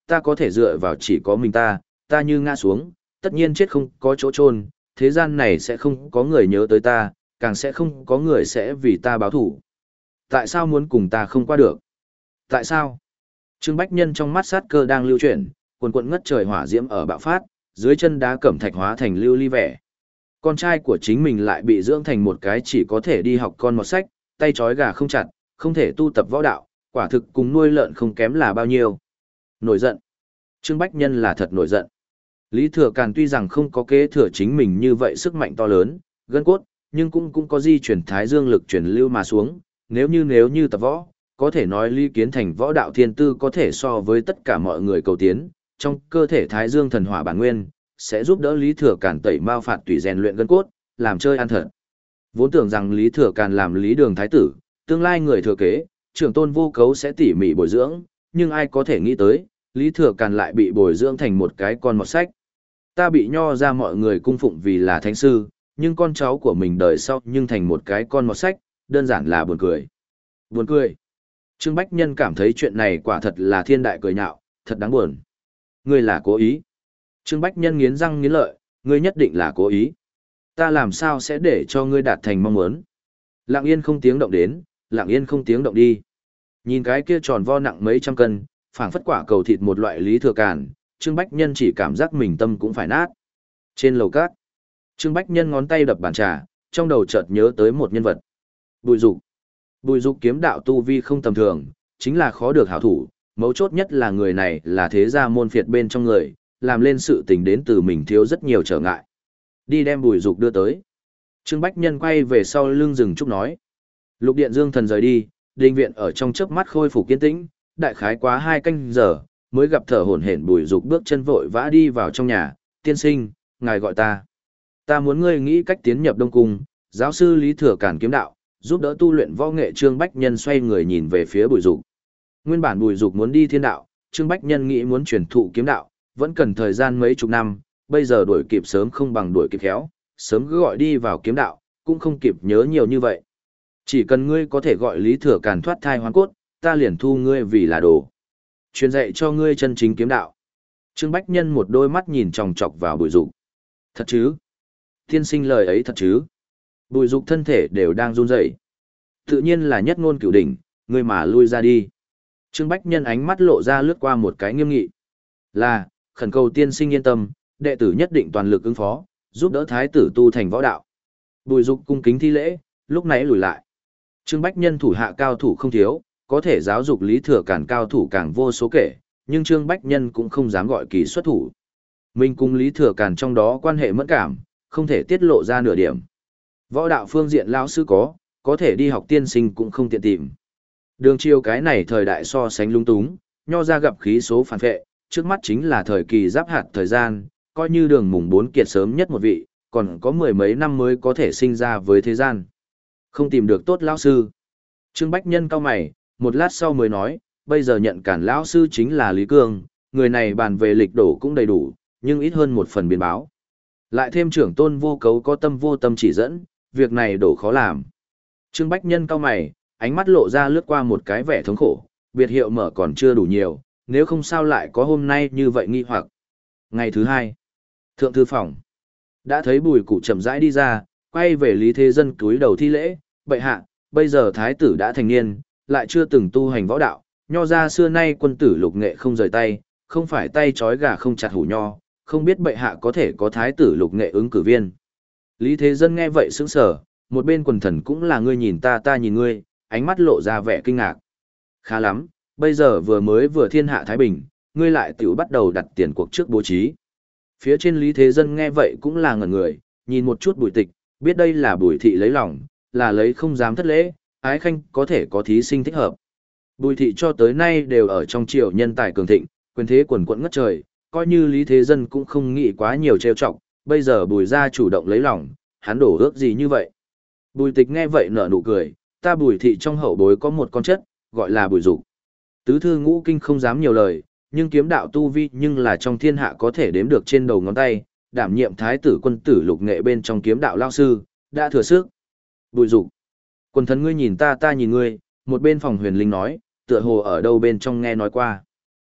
ta có thể dựa vào chỉ có mình ta, ta như ngã xuống, tất nhiên chết không có chỗ chôn, thế gian này sẽ không có người nhớ tới ta, càng sẽ không có người sẽ vì ta báo thủ. Tại sao muốn cùng ta không qua được? Tại sao? Trương Bách Nhân trong mắt sát cơ đang lưu chuyển, quần quần ngất trời hỏa diễm ở bạo phát, dưới chân đá cẩm thạch hóa thành lưu ly vẻ. Con trai của chính mình lại bị dưỡng thành một cái chỉ có thể đi học con mọt sách, tay trói gà không chặt, không thể tu tập võ đạo, quả thực cùng nuôi lợn không kém là bao nhiêu. Nổi giận. Trương Bách Nhân là thật nổi giận. Lý Thừa Càn tuy rằng không có kế thừa chính mình như vậy sức mạnh to lớn, gân cốt, nhưng cũng cũng có di chuyển thái dương lực chuyển lưu mà xuống, nếu như nếu như tập võ, có thể nói Lý Kiến Thành võ đạo thiên tư có thể so với tất cả mọi người cầu tiến, trong cơ thể thái dương thần hỏa bản nguyên, sẽ giúp đỡ Lý Thừa Càn tẩy mao phạt tùy rèn luyện gân cốt, làm chơi ăn thật. Vốn tưởng rằng Lý Thừa Càn làm Lý Đường thái tử, tương lai người thừa kế, trưởng tôn vô cấu sẽ tỉ mỉ bồi dưỡng, nhưng ai có thể nghĩ tới, Lý Thừa Càn lại bị bồi dưỡng thành một cái con mọt sách. Ta bị nho ra mọi người cung phụng vì là thánh sư, nhưng con cháu của mình đời sau nhưng thành một cái con mọt sách, đơn giản là buồn cười. Buồn cười. Trương Bách Nhân cảm thấy chuyện này quả thật là thiên đại cười nhạo, thật đáng buồn. Ngươi là cố ý. Trương Bách Nhân nghiến răng nghiến lợi, ngươi nhất định là cố ý. Ta làm sao sẽ để cho ngươi đạt thành mong muốn. Lặng yên không tiếng động đến, lặng yên không tiếng động đi. Nhìn cái kia tròn vo nặng mấy trăm cân, phảng phất quả cầu thịt một loại Lý Thừa Càn, Trương Bách Nhân chỉ cảm giác mình tâm cũng phải nát. Trên lầu cát, Trương Bách Nhân ngón tay đập bàn trà, trong đầu chợt nhớ tới một nhân vật. Bùi Dục. Bùi Dục kiếm đạo tu vi không tầm thường, chính là khó được hảo thủ, mấu chốt nhất là người này là thế gia môn phiệt bên trong người, làm lên sự tình đến từ mình thiếu rất nhiều trở ngại. Đi đem Bùi Dục đưa tới. Trương Bách Nhân quay về sau lưng rừng trúc nói. Lục Điện Dương Thần rời đi, đình viện ở trong chớp mắt khôi phục kiên tĩnh, đại khái quá hai canh giờ, mới gặp thở hổn hển Bùi Dục bước chân vội vã đi vào trong nhà, tiên sinh, ngài gọi ta. Ta muốn ngươi nghĩ cách tiến nhập Đông Cung, giáo sư Lý Thừa Càn kiếm đạo, giúp đỡ tu luyện võ nghệ. Trương Bách Nhân xoay người nhìn về phía Bùi Dục. Nguyên bản Bùi Dục muốn đi thiên đạo, Trương Bách Nhân nghĩ muốn truyền thụ kiếm đạo, vẫn cần thời gian mấy chục năm, bây giờ đuổi kịp sớm không bằng đuổi kịp khéo, sớm cứ gọi đi vào kiếm đạo, cũng không kịp nhớ nhiều như vậy. Chỉ cần ngươi có thể gọi Lý Thừa Càn thoát thai hoán cốt, ta liền thu ngươi vì là đồ. Truyền dạy cho ngươi chân chính kiếm đạo. Trương Bách Nhân một đôi mắt nhìn chòng chọc vào Bùi Dục. Thật chứ? Tiên sinh lời ấy thật chứ? Bùi Dục thân thể đều đang run rẩy. Tự nhiên là nhất ngôn cửu đỉnh, ngươi mà lui ra đi. Trương Bách Nhân ánh mắt lộ ra lướt qua một cái nghiêm nghị. Là, khẩn cầu tiên sinh yên tâm, đệ tử nhất định toàn lực ứng phó, giúp đỡ thái tử tu thành võ đạo. Bùi Dục cung kính thi lễ, lúc nãy lùi lại. Trương Bách Nhân thủ hạ cao thủ không thiếu, có thể giáo dục Lý Thừa Càn cao thủ càng vô số kể, nhưng Trương Bách Nhân cũng không dám gọi kỳ xuất thủ. Mình cùng Lý Thừa Càn trong đó quan hệ mẫn cảm, không thể tiết lộ ra nửa điểm. Võ đạo phương diện lão sư có, có thể đi học tiên sinh cũng không tiện tìm. Đường chiều cái này thời đại so sánh lung túng, nho ra gặp khí số phản vệ, trước mắt chính là thời kỳ giáp hạt thời gian, coi như đường mùng bốn kiệt sớm nhất một vị, còn có mười mấy năm mới có thể sinh ra với thế gian. Không tìm được tốt lão sư. Trương Bách Nhân cau mày, một lát sau mới nói, bây giờ nhận cản lão sư chính là Lý Cương, người này bàn về lịch đổ cũng đầy đủ, nhưng ít hơn một phần biến báo. Lại thêm trưởng tôn vô cấu có tâm vô tâm chỉ dẫn, việc này đổ khó làm. Trương Bách Nhân cau mày, ánh mắt lộ ra lướt qua một cái vẻ thống khổ, biệt hiệu mở còn chưa đủ nhiều, nếu không sao lại có hôm nay như vậy nghi hoặc. Ngày thứ hai, thượng thư phòng, đã thấy Bùi Cụ chậm rãi đi ra, quay về Lý Thế Dân cúi đầu thi lễ, bệ hạ, bây giờ thái tử đã thành niên, lại chưa từng tu hành võ đạo, nho ra xưa nay quân tử lục nghệ không rời tay, không phải tay trói gà không chặt hủ nho, không biết bệ hạ có thể có thái tử lục nghệ ứng cử viên. Lý Thế Dân nghe vậy sững sờ, một bên quần thần cũng là ngươi nhìn ta ta nhìn ngươi, ánh mắt lộ ra vẻ kinh ngạc. Khá lắm, bây giờ vừa mới vừa thiên hạ Thái Bình, ngươi lại tiểu bắt đầu đặt tiền cuộc trước bố trí. Phía trên Lý Thế Dân nghe vậy cũng là ngẩn người, nhìn một chút Bùi Tịch, biết đây là Bùi Thị lấy lòng, là lấy không dám thất lễ, ái khanh có thể có thí sinh thích hợp. Bùi Thị cho tới nay đều ở trong triều nhân tài cường thịnh, quyền thế quần quẫn ngất trời, coi như Lý Thế Dân cũng không nghĩ quá nhiều trêu chọc, bây giờ Bùi gia chủ động lấy lòng, hắn đổ ước gì như vậy. Bùi Tịch nghe vậy nở nụ cười, ta Bùi Thị trong hậu bối có một con chất, gọi là Bùi Dục. Tứ thư ngũ kinh không dám nhiều lời, nhưng kiếm đạo tu vi nhưng là trong thiên hạ có thể đếm được trên đầu ngón tay, đảm nhiệm thái tử quân tử lục nghệ bên trong kiếm đạo lao sư, đã thừa sức. Bùi Dục, quần thần ngươi nhìn ta ta nhìn ngươi, một bên phòng huyền linh nói, tựa hồ ở đâu bên trong nghe nói qua.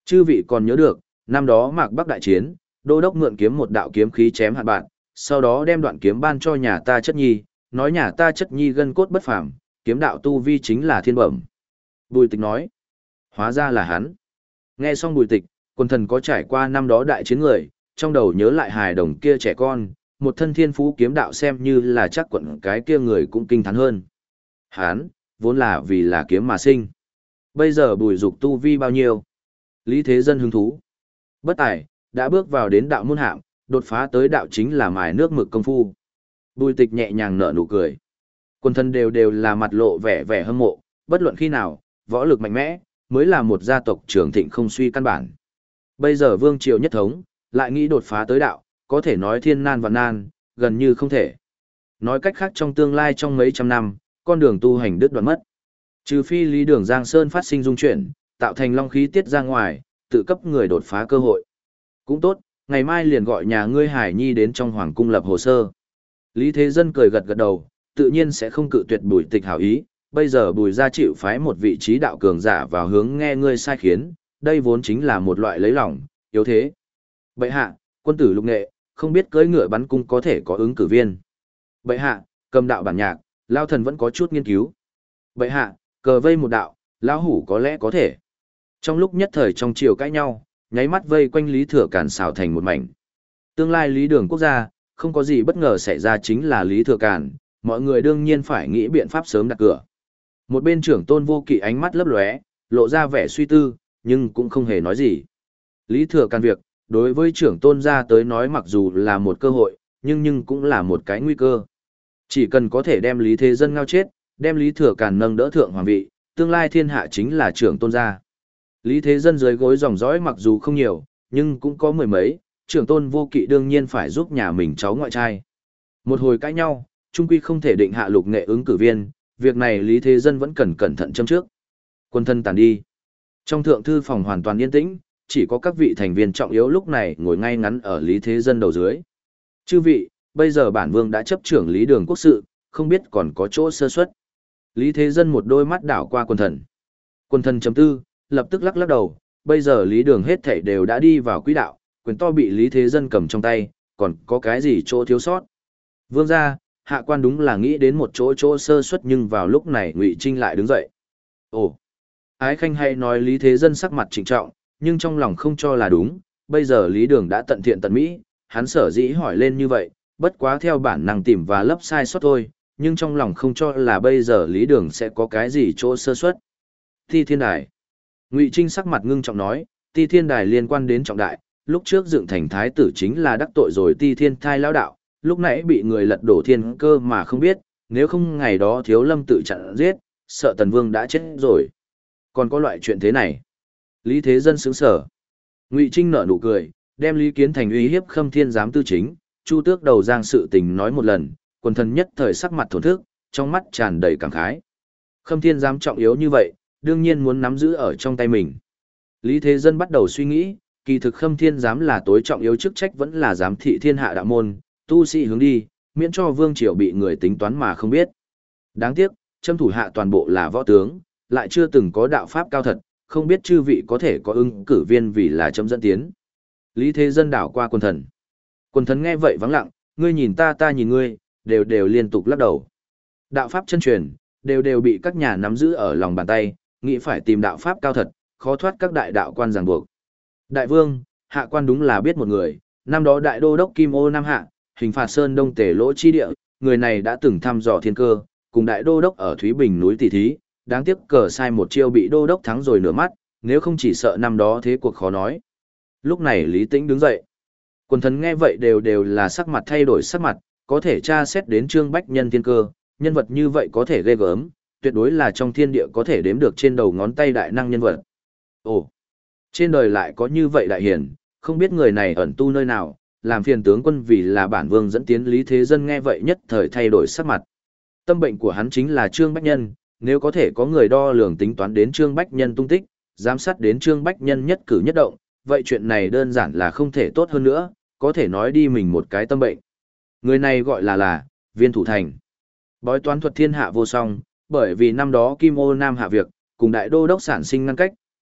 Chư vị còn nhớ được, năm đó Mạc Bắc đại chiến, đô đốc mượn kiếm một đạo kiếm khí chém hạt bạn, sau đó đem đoạn kiếm ban cho nhà ta chất nhi, nói nhà ta chất nhi gân cốt bất phàm, kiếm đạo tu vi chính là thiên bẩm. Bùi Tịch nói, hóa ra là hắn. Nghe xong Bùi Tịch, quần thần có trải qua năm đó đại chiến người, trong đầu nhớ lại hài đồng kia trẻ con, một thân thiên phú kiếm đạo xem như là chắc quận cái kia người cũng kinh thán hơn. Hắn, vốn là vì là kiếm mà sinh. Bây giờ Bùi Dục tu vi bao nhiêu? Lý Thế Dân hứng thú. Bất tài, đã bước vào đến đạo môn hạng, đột phá tới đạo chính là mài nước mực công phu. Bùi Tịch nhẹ nhàng nở nụ cười. Quần thân đều đều là mặt lộ vẻ vẻ hâm mộ, bất luận khi nào, võ lực mạnh mẽ, mới là một gia tộc trưởng thịnh không suy căn bản. Bây giờ vương triều nhất thống, lại nghĩ đột phá tới đạo, có thể nói thiên nan và nan, gần như không thể. Nói cách khác trong tương lai trong mấy trăm năm, con đường tu hành đứt đoạn mất. Trừ phi lý đường Giang Sơn phát sinh dung chuyển, tạo thành long khí tiết ra ngoài, tự cấp người đột phá cơ hội. Cũng tốt, ngày mai liền gọi nhà ngươi Hải Nhi đến trong hoàng cung lập hồ sơ. Lý Thế Dân cười gật gật đầu, tự nhiên sẽ không cự tuyệt Bùi Tịch hảo ý, bây giờ Bùi gia chịu phái một vị trí đạo cường giả vào hướng nghe ngươi sai khiến, đây vốn chính là một loại lấy lòng, yếu thế. Bệ hạ, quân tử lục nghệ, không biết cưỡi ngựa bắn cung có thể có ứng cử viên. Bệ hạ, cầm đạo bản nhạc, lao thần vẫn có chút nghiên cứu. Bệ hạ, cờ vây một đạo, lão hủ có lẽ có thể. Trong lúc nhất thời trong chiều cãi nhau, nháy mắt vây quanh Lý Thừa Càn xào thành một mảnh. Tương lai Lý Đường quốc gia, không có gì bất ngờ xảy ra chính là Lý Thừa Càn, mọi người đương nhiên phải nghĩ biện pháp sớm đặt cửa. Một bên trưởng Tôn Vô Kỵ ánh mắt lấp lóe, lộ ra vẻ suy tư, nhưng cũng không hề nói gì. Lý Thừa Càn việc, đối với trưởng Tôn gia tới nói mặc dù là một cơ hội, nhưng nhưng cũng là một cái nguy cơ. Chỉ cần có thể đem Lý Thế Dân ngao chết, đem Lý Thừa Càn nâng đỡ thượng hoàng vị, tương lai thiên hạ chính là trưởng Tôn gia. Lý Thế Dân dưới gối dòng dõi mặc dù không nhiều, nhưng cũng có mười mấy, trưởng Tôn Vô Kỵ đương nhiên phải giúp nhà mình cháu ngoại trai. Một hồi cãi nhau, trung quy không thể định hạ lục nghệ ứng cử viên, việc này Lý Thế Dân vẫn cần cẩn thận châm trước. Quân thân tàn đi. Trong thượng thư phòng hoàn toàn yên tĩnh, chỉ có các vị thành viên trọng yếu lúc này ngồi ngay ngắn ở Lý Thế Dân đầu dưới. Chư vị, bây giờ bản vương đã chấp trưởng Lý Đường quốc sự, không biết còn có chỗ sơ suất. Lý Thế Dân một đôi mắt đảo qua quần thần. Quần thần chấm tư, lập tức lắc lắc đầu, bây giờ Lý Đường hết thảy đều đã đi vào quỹ đạo, quyền to bị Lý Thế Dân cầm trong tay, còn có cái gì chỗ thiếu sót. Vương gia, hạ quan đúng là nghĩ đến một chỗ chỗ sơ suất nhưng vào lúc này Ngụy Trinh lại đứng dậy. Ồ, Ái Khanh hay nói Lý Thế Dân sắc mặt trịnh trọng, nhưng trong lòng không cho là đúng, bây giờ Lý Đường đã tận thiện tận mỹ, hắn sở dĩ hỏi lên như vậy, bất quá theo bản năng tìm và lấp sai sót thôi, nhưng trong lòng không cho là bây giờ Lý Đường sẽ có cái gì chỗ sơ suất. Ti Thiên Đài. Ngụy Trinh sắc mặt ngưng trọng nói, Ti Thiên Đài liên quan đến trọng đại, lúc trước dựng thành thái tử chính là đắc tội rồi Ti Thiên thai lão đạo, lúc nãy bị người lật đổ thiên cơ mà không biết, nếu không ngày đó Thiếu Lâm tự chặn giết, sợ Tần Vương đã chết rồi. Còn có loại chuyện thế này. Lý Thế Dân sững sở. Ngụy Trinh nở nụ cười, đem Lý Kiến Thành uy hiếp Khâm Thiên giám tư chính, Chu Tước đầu giang sự tình nói một lần, quần thần nhất thời sắc mặt thổn thức, trong mắt tràn đầy cảm khái. Khâm Thiên giám trọng yếu như vậy, đương nhiên muốn nắm giữ ở trong tay mình. Lý Thế Dân bắt đầu suy nghĩ, kỳ thực Khâm Thiên giám là tối trọng yếu chức trách vẫn là giám thị thiên hạ đạo môn, tu sĩ hướng đi, miễn cho vương triều bị người tính toán mà không biết. Đáng tiếc, châm thủ hạ toàn bộ là võ tướng, lại chưa từng có đạo pháp cao thật, không biết chư vị có thể có ứng cử viên vì là chấm dẫn tiến. Lý Thế Dân đảo qua quần thần. Quần thần nghe vậy vắng lặng, ngươi nhìn ta ta nhìn ngươi, đều đều liên tục lắc đầu. Đạo pháp chân truyền, đều đều bị các nhà nắm giữ ở lòng bàn tay, nghĩ phải tìm đạo pháp cao thật, khó thoát các đại đạo quan ràng buộc. Đại vương, hạ quan đúng là biết một người, năm đó đại đô đốc Kim Ô Nam Hạ, hình phạt Sơn Đông Tể Lỗ chi địa, người này đã từng thăm dò thiên cơ, cùng đại đô đốc ở Thúy Bình núi tỷ thí, đáng tiếc cờ sai một chiêu bị đô đốc thắng rồi nửa mắt, nếu không chỉ sợ năm đó thế cuộc khó nói. Lúc này Lý Tĩnh đứng dậy. Quần thần nghe vậy đều đều là sắc mặt thay đổi sắc mặt, có thể tra xét đến Trương Bách Nhân thiên cơ, nhân vật như vậy có thể ghê gớm, tuyệt đối là trong thiên địa có thể đếm được trên đầu ngón tay đại năng nhân vật. Ồ, trên đời lại có như vậy đại hiển, không biết người này ẩn tu nơi nào, làm phiền tướng quân vì là bản vương dẫn tiến Lý Thế Dân nghe vậy nhất thời thay đổi sắc mặt. Tâm bệnh của hắn chính là Trương Bách Nhân, nếu có thể có người đo lường tính toán đến Trương Bách Nhân tung tích, giám sát đến Trương Bách Nhân nhất cử nhất động, vậy chuyện này đơn giản là không thể tốt hơn nữa, có thể nói đi mình một cái tâm bệnh. Người này gọi là là, Viên Thủ Thành. Bói toán thuật thiên hạ vô song, bởi vì năm đó Kim Ô Nam hạ việc, cùng đại đô đốc sản sinh ngăn cách,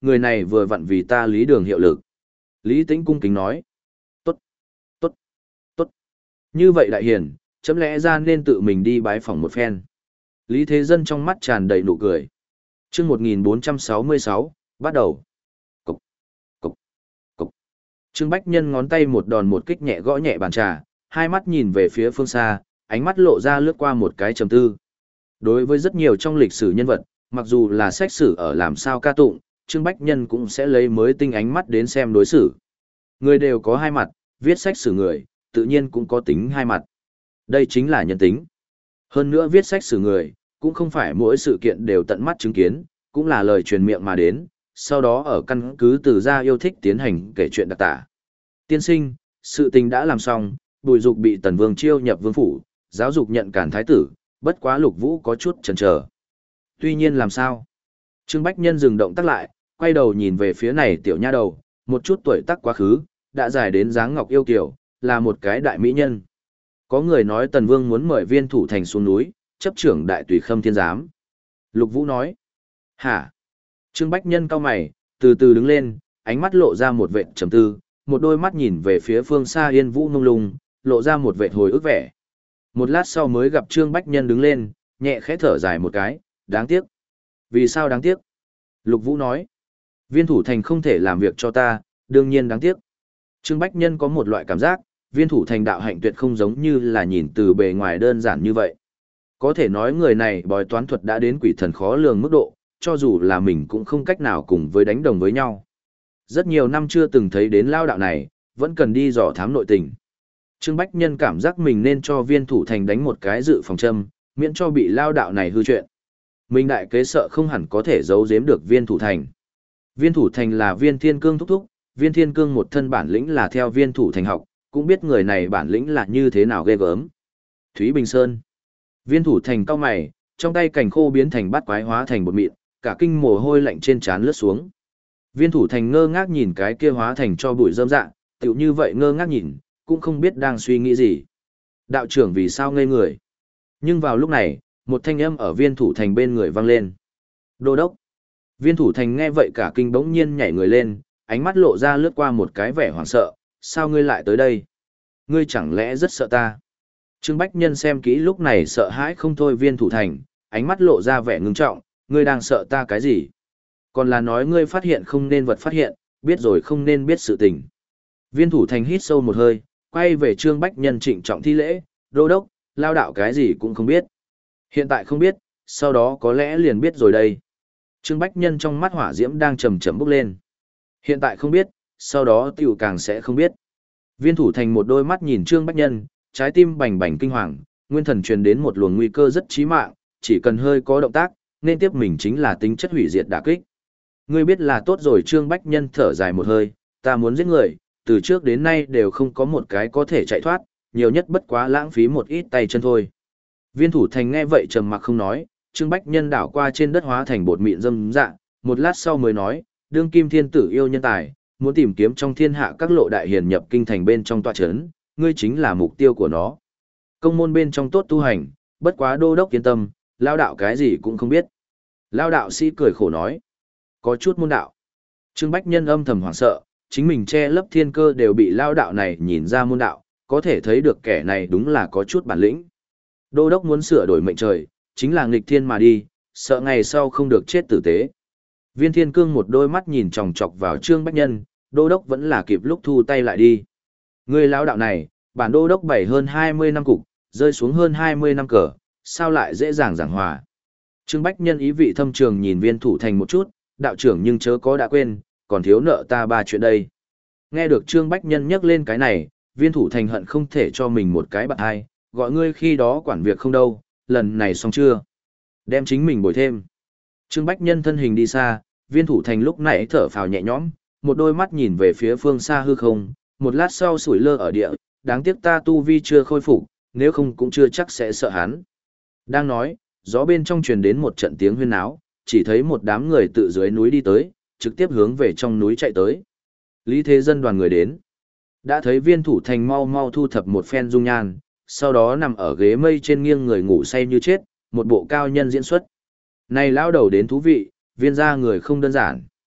người này vừa vặn vì ta Lý Đường hiệu lực. Lý Tĩnh cung kính nói. Tốt, tốt, tốt. Như vậy đại hiền, chấm lẽ ra nên tự mình đi bái phỏng một phen. Lý Thế Dân trong mắt tràn đầy nụ cười. Chương một nghìn bốn trăm sáu mươi sáu, bắt đầu. Cục, cục, cục. Trương Bách Nhân ngón tay một đòn một kích nhẹ gõ nhẹ bàn trà, hai mắt nhìn về phía phương xa, ánh mắt lộ ra lướt qua một cái trầm tư. Đối với rất nhiều trong lịch sử nhân vật, mặc dù là sách sử ở làm sao ca tụng, Trương Bách Nhân cũng sẽ lấy mới tinh ánh mắt đến xem đối xử. Người đều có hai mặt, viết sách sử người, tự nhiên cũng có tính hai mặt. Đây chính là nhân tính. Hơn nữa viết sách sử người, cũng không phải mỗi sự kiện đều tận mắt chứng kiến, cũng là lời truyền miệng mà đến, sau đó ở căn cứ từ gia yêu thích tiến hành kể chuyện đặc tả. Tiên sinh, sự tình đã làm xong, Bùi Dục bị Tần Vương chiêu nhập vương phủ, giáo dục nhận cản thái tử, bất quá Lục Vũ có chút chần chờ. Tuy nhiên làm sao? Trương Bách Nhân dừng động tác lại, quay đầu nhìn về phía này tiểu nha đầu, một chút tuổi tác quá khứ, đã dài đến dáng ngọc yêu kiều, là một cái đại mỹ nhân. Có người nói Tần Vương muốn mời Viên Thủ Thành xuống núi, chấp trưởng đại tùy khâm thiên giám. Lục Vũ nói. Hả? Trương Bách Nhân cau mày, từ từ đứng lên, ánh mắt lộ ra một vệt trầm tư, một đôi mắt nhìn về phía phương xa yên vũ mông lung, lộ ra một vệt hồi ức vẻ. Một lát sau mới gặp Trương Bách Nhân đứng lên, nhẹ khẽ thở dài một cái, đáng tiếc. Vì sao đáng tiếc? Lục Vũ nói. Viên Thủ Thành không thể làm việc cho ta, đương nhiên đáng tiếc. Trương Bách Nhân có một loại cảm giác, Viên Thủ Thành đạo hạnh tuyệt không giống như là nhìn từ bề ngoài đơn giản như vậy. Có thể nói người này bói toán thuật đã đến quỷ thần khó lường mức độ, cho dù là mình cũng không cách nào cùng với đánh đồng với nhau. Rất nhiều năm chưa từng thấy đến lao đạo này, vẫn cần đi dò thám nội tình. Trương Bách Nhân cảm giác mình nên cho Viên Thủ Thành đánh một cái dự phòng châm, miễn cho bị lao đạo này hư chuyện. Mình đại kế sợ không hẳn có thể giấu giếm được Viên Thủ Thành. Viên Thủ Thành là Viên Thiên Cương thúc thúc, Viên Thiên Cương một thân bản lĩnh là theo Viên Thủ Thành học, cũng biết người này bản lĩnh là như thế nào ghê gớm. Thúy Bình Sơn. Viên Thủ Thành cau mày, trong tay cành khô biến thành bát quái hóa thành bột mịn, cả kinh mồ hôi lạnh trên trán lướt xuống. Viên Thủ Thành ngơ ngác nhìn cái kia hóa thành cho bụi rơm dạ, tựu như vậy ngơ ngác nhìn, cũng không biết đang suy nghĩ gì. Đạo trưởng vì sao ngây người? Nhưng vào lúc này, một thanh âm ở Viên Thủ Thành bên người vang lên. Đô đốc. Viên Thủ Thành nghe vậy cả kinh bỗng nhiên nhảy người lên, ánh mắt lộ ra lướt qua một cái vẻ hoảng sợ, sao ngươi lại tới đây? Ngươi chẳng lẽ rất sợ ta? Trương Bách Nhân xem kỹ lúc này sợ hãi không thôi Viên Thủ Thành, ánh mắt lộ ra vẻ ngưng trọng, ngươi đang sợ ta cái gì? Còn là nói ngươi phát hiện không nên vật phát hiện, biết rồi không nên biết sự tình. Viên Thủ Thành hít sâu một hơi, quay về Trương Bách Nhân trịnh trọng thi lễ, đô đốc, lao đạo cái gì cũng không biết. Hiện tại không biết, sau đó có lẽ liền biết rồi đây. Trương Bách Nhân trong mắt hỏa diễm đang chầm chậm bốc lên. Hiện tại không biết, sau đó tiểu càng sẽ không biết. Viên Thủ Thành một đôi mắt nhìn Trương Bách Nhân, trái tim bành bành kinh hoàng, nguyên thần truyền đến một luồng nguy cơ rất chí mạng, chỉ cần hơi có động tác, nên tiếp mình chính là tính chất hủy diệt đả kích. Ngươi biết là tốt rồi. Trương Bách Nhân thở dài một hơi, ta muốn giết người, từ trước đến nay đều không có một cái có thể chạy thoát, nhiều nhất bất quá lãng phí một ít tay chân thôi. Viên Thủ Thành nghe vậy trầm mặc không nói, Trương Bách Nhân đảo qua trên đất hóa thành bột mịn dâm dạ, một lát sau mới nói, đương kim thiên tử yêu nhân tài, muốn tìm kiếm trong thiên hạ các lộ đại hiền nhập kinh thành bên trong tọa chấn, ngươi chính là mục tiêu của nó. Công môn bên trong tốt tu hành, bất quá đô đốc yên tâm, lao đạo cái gì cũng không biết. Lao đạo sĩ cười khổ nói, có chút môn đạo. Trương Bách Nhân âm thầm hoảng sợ, chính mình che lấp thiên cơ đều bị lao đạo này nhìn ra môn đạo, có thể thấy được kẻ này đúng là có chút bản lĩnh. Đô đốc muốn sửa đổi mệnh trời, chính là nghịch thiên mà đi, sợ ngày sau không được chết tử tế. Viên Thiên Cương một đôi mắt nhìn chòng chọc vào Trương Bách Nhân, đô đốc vẫn là kịp lúc thu tay lại đi. Người lão đạo này, bản đô đốc bảy hơn hai mươi năm cục, rơi xuống hơn hai mươi năm cờ, sao lại dễ dàng giảng hòa. Trương Bách Nhân ý vị thâm trường nhìn Viên Thủ Thành một chút, đạo trưởng nhưng chớ có đã quên, còn thiếu nợ ta ba chuyện đây. Nghe được Trương Bách Nhân nhắc lên cái này, Viên Thủ Thành hận không thể cho mình một cái bạt hai, gọi ngươi khi đó quản việc không đâu, lần này xong chưa? Đem chính mình bồi thêm. Trương Bách Nhân thân hình đi xa, Viên Thủ Thành lúc nãy thở phào nhẹ nhõm, một đôi mắt nhìn về phía phương xa hư không, một lát sau sủi lơ ở địa, đáng tiếc ta tu vi chưa khôi phục, nếu không cũng chưa chắc sẽ sợ hắn. Đang nói, gió bên trong truyền đến một trận tiếng huyên náo, chỉ thấy một đám người tự dưới núi đi tới, trực tiếp hướng về trong núi chạy tới. Lý Thế Dân đoàn người đến. Đã thấy Viên Thủ Thành mau mau thu thập một phen dung nhan, sau đó nằm ở ghế mây trên nghiêng người ngủ say như chết, một bộ cao nhân diễn xuất. Này lão đầu đến thú vị, Viên gia người không đơn giản.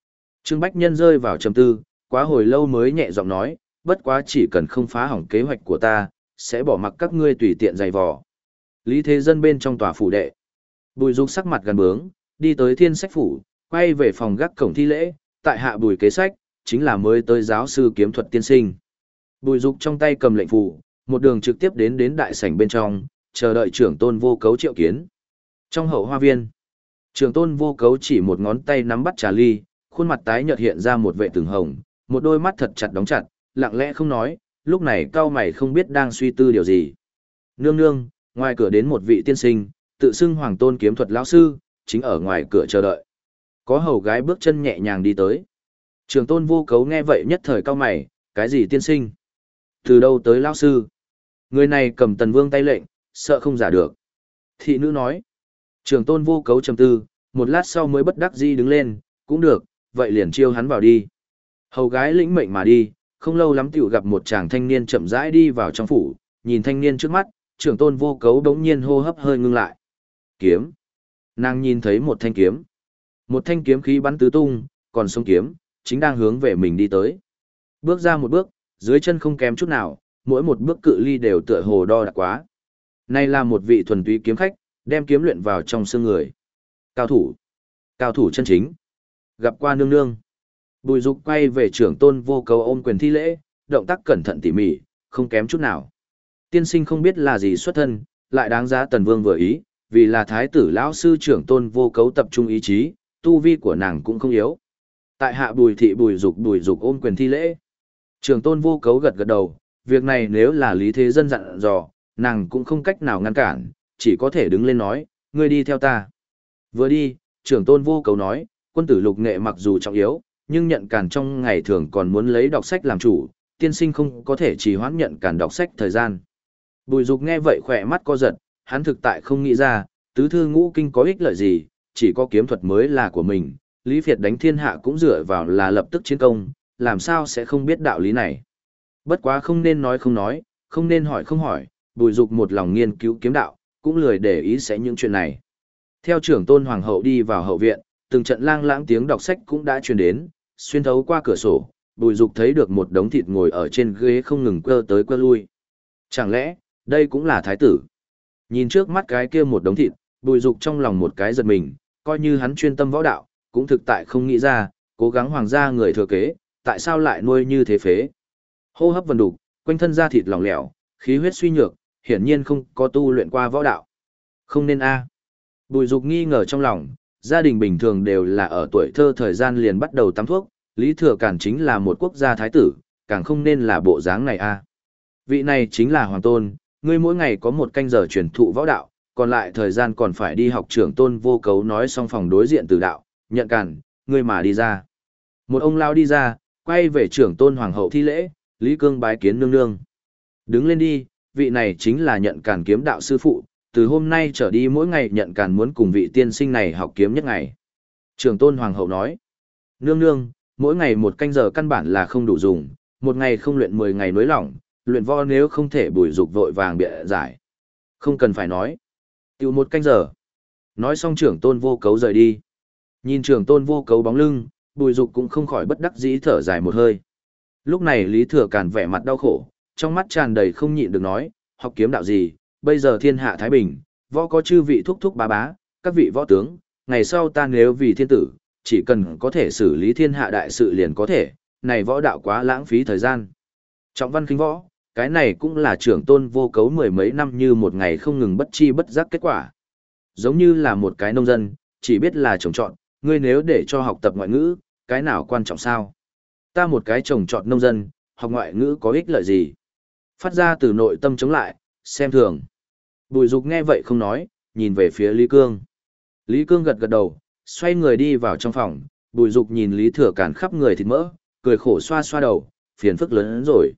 Trương Bách Nhân rơi vào trầm tư, quá hồi lâu mới nhẹ giọng nói, bất quá chỉ cần không phá hỏng kế hoạch của ta, sẽ bỏ mặc các ngươi tùy tiện giày vò. Lý Thế Dân bên trong tòa phủ đệ. Bùi Dục sắc mặt gần bướng, đi tới Thiên Sách phủ, quay về phòng gác cổng thi lễ, tại hạ Bùi Kế Sách, chính là mới tới giáo sư kiếm thuật tiên sinh. Bùi Dục trong tay cầm lệnh phủ, một đường trực tiếp đến đến đại sảnh bên trong, chờ đợi trưởng tôn vô cấu triệu kiến. Trong hậu hoa viên, trưởng tôn vô cấu chỉ một ngón tay nắm bắt trà ly, khuôn mặt tái nhợt hiện ra một vệ từng hồng, một đôi mắt thật chặt đóng chặt, lặng lẽ không nói, lúc này cao mày không biết đang suy tư điều gì. Nương nương, ngoài cửa đến một vị tiên sinh, tự xưng Hoàng Tôn kiếm thuật lão sư, chính ở ngoài cửa chờ đợi. Có hầu gái bước chân nhẹ nhàng đi tới. Trường tôn vô cấu nghe vậy nhất thời cao mày, cái gì tiên sinh? Từ đâu tới lão sư? Người này cầm Tần Vương tay lệnh, sợ không giả được. Thị nữ nói. Trường tôn vô cấu trầm tư, một lát sau mới bất đắc dĩ đứng lên, cũng được, vậy liền chiêu hắn vào đi. Hầu gái lĩnh mệnh mà đi, không lâu lắm tiểu gặp một chàng thanh niên chậm rãi đi vào trong phủ, nhìn thanh niên trước mắt, trưởng tôn vô cấu đống nhiên hô hấp hơi ngưng lại. Kiếm. Nàng nhìn thấy một thanh kiếm. Một thanh kiếm khí bắn tứ tung, còn sông kiếm, chính đang hướng về mình đi tới. Bước ra một bước, dưới chân không kém chút nào, mỗi một bước cự ly đều tựa hồ đo đạc quá. Này là một vị thuần túy kiếm khách, đem kiếm luyện vào trong xương người. Cao thủ. Cao thủ chân chính. Gặp qua nương nương. Bùi Dục quay về trưởng tôn vô cấu ôm quyền thi lễ, động tác cẩn thận tỉ mỉ, không kém chút nào. Tiên sinh không biết là gì xuất thân, lại đáng giá Tần Vương vừa ý, vì là thái tử lão sư trưởng tôn vô cấu tập trung ý chí, tu vi của nàng cũng không yếu. Tại hạ Bùi thị Bùi Dục Bùi Dục ôm quyền thi lễ. Trưởng tôn vô cấu gật gật đầu, việc này nếu là Lý Thế Dân dặn dò, nàng cũng không cách nào ngăn cản, chỉ có thể đứng lên nói, ngươi đi theo ta. Vừa đi, trưởng tôn vô cấu nói, quân tử lục nghệ mặc dù trọng yếu, nhưng nhận càn trong ngày thường còn muốn lấy đọc sách làm chủ, tiên sinh không có thể trì hoãn nhận càn đọc sách thời gian. Bùi Dục nghe vậy khỏe mắt co giật, hắn thực tại không nghĩ ra, tứ thư ngũ kinh có ích lợi gì, chỉ có kiếm thuật mới là của mình, Lý Việt đánh thiên hạ cũng dựa vào là lập tức chiến công, làm sao sẽ không biết đạo lý này. Bất quá không nên nói không nói, không nên hỏi không hỏi, Bùi Dục một lòng nghiên cứu kiếm đạo, cũng lười để ý sẽ những chuyện này. Theo trưởng tôn hoàng hậu đi vào hậu viện, từng trận lang lãng tiếng đọc sách cũng đã truyền đến, xuyên thấu qua cửa sổ, Bùi Dục thấy được một đống thịt ngồi ở trên ghế không ngừng quơ tới quơ lui. Chẳng lẽ, đây cũng là thái tử? Nhìn trước mắt cái kia một đống thịt, Bùi Dục trong lòng một cái giật mình, coi như hắn chuyên tâm võ đạo, cũng thực tại không nghĩ ra, cố gắng hoàng gia người thừa kế, tại sao lại nuôi như thế phế. Hô hấp vần đục, quanh thân da thịt lỏng lẻo, khí huyết suy nhược, hiển nhiên không có tu luyện qua võ đạo. Không nên a. Bùi Dục nghi ngờ trong lòng, gia đình bình thường đều là ở tuổi thơ thời gian liền bắt đầu tắm thuốc, Lý Thừa Càn chính là một quốc gia thái tử, càng không nên là bộ dáng này a. Vị này chính là Hoàng Tôn, ngươi mỗi ngày có một canh giờ truyền thụ võ đạo, còn lại thời gian còn phải đi học trưởng tôn vô cấu nói xong phòng đối diện từ đạo, nhận Càn, ngươi mà đi ra. Một ông lao đi ra, quay về trưởng tôn hoàng hậu thi lễ, Lý Cương bái kiến nương nương. Đứng lên đi, vị này chính là nhận Càn kiếm đạo sư phụ, từ hôm nay trở đi mỗi ngày nhận Càn muốn cùng vị tiên sinh này học kiếm nhất ngày. Trưởng tôn hoàng hậu nói, nương nương, mỗi ngày một canh giờ căn bản là không đủ dùng, một ngày không luyện mười ngày nối lỏng, luyện võ nếu không thể Bùi Dục vội vàng bịa giải. Không cần phải nói. Tiểu một canh giờ. Nói xong trưởng tôn vô cấu rời đi. Nhìn trưởng tôn vô cấu bóng lưng, Bùi Dục cũng không khỏi bất đắc dĩ thở dài một hơi. Lúc này Lý Thừa Càn vẻ mặt đau khổ, trong mắt tràn đầy không nhịn được nói, học kiếm đạo gì, bây giờ thiên hạ thái bình, võ có chư vị thúc thúc bá bá, các vị võ tướng, ngày sau ta nếu vì thiên tử, chỉ cần có thể xử lý thiên hạ đại sự liền có thể, này võ đạo quá lãng phí thời gian. Trọng văn khinh võ, cái này cũng là trưởng tôn vô cấu mười mấy năm như một ngày không ngừng bất chi bất giác kết quả. Giống như là một cái nông dân, chỉ biết là trồng trọt, ngươi nếu để cho học tập ngoại ngữ, cái nào quan trọng sao? Ta một cái trồng trọt nông dân, học ngoại ngữ có ích lợi gì? Phát ra từ nội tâm chống lại, xem thường. Bùi Dục nghe vậy không nói, nhìn về phía Lý Cương. Lý Cương gật gật đầu, xoay người đi vào trong phòng, Bùi Dục nhìn Lý Thừa Càn khắp người thịt mỡ, cười khổ xoa xoa đầu, phiền phức lớn rồi.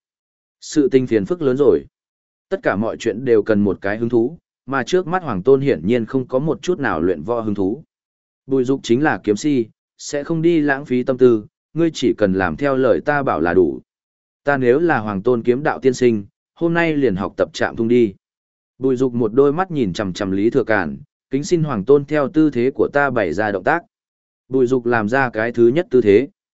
Sự tình phiền phức lớn rồi. Tất cả mọi chuyện đều cần một cái hứng thú, mà trước mắt Hoàng Tôn hiển nhiên không có một chút nào luyện võ hứng thú. Bùi Dục chính là kiếm si, sẽ không đi lãng phí tâm tư, ngươi chỉ cần làm theo lời ta bảo là đủ. Ta nếu là Hoàng Tôn kiếm đạo tiên sinh, hôm nay liền học tập Trạm Thung đi. Bùi Dục một đôi mắt nhìn chằm chằm Lý Thừa Càn, kính xin Hoàng Tôn theo tư thế của ta bày ra động tác. Bùi Dục làm ra cái thứ nhất tư thế.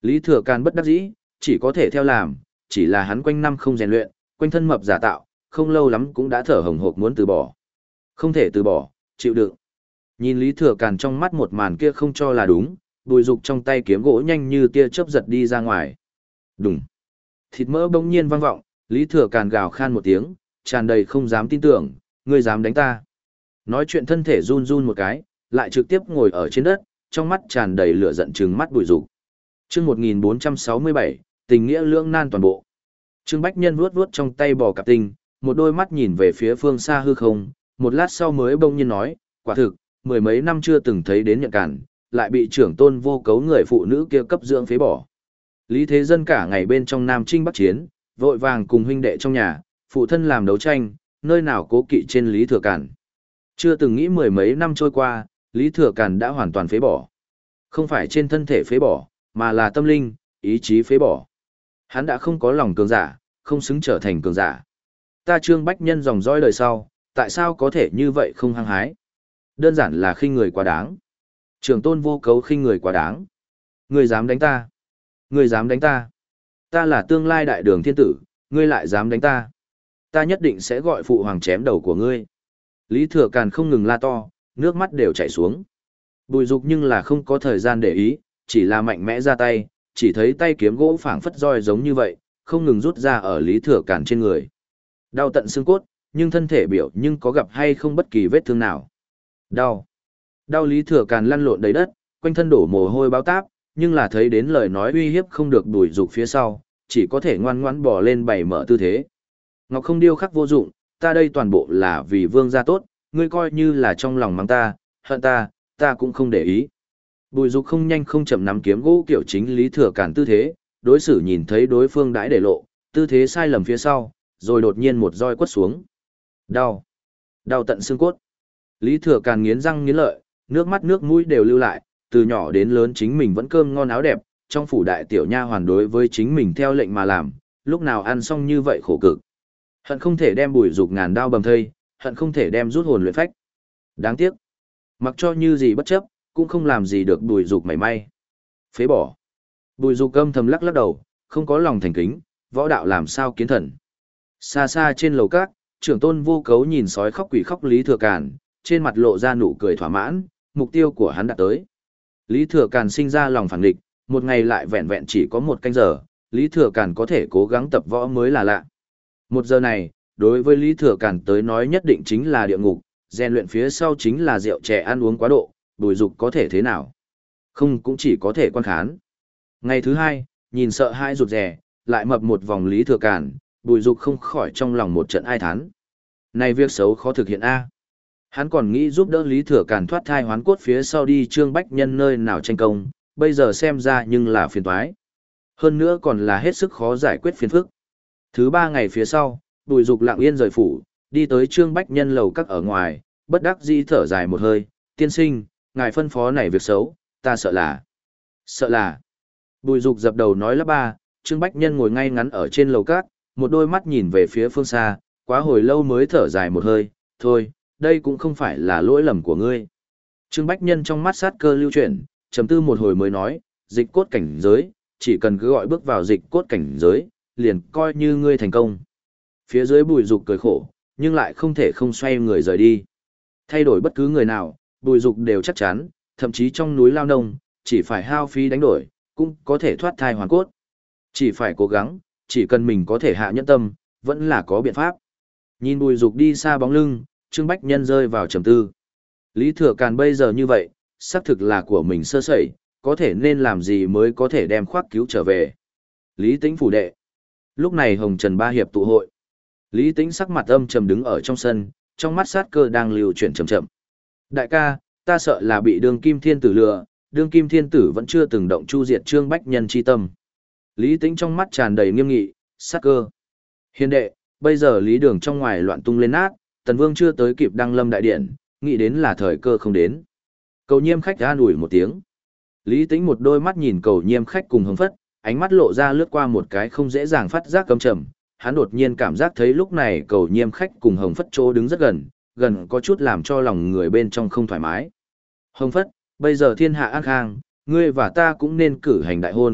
Lý Thừa Càn bất đắc dĩ, chỉ có thể theo làm, chỉ là hắn quanh năm không rèn luyện, quanh thân mập giả tạo, không lâu lắm cũng đã thở hồng hộc muốn từ bỏ. Không thể từ bỏ, chịu đựng. Nhìn Lý Thừa Càn trong mắt một màn kia không cho là đúng, Bùi Dục trong tay kiếm gỗ nhanh như tia chớp giật đi ra ngoài. Đùng. Thịt mỡ bỗng nhiên vang vọng, Lý Thừa Càn gào khan một tiếng, tràn đầy không dám tin tưởng, ngươi dám đánh ta. Nói chuyện thân thể run run một cái, lại trực tiếp ngồi ở trên đất, trong mắt tràn đầy lửa giận trừng mắt Bùi Dục. Chương một nghìn bốn trăm sáu mươi bảy, tình nghĩa lưỡng nan toàn bộ. Trương Bách Nhân vuốt vuốt trong tay bò cạp tinh, một đôi mắt nhìn về phía phương xa hư không, một lát sau mới bỗng nhiên nói, quả thực, mười mấy năm chưa từng thấy đến Nhận Càn, lại bị trưởng tôn vô cấu người phụ nữ kia cấp dưỡng phế bỏ. Lý Thế Dân cả ngày bên trong Nam Trinh Bắc Chiến, vội vàng cùng huynh đệ trong nhà, phụ thân làm đấu tranh, nơi nào cố kỵ trên Lý Thừa Càn. Chưa từng nghĩ mười mấy năm trôi qua, Lý Thừa Càn đã hoàn toàn phế bỏ. Không phải trên thân thể phế bỏ, mà là tâm linh, ý chí phế bỏ. Hắn đã không có lòng cường giả, không xứng trở thành cường giả. Ta Trương Bách Nhân dòng dõi đời sau, tại sao có thể như vậy không hăng hái? Đơn giản là khinh người quá đáng. Trưởng tôn vô cấu khinh người quá đáng. Ngươi dám đánh ta? Ngươi dám đánh ta? Ta là tương lai đại đường thiên tử, ngươi lại dám đánh ta? Ta nhất định sẽ gọi phụ hoàng chém đầu của ngươi. Lý Thừa Càn không ngừng la to, nước mắt đều chảy xuống. Bùi Dục nhưng là không có thời gian để ý, chỉ là mạnh mẽ ra tay, chỉ thấy tay kiếm gỗ phảng phất roi giống như vậy, không ngừng rút ra ở Lý Thừa Càn trên người. Đau tận xương cốt, nhưng thân thể biểu nhưng có gặp hay không bất kỳ vết thương nào. Đau. Đau Lý Thừa Càn lăn lộn đầy đất, quanh thân đổ mồ hôi báo táp, nhưng là thấy đến lời nói uy hiếp không được Bùi Dục phía sau, chỉ có thể ngoan ngoãn bò lên bày mở tư thế. Ngọc không điêu khắc vô dụng, ta đây toàn bộ là vì vương gia tốt, ngươi coi như là trong lòng mắng ta, hận ta, ta cũng không để ý. Bùi Dục không nhanh không chậm nắm kiếm gỗ kiểu chính Lý Thừa Càn tư thế, đối xử nhìn thấy đối phương đãi để lộ, tư thế sai lầm phía sau, rồi đột nhiên một roi quất xuống. Đau. Đau tận xương cốt. Lý Thừa Càn nghiến răng nghiến lợi, nước mắt nước mũi đều lưu lại, từ nhỏ đến lớn chính mình vẫn cơm ngon áo đẹp, trong phủ đại tiểu nha hoàn đối với chính mình theo lệnh mà làm, lúc nào ăn xong như vậy khổ cực. Hận không thể đem Bùi Dục ngàn đao bầm thây, hận không thể đem rút hồn luyện phách. Đáng tiếc, mặc cho như gì bất chấp, cũng không làm gì được Bùi Dục mảy may. Phế bỏ. Bùi Dục âm thầm lắc lắc đầu, không có lòng thành kính, võ đạo làm sao kiến thần. Xa xa trên lầu cát, trưởng tôn vô cấu nhìn sói khóc quỷ khóc Lý Thừa Càn, trên mặt lộ ra nụ cười thỏa mãn, mục tiêu của hắn đã tới. Lý Thừa Càn sinh ra lòng phản địch, một ngày lại vẹn vẹn chỉ có một canh giờ, Lý Thừa Càn có thể cố gắng tập võ mới là lạ. Một giờ này, đối với Lý Thừa Càn tới nói nhất định chính là địa ngục, rèn luyện phía sau chính là rượu chè ăn uống quá độ, Bùi Dục có thể thế nào? Không cũng chỉ có thể quan khán. Ngày thứ hai, nhìn sợ hai rụt rè, lại mập một vòng Lý Thừa Càn, Bùi Dục không khỏi trong lòng một trận ai thán. Này việc xấu khó thực hiện a. Hắn còn nghĩ giúp đỡ Lý Thừa Càn thoát thai hoán cốt phía sau đi Trương Bách Nhân nơi nào tranh công, bây giờ xem ra nhưng là phiền toái. Hơn nữa còn là hết sức khó giải quyết phiền phức. Thứ ba ngày phía sau, Bùi Dục lặng yên rời phủ, đi tới Trương Bách Nhân lầu các ở ngoài, bất đắc dĩ thở dài một hơi, tiên sinh, ngài phân phó này việc xấu, ta sợ là. Sợ là. Bùi Dục dập đầu nói lắp ba, Trương Bách Nhân ngồi ngay ngắn ở trên lầu các, một đôi mắt nhìn về phía phương xa, quá hồi lâu mới thở dài một hơi, thôi, đây cũng không phải là lỗi lầm của ngươi. Trương Bách Nhân trong mắt sát cơ lưu chuyển, trầm tư một hồi mới nói, dịch cốt cảnh giới, chỉ cần cứ gọi bước vào dịch cốt cảnh giới, liền coi như ngươi thành công. Phía dưới Bùi Dục cười khổ, nhưng lại không thể không xoay người rời đi. Thay đổi bất cứ người nào, Bùi Dục đều chắc chắn, thậm chí trong núi lao nông, chỉ phải hao phí đánh đổi, cũng có thể thoát thai hoàn cốt. Chỉ phải cố gắng, chỉ cần mình có thể hạ nhẫn tâm, vẫn là có biện pháp. Nhìn Bùi Dục đi xa bóng lưng, Trương Bách Nhân rơi vào trầm tư. Lý Thừa Càn bây giờ như vậy, xác thực là của mình sơ sẩy, có thể nên làm gì mới có thể đem khoác cứu trở về. Lý Tĩnh phủ đệ. Lúc này Hồng Trần Ba Hiệp tụ hội. Lý Tĩnh sắc mặt âm trầm đứng ở trong sân, trong mắt sát cơ đang lưu chuyển chậm chậm. Đại ca, ta sợ là bị Đường Kim Thiên Tử lừa, Đường Kim Thiên Tử vẫn chưa từng động chu diệt Trương Bách Nhân chi tâm. Lý Tĩnh trong mắt tràn đầy nghiêm nghị, sát cơ. Hiền đệ, bây giờ Lý Đường trong ngoài loạn tung lên nát, Tần Vương chưa tới kịp đăng lâm đại điện, nghĩ đến là thời cơ không đến. Cầu Nhiêm khách an ủi một tiếng. Lý Tĩnh một đôi mắt nhìn Cầu Nhiêm khách cùng Hồng Phất, ánh mắt lộ ra lướt qua một cái không dễ dàng phát giác căm trầm. Hắn đột nhiên cảm giác thấy lúc này Cầu Nhiêm khách cùng Hồng Phất chỗ đứng rất gần, gần có chút làm cho lòng người bên trong không thoải mái. Hồng Phất, bây giờ thiên hạ an khang, ngươi và ta cũng nên cử hành đại hôn,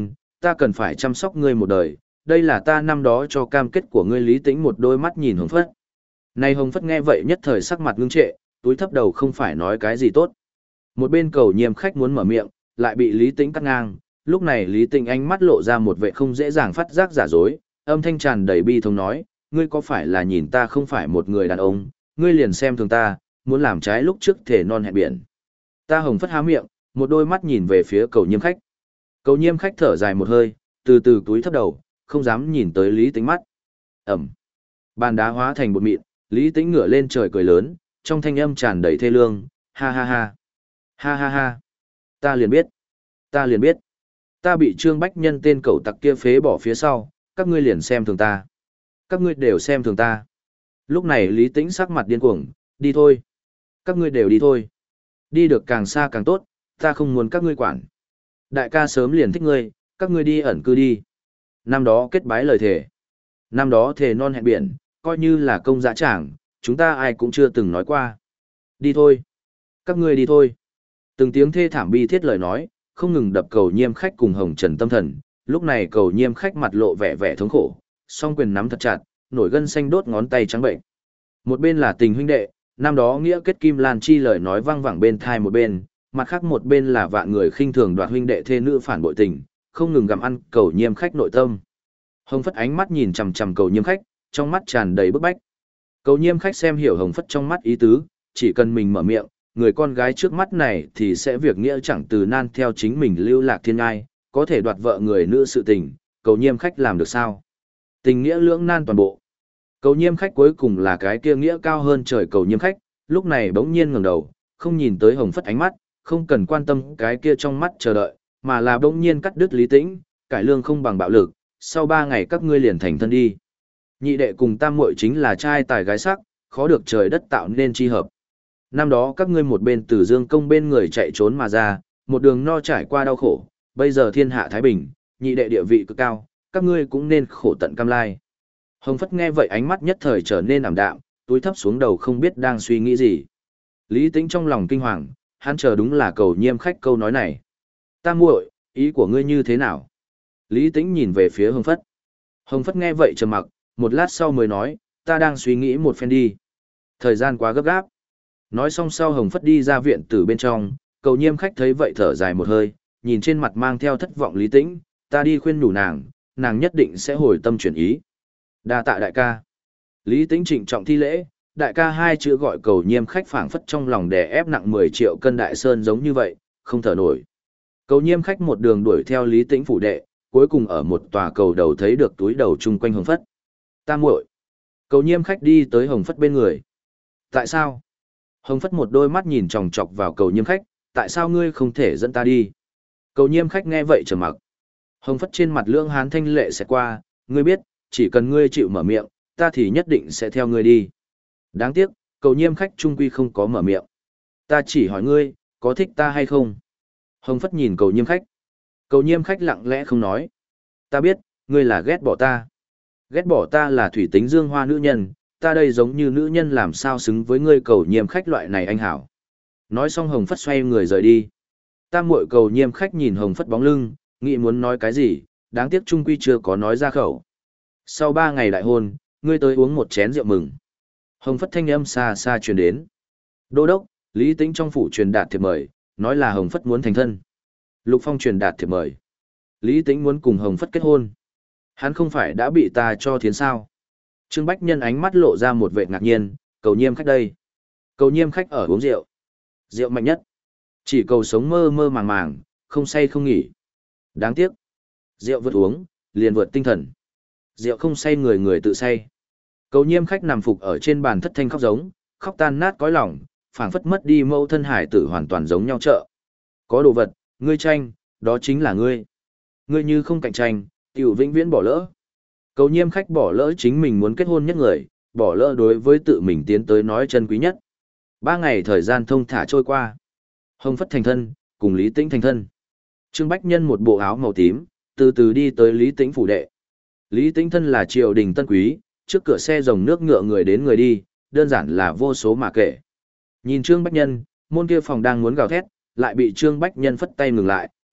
ta cần phải chăm sóc ngươi một đời, đây là ta năm đó cho cam kết của ngươi. Lý Tĩnh một đôi mắt nhìn Hồng Phất. Này Hồng Phất nghe vậy nhất thời sắc mặt ngưng trệ, túi thấp đầu không phải nói cái gì tốt. Một bên Cầu Nhiêm khách muốn mở miệng, lại bị Lý Tĩnh cắt ngang, lúc này Lý Tĩnh ánh mắt lộ ra một vẻ không dễ dàng phát giác giả dối, âm thanh tràn đầy bi thống nói, ngươi có phải là nhìn ta không phải một người đàn ông, ngươi liền xem thường ta, muốn làm trái lúc trước thể non hẹn biển. Ta Hồng Phất há miệng, một đôi mắt nhìn về phía Cầu Nhiêm khách. Cầu Nhiêm khách thở dài một hơi, từ từ túi thấp đầu, không dám nhìn tới Lý Tĩnh mắt. Ẩm. Bàn đá hóa thành bột mịn, Lý Tĩnh ngửa lên trời cười lớn, trong thanh âm tràn đầy thê lương, ha ha ha. Ha ha ha. Ta liền biết. Ta liền biết. Ta bị Trương Bách Nhân tên cẩu tặc kia phế bỏ phía sau, các ngươi liền xem thường ta. Các ngươi đều xem thường ta. Lúc này Lý Tĩnh sắc mặt điên cuồng, đi thôi. Các ngươi đều đi thôi. Đi được càng xa càng tốt, ta không muốn các ngươi quản. Đại ca sớm liền thích ngươi, các ngươi đi ẩn cư đi. Năm đó kết bái lời thề. Năm đó thề non hẹn biển, coi như là công dã tràng, chúng ta ai cũng chưa từng nói qua. Đi thôi. Các ngươi đi thôi. Từng tiếng thê thảm bi thiết lời nói, không ngừng đập Cầu Nhiêm khách cùng Hồng Trần tâm thần. Lúc này Cầu Nhiêm khách mặt lộ vẻ vẻ thống khổ, song quyền nắm thật chặt, nổi gân xanh đốt ngón tay trắng bệnh. Một bên là tình huynh đệ, năm đó nghĩa kết kim lan chi lời nói vang vẳng bên thai một bên, mặt khác một bên là vạn người khinh thường đoạt huynh đệ thê nữ phản bội tình, không ngừng gặm ăn Cầu Nhiêm khách nội tâm. Hồng Phất ánh mắt nhìn chằm chằm Cầu Nhiêm khách, trong mắt tràn đầy bức bách. Cầu Nhiêm khách xem hiểu Hồng Phất trong mắt ý tứ, chỉ cần mình mở miệng, người con gái trước mắt này thì sẽ việc nghĩa chẳng từ nan theo chính mình lưu lạc thiên ngai, có thể đoạt vợ người nữ sự tình, Cầu Nhiêm khách làm được sao? Tình nghĩa lưỡng nan toàn bộ. Cầu Nhiêm khách cuối cùng là cái kia nghĩa cao hơn trời Cầu Nhiêm khách, lúc này bỗng nhiên ngẩng đầu, không nhìn tới Hồng Phất ánh mắt, không cần quan tâm cái kia trong mắt chờ đợi, mà là bỗng nhiên cắt đứt Lý Tĩnh, cải lương không bằng bạo lực, sau ba ngày các ngươi liền thành thân đi. Nhị đệ cùng tam muội chính là trai tài gái sắc, khó được trời đất tạo nên chi hợp. Năm đó các ngươi một bên từ Dương công bên người chạy trốn mà ra, một đường no trải qua đau khổ, bây giờ thiên hạ thái bình, nhị đệ địa vị cực cao, các ngươi cũng nên khổ tận cam lai. Hồng Phất nghe vậy ánh mắt nhất thời trở nên ảm đạm, túi thấp xuống đầu không biết đang suy nghĩ gì. Lý Tĩnh trong lòng kinh hoàng, hắn chờ đúng là Cầu Nhiêm khách câu nói này. Tam muội, ý của ngươi như thế nào? Lý Tĩnh nhìn về phía Hồng Phất. Hồng Phất nghe vậy trầm mặc, một lát sau mới nói, ta đang suy nghĩ một phen đi. Thời gian quá gấp gáp. Nói xong sau Hồng Phất đi ra viện từ bên trong, Cầu Nhiêm khách thấy vậy thở dài một hơi, nhìn trên mặt mang theo thất vọng Lý Tĩnh, ta đi khuyên nhủ nàng, nàng nhất định sẽ hồi tâm chuyển ý. Đa tạ đại ca. Lý Tĩnh trịnh trọng thi lễ, đại ca hai chữ gọi Cầu Nhiêm khách phảng phất trong lòng đè ép nặng mười triệu cân đại sơn giống như vậy, không thở nổi. Cầu Nhiêm khách một đường đuổi theo Lý Tĩnh phủ đệ, cuối cùng ở một tòa cầu đầu thấy được túi đầu chung quanh Hồng Phất. Ta muội. Cầu Nhiêm khách đi tới Hồng Phất bên người. Tại sao? Hồng Phất một đôi mắt nhìn chòng chọc vào Cầu Nhiêm khách, tại sao ngươi không thể dẫn ta đi? Cầu Nhiêm khách nghe vậy trầm mặc. Hồng Phất trên mặt lưỡng hán thanh lệ sẽ qua, ngươi biết, chỉ cần ngươi chịu mở miệng, ta thì nhất định sẽ theo ngươi đi. Đáng tiếc, Cầu Nhiêm khách trung quy không có mở miệng. Ta chỉ hỏi ngươi, có thích ta hay không? Hồng Phất nhìn Cầu Nhiêm khách. Cầu Nhiêm khách lặng lẽ không nói. Ta biết, ngươi là ghét bỏ ta. Ghét bỏ ta là thủy tính dương hoa nữ nhân, ta đây giống như nữ nhân làm sao xứng với ngươi Cầu Nhiêm khách loại này anh hảo. Nói xong Hồng Phất xoay người rời đi. Ta muội Cầu Nhiêm khách nhìn Hồng Phất bóng lưng, nghĩ muốn nói cái gì, đáng tiếc trung quy chưa có nói ra khẩu. Sau ba ngày đại hôn, ngươi tới uống một chén rượu mừng. Hồng Phất thanh âm xa xa truyền đến. Đô đốc, Lý Tĩnh trong phủ truyền đạt thiệp mời, nói là Hồng Phất muốn thành thân. Lục Phong truyền đạt thiệp mời. Lý Tĩnh muốn cùng Hồng Phất kết hôn. Hắn không phải đã bị ta cho thiến sao? Trương Bách Nhân ánh mắt lộ ra một vẻ ngạc nhiên, Cầu Nhiêm khách đây. Cầu Nhiêm khách ở uống rượu. Rượu mạnh nhất. Chỉ cầu sống mơ mơ màng màng, không say không nghỉ. Đáng tiếc. Rượu vượt uống, liền vượt tinh thần. Rượu không say người người tự say. Cầu Nhiêm khách nằm phục ở trên bàn thất thanh khóc giống, khóc tan nát cõi lòng, phảng phất mất đi mẫu thân hải tử hoàn toàn giống nhau trợ. Có đồ vật, ngươi tranh, đó chính là ngươi. Ngươi như không cạnh tranh, tiểu vĩnh viễn bỏ lỡ. Cầu Nhiêm khách bỏ lỡ chính mình muốn kết hôn nhất người, bỏ lỡ đối với tự mình tiến tới nói chân quý nhất. Ba ngày thời gian thông thả trôi qua. Hồng Phất thành thân, cùng Lý Tĩnh thành thân. Trương Bách Nhân một bộ áo màu tím, từ từ đi tới Lý Tĩnh phủ đệ. Lý Tĩnh thân là triều đình tân quý, trước cửa xe rồng nước ngựa người đến người đi, đơn giản là vô số mà kể. Nhìn Trương Bách Nhân, môn kia phòng đang muốn gào thét, lại bị Trương Bách Nhân phất tay ngừng lại,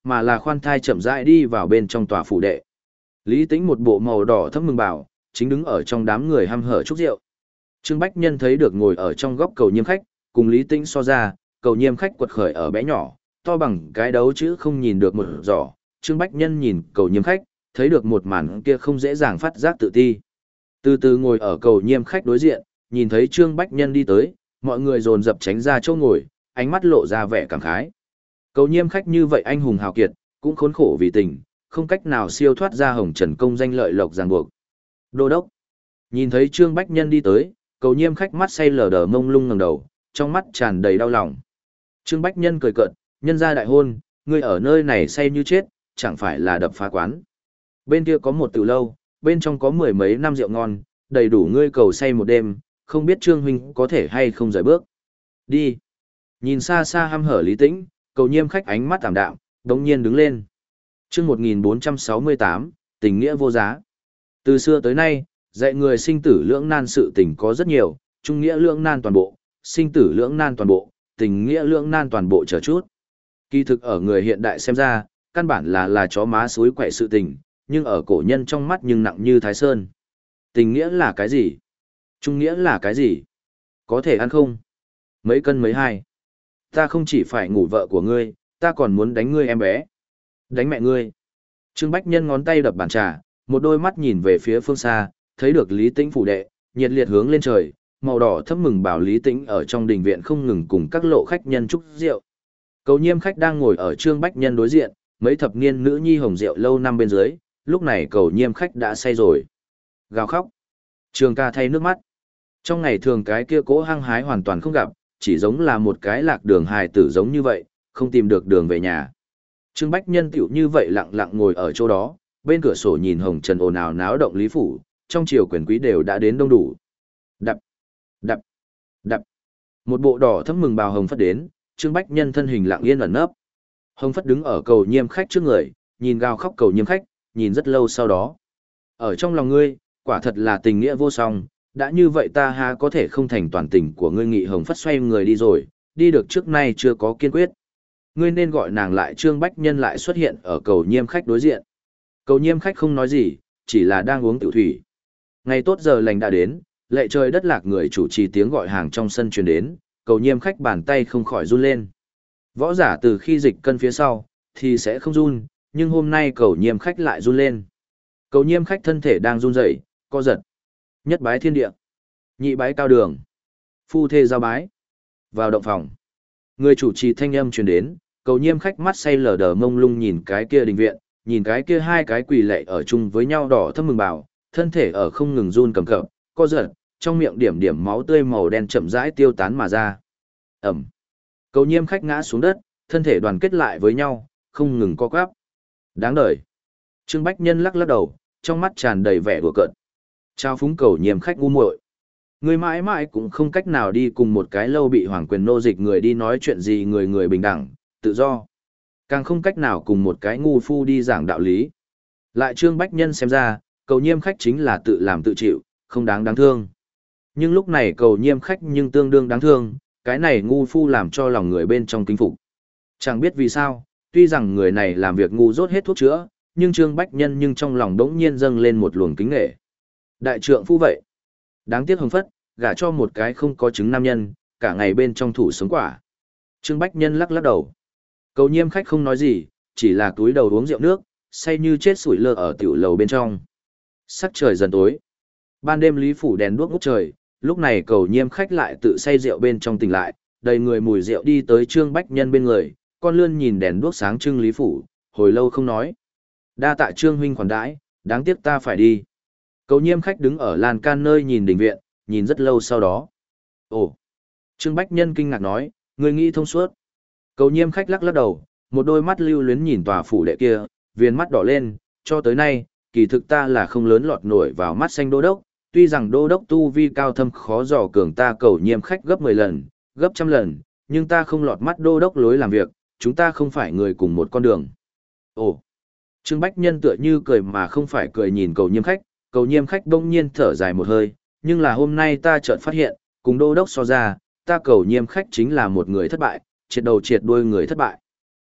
mà là khoan thai chậm rãi đi vào bên trong tòa phủ đệ. Lý Tĩnh một bộ màu đỏ thẫm mừng bảo, chính đứng ở trong đám người hăm hở chúc rượu. Trương Bách Nhân thấy được ngồi ở trong góc cầu nhiêm khách, cùng Lý Tĩnh so ra, cầu nhiêm khách quật khởi ở bé nhỏ, to bằng cái đấu chữ không nhìn được một giỏ. Trương Bách Nhân nhìn cầu nhiêm khách, thấy được một màn kia không dễ dàng phát giác tự ti. Từ từ ngồi ở cầu nhiêm khách đối diện, nhìn thấy Trương Bách Nhân đi tới, mọi người dồn dập tránh ra chỗ ngồi, ánh mắt lộ ra vẻ cảm khái. Cầu nhiêm khách như vậy anh hùng hào kiệt, cũng khốn khổ vì tình, không cách nào siêu thoát ra hồng trần công danh lợi lộc ràng buộc. Đô đốc. Nhìn thấy Trương Bách Nhân đi tới, cầu nhiêm khách mắt say lờ đờ mông lung ngẩng đầu, trong mắt tràn đầy đau lòng. Trương Bách Nhân cười cợt, nhân gia đại hôn, ngươi ở nơi này say như chết, chẳng phải là đập phá quán. Bên kia có một tiểu lâu, bên trong có mười mấy năm rượu ngon, đầy đủ ngươi cầu say một đêm, không biết Trương huynh có thể hay không rời bước. Đi. Nhìn xa xa hăm hở Lý Tĩnh, cầu nhiêm khách ánh mắt tạm đạm, đống nhiên đứng lên. Chương một nghìn bốn trăm sáu mươi tám, tình nghĩa vô giá. Từ xưa tới nay, dạy người sinh tử lưỡng nan sự tình có rất nhiều, trung nghĩa lưỡng nan toàn bộ, sinh tử lưỡng nan toàn bộ, tình nghĩa lưỡng nan toàn bộ chờ chút. Kỳ thực ở người hiện đại xem ra, căn bản là là chó má suối quậy sự tình, nhưng ở cổ nhân trong mắt nhưng nặng như Thái Sơn. Tình nghĩa là cái gì? Trung nghĩa là cái gì? Có thể ăn không? Mấy cân mấy hai? Ta không chỉ phải ngủ vợ của ngươi, ta còn muốn đánh ngươi em bé. Đánh mẹ ngươi. Trương Bách Nhân ngón tay đập bàn trà, một đôi mắt nhìn về phía phương xa, thấy được Lý Tĩnh phủ đệ, nhiệt liệt hướng lên trời, màu đỏ thấp mừng bảo Lý Tĩnh ở trong đình viện không ngừng cùng các lộ khách nhân chúc rượu. Cầu nhiêm khách đang ngồi ở Trương Bách Nhân đối diện, mấy thập niên nữ nhi hồng rượu lâu năm bên dưới, lúc này cầu nhiêm khách đã say rồi. Gào khóc. Trường ca thay nước mắt. Trong ngày thường cái kia cố hăng hái hoàn toàn không gặp, chỉ giống là một cái lạc đường hài tử giống như vậy, không tìm được đường về nhà. Trương Bách Nhân tiểu như vậy lặng lặng ngồi ở chỗ đó, bên cửa sổ nhìn hồng trần ồn ào náo động Lý phủ, trong triều quyền quý đều đã đến đông đủ. Đập, đập, đập. Một bộ đỏ thẫm mừng bào hồng phất đến, Trương Bách Nhân thân hình lặng yên ẩn nấp. Hồng phất đứng ở cầu nhiêm khách trước người, nhìn gào khóc cầu nhiêm khách, nhìn rất lâu sau đó. Ở trong lòng ngươi, quả thật là tình nghĩa vô song, đã như vậy ta há có thể không thành toàn tình của ngươi. Nghị hồng phất xoay người đi rồi, đi được trước nay chưa có kiên quyết. Ngươi nên gọi nàng lại. Trương Bách Nhân lại xuất hiện ở cầu nhiêm khách đối diện. Cầu nhiêm khách không nói gì, chỉ là đang uống tiểu thủy. Ngày tốt giờ lành đã đến, lệ trời đất lạc người chủ trì tiếng gọi hàng trong sân truyền đến, cầu nhiêm khách bàn tay không khỏi run lên. Võ giả từ khi dịch cân phía sau, thì sẽ không run, nhưng hôm nay cầu nhiêm khách lại run lên. Cầu nhiêm khách thân thể đang run rẩy, co giật. Nhất bái thiên địa, nhị bái cao đường, phu thê giao bái. Vào động phòng, người chủ trì thanh âm truyền đến, cầu nhiêm khách mắt say lờ đờ mông lung nhìn cái kia đình viện, nhìn cái kia hai cái quỳ lệ ở chung với nhau đỏ thâm mừng bảo, thân thể ở không ngừng run cầm cập, co giật, trong miệng điểm điểm máu tươi màu đen chậm rãi tiêu tán mà ra. Ẩm. Cầu nhiêm khách ngã xuống đất, thân thể đoàn kết lại với nhau, không ngừng co quắp. Đáng đời. Trương Bách Nhân lắc lắc đầu, trong mắt tràn đầy vẻ đùa cợt. Trao phúng cầu nhiêm khách ngu muội. Người mãi mãi cũng không cách nào đi cùng một cái lâu bị hoàng quyền nô dịch người đi nói chuyện gì người người bình đẳng, tự do. Càng không cách nào cùng một cái ngu phu đi giảng đạo lý. Lại Trương Bách Nhân xem ra, cầu nhiêm khách chính là tự làm tự chịu, không đáng đáng thương. Nhưng lúc này cầu nhiêm khách nhưng tương đương đáng thương, cái này ngu phu làm cho lòng người bên trong kính phục. Chẳng biết vì sao, tuy rằng người này làm việc ngu dốt hết thuốc chữa, nhưng Trương Bách Nhân nhưng trong lòng đống nhiên dâng lên một luồng kính nghệ. Đại trượng phu vậy. Đáng tiếc hồng phất, gả cho một cái không có chứng nam nhân, cả ngày bên trong thủ sống quả. Trương Bách Nhân lắc lắc đầu. Cầu nhiêm khách không nói gì, chỉ là túi đầu uống rượu nước, say như chết sủi lơ ở tiểu lầu bên trong. Sắc trời dần tối. Ban đêm Lý phủ đèn đuốc ngút trời, lúc này cầu nhiêm khách lại tự say rượu bên trong tỉnh lại, đầy người mùi rượu đi tới Trương Bách Nhân bên người, con lươn nhìn đèn đuốc sáng trưng Lý phủ, hồi lâu không nói. Đa tạ Trương huynh khoản đãi, đáng tiếc ta phải đi. Cầu nhiêm khách đứng ở lan can nơi nhìn đình viện, nhìn rất lâu sau đó. Ồ! Trương Bách Nhân kinh ngạc nói, người nghĩ thông suốt. Cầu nhiêm khách lắc lắc đầu, một đôi mắt lưu luyến nhìn tòa phủ đệ kia, viền mắt đỏ lên, cho tới nay, kỳ thực ta là không lớn lọt nổi vào mắt xanh đô đốc, tuy rằng đô đốc tu vi cao thâm khó dò cường ta cầu nhiêm khách gấp mười lần, gấp trăm lần, nhưng ta không lọt mắt đô đốc lối làm việc, chúng ta không phải người cùng một con đường. Ồ! Trương Bách Nhân tựa như cười mà không phải cười nhìn cầu nhiêm khách, cầu nhiêm khách bỗng nhiên thở dài một hơi, nhưng là hôm nay ta chợt phát hiện, cùng đô đốc so ra, ta cầu nhiêm khách chính là một người thất bại, triệt đầu triệt đuôi người thất bại.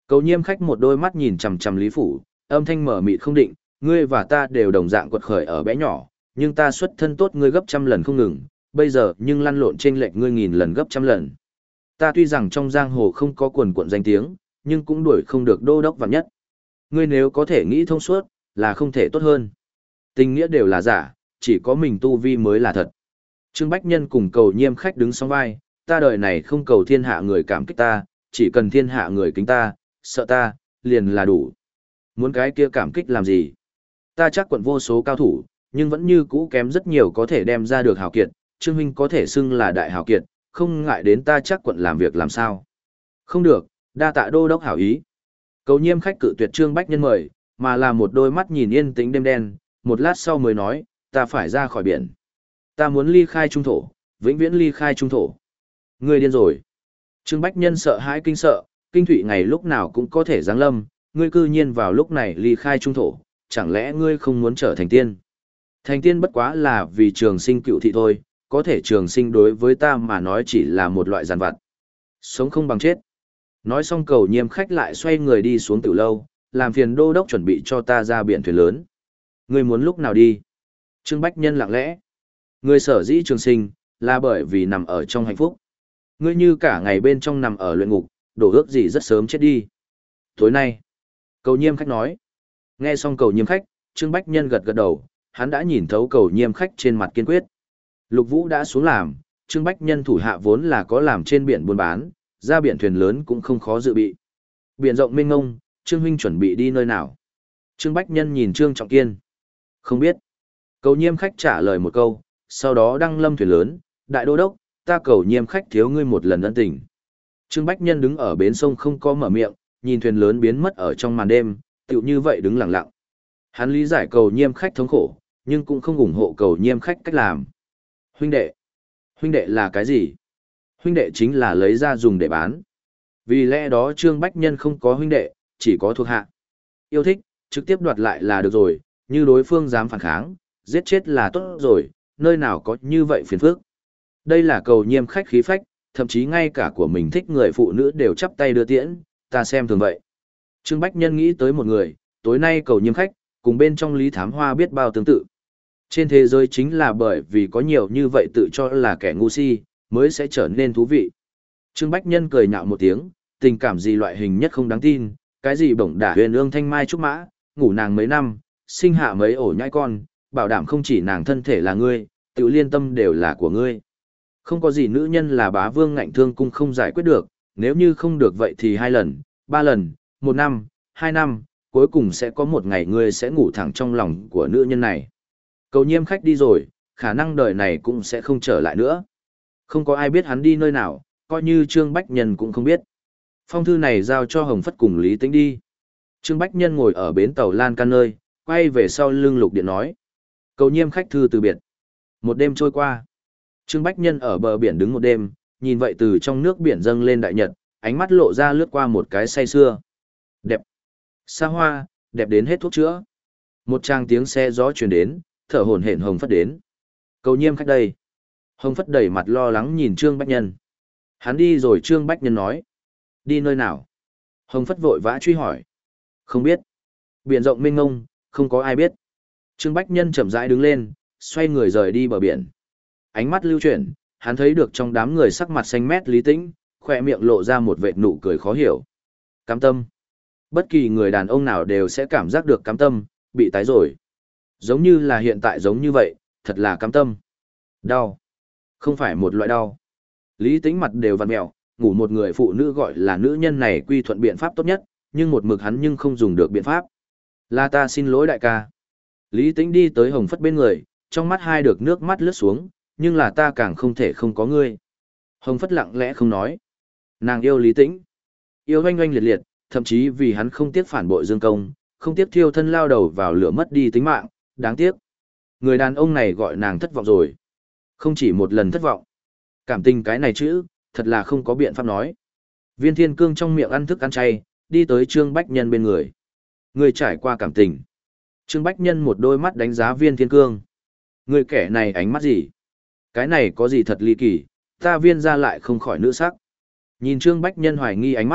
Cầu Nhiêm khách một đôi mắt nhìn chằm chằm Lý Phủ, âm thanh mở mịt không định, ngươi và ta đều đồng dạng quật khởi ở bé nhỏ, nhưng ta xuất thân tốt ngươi gấp trăm lần không ngừng, bây giờ nhưng lăn lộn trên lệch ngươi nghìn lần gấp trăm lần. Ta tuy rằng trong giang hồ không có quần quận danh tiếng, nhưng cũng đuổi không được đô đốc vạn nhất. Ngươi nếu có thể nghĩ thông suốt, là không thể tốt hơn. Tình nghĩa đều là giả, chỉ có mình tu vi mới là thật. Trương Bách Nhân cùng Cầu Nhiêm khách đứng song vai, ta đời này không cầu thiên hạ người cảm kích ta, chỉ cần thiên hạ người kính ta, sợ ta, liền là đủ. Muốn cái kia cảm kích làm gì? Ta chắc quận vô số cao thủ, nhưng vẫn như cũ kém rất nhiều có thể đem ra được hào kiệt, Trương huynh có thể xưng là đại hào kiệt, không ngại đến ta chắc quận làm việc làm sao. Không được, đa tạ đô đốc hảo ý. Cầu Nhiêm khách cự tuyệt Trương Bách Nhân mời, mà là một đôi mắt nhìn yên tĩnh đêm đen, một lát sau mới nói, ta phải ra khỏi biển. Ta muốn ly khai trung thổ, vĩnh viễn ly khai trung thổ. Ngươi điên rồi. Trương Bách Nhân sợ hãi kinh sợ, kinh thủy ngày lúc nào cũng có thể giáng lâm, ngươi cư nhiên vào lúc này ly khai trung thổ, chẳng lẽ ngươi không muốn trở thành tiên? Thành tiên bất quá là vì trường sinh cựu thị thôi, có thể trường sinh đối với ta mà nói chỉ là một loại giàn vặt. Sống không bằng chết. Nói xong Cầu Nhiêm khách lại xoay người đi xuống tiểu lâu, làm phiền đô đốc chuẩn bị cho ta ra biển thuyền lớn. Ngươi muốn lúc nào đi? Trương Bách Nhân lặng lẽ. Ngươi sở dĩ trường sinh, là bởi vì nằm ở trong hạnh phúc. Ngươi như cả ngày bên trong nằm ở luyện ngục, đổ ước gì rất sớm chết đi. Tối nay, Cầu Nhiêm khách nói. Nghe xong Cầu Nhiêm khách, Trương Bách Nhân gật gật đầu, hắn đã nhìn thấu Cầu Nhiêm khách trên mặt kiên quyết. Lục Vũ đã xuống làm, Trương Bách Nhân thủ hạ vốn là có làm trên biển buôn bán, ra biển thuyền lớn cũng không khó dự bị. Biển rộng mênh mông, Trương huynh chuẩn bị đi nơi nào? Trương Bách Nhân nhìn Trương Trọng Kiên. Không biết. Cầu Nhiêm khách trả lời một câu, sau đó đăng lâm thuyền lớn, đại đô đốc, ta Cầu Nhiêm khách thiếu ngươi một lần ân tình. Trương Bách Nhân đứng ở bến sông không có mở miệng, nhìn thuyền lớn biến mất ở trong màn đêm, tựu như vậy đứng lặng lặng. Hắn lý giải Cầu Nhiêm khách thống khổ, nhưng cũng không ủng hộ Cầu Nhiêm khách cách làm. Huynh đệ. Huynh đệ là cái gì? Huynh đệ chính là lấy ra dùng để bán. Vì lẽ đó Trương Bách Nhân không có huynh đệ, chỉ có thuộc hạ. Yêu thích, trực tiếp đoạt lại là được rồi, như đối phương dám phản kháng, giết chết là tốt rồi, nơi nào có như vậy phiền phức. Đây là Cầu Nhiêm khách khí phách, thậm chí ngay cả của mình thích người phụ nữ đều chắp tay đưa tiễn, ta xem thường vậy. Trương Bách Nhân nghĩ tới một người, tối nay Cầu Nhiêm khách, cùng bên trong Lý Thám Hoa biết bao tương tự. Trên thế giới chính là bởi vì có nhiều như vậy tự cho là kẻ ngu si, mới sẽ trở nên thú vị. Trương Bách Nhân cười nhạo một tiếng, tình cảm gì loại hình nhất không đáng tin, cái gì bổng đả huyền ương thanh mai trúc mã, ngủ nàng mấy năm, sinh hạ mấy ổ nhãi con, bảo đảm không chỉ nàng thân thể là ngươi, tự liên tâm đều là của ngươi. Không có gì nữ nhân là bá vương ngạnh thương cung không giải quyết được, nếu như không được vậy thì hai lần, ba lần, một năm, hai năm, cuối cùng sẽ có một ngày ngươi sẽ ngủ thẳng trong lòng của nữ nhân này. Cầu Nhiêm khách đi rồi, khả năng đời này cũng sẽ không trở lại nữa. Không có ai biết hắn đi nơi nào, coi như Trương Bách Nhân cũng không biết. Phong thư này giao cho Hồng Phất cùng Lý Tĩnh đi. Trương Bách Nhân ngồi ở bến tàu lan can nơi, quay về sau lưng Lục Điện nói. Cầu Nhiêm khách thư từ biệt. Một đêm trôi qua. Trương Bách Nhân ở bờ biển đứng một đêm, nhìn vậy từ trong nước biển dâng lên đại nhật, ánh mắt lộ ra lướt qua một cái say sưa. Đẹp. Xa hoa, đẹp đến hết thuốc chữa. Một tràng tiếng xe gió truyền đến, thở hổn hển Hồng Phất đến. Cầu Nhiêm khách đây. Hồng Phất đẩy mặt lo lắng nhìn Trương Bách Nhân. Hắn đi rồi Trương Bách Nhân nói. Đi nơi nào? Hồng Phất vội vã truy hỏi. Không biết. Biển rộng mênh mông, không có ai biết. Trương Bách Nhân chậm rãi đứng lên, xoay người rời đi bờ biển. Ánh mắt lưu chuyển, hắn thấy được trong đám người sắc mặt xanh mét Lý Tĩnh, khỏe miệng lộ ra một vệt nụ cười khó hiểu. Cám tâm. Bất kỳ người đàn ông nào đều sẽ cảm giác được cám tâm, bị tái rồi. Giống như là hiện tại giống như vậy, thật là cám tâm. Đau. Không phải một loại đau. Lý Tĩnh mặt đều vặn mẹo, ngủ một người phụ nữ gọi là nữ nhân này quy thuận biện pháp tốt nhất, nhưng một mực hắn nhưng không dùng được biện pháp. Là ta xin lỗi đại ca. Lý Tĩnh đi tới Hồng Phất bên người, trong mắt hai được nước mắt lướt xuống, nhưng là ta càng không thể không có ngươi. Hồng Phất lặng lẽ không nói. Nàng yêu Lý Tĩnh. Yêu oanh oanh liệt liệt, thậm chí vì hắn không tiếc phản bội Dương Công, không tiếc thiêu thân lao đầu vào lửa mất đi tính mạng, đáng tiếc. Người đàn ông này gọi nàng thất vọng rồi. Không chỉ một lần thất vọng. Cảm tình cái này chữ, thật là không có biện pháp nói. Viên Thiên Cương trong miệng ăn thức ăn chay, đi tới Trương Bách Nhân bên người. Người trải qua cảm tình. Trương Bách Nhân một đôi mắt đánh giá Viên Thiên Cương. Người kẻ này ánh mắt gì? Cái này có gì thật ly kỳ, ta Viên ra lại không khỏi nữ sắc. Nhìn Trương Bách Nhân hoài nghi ánh mắt,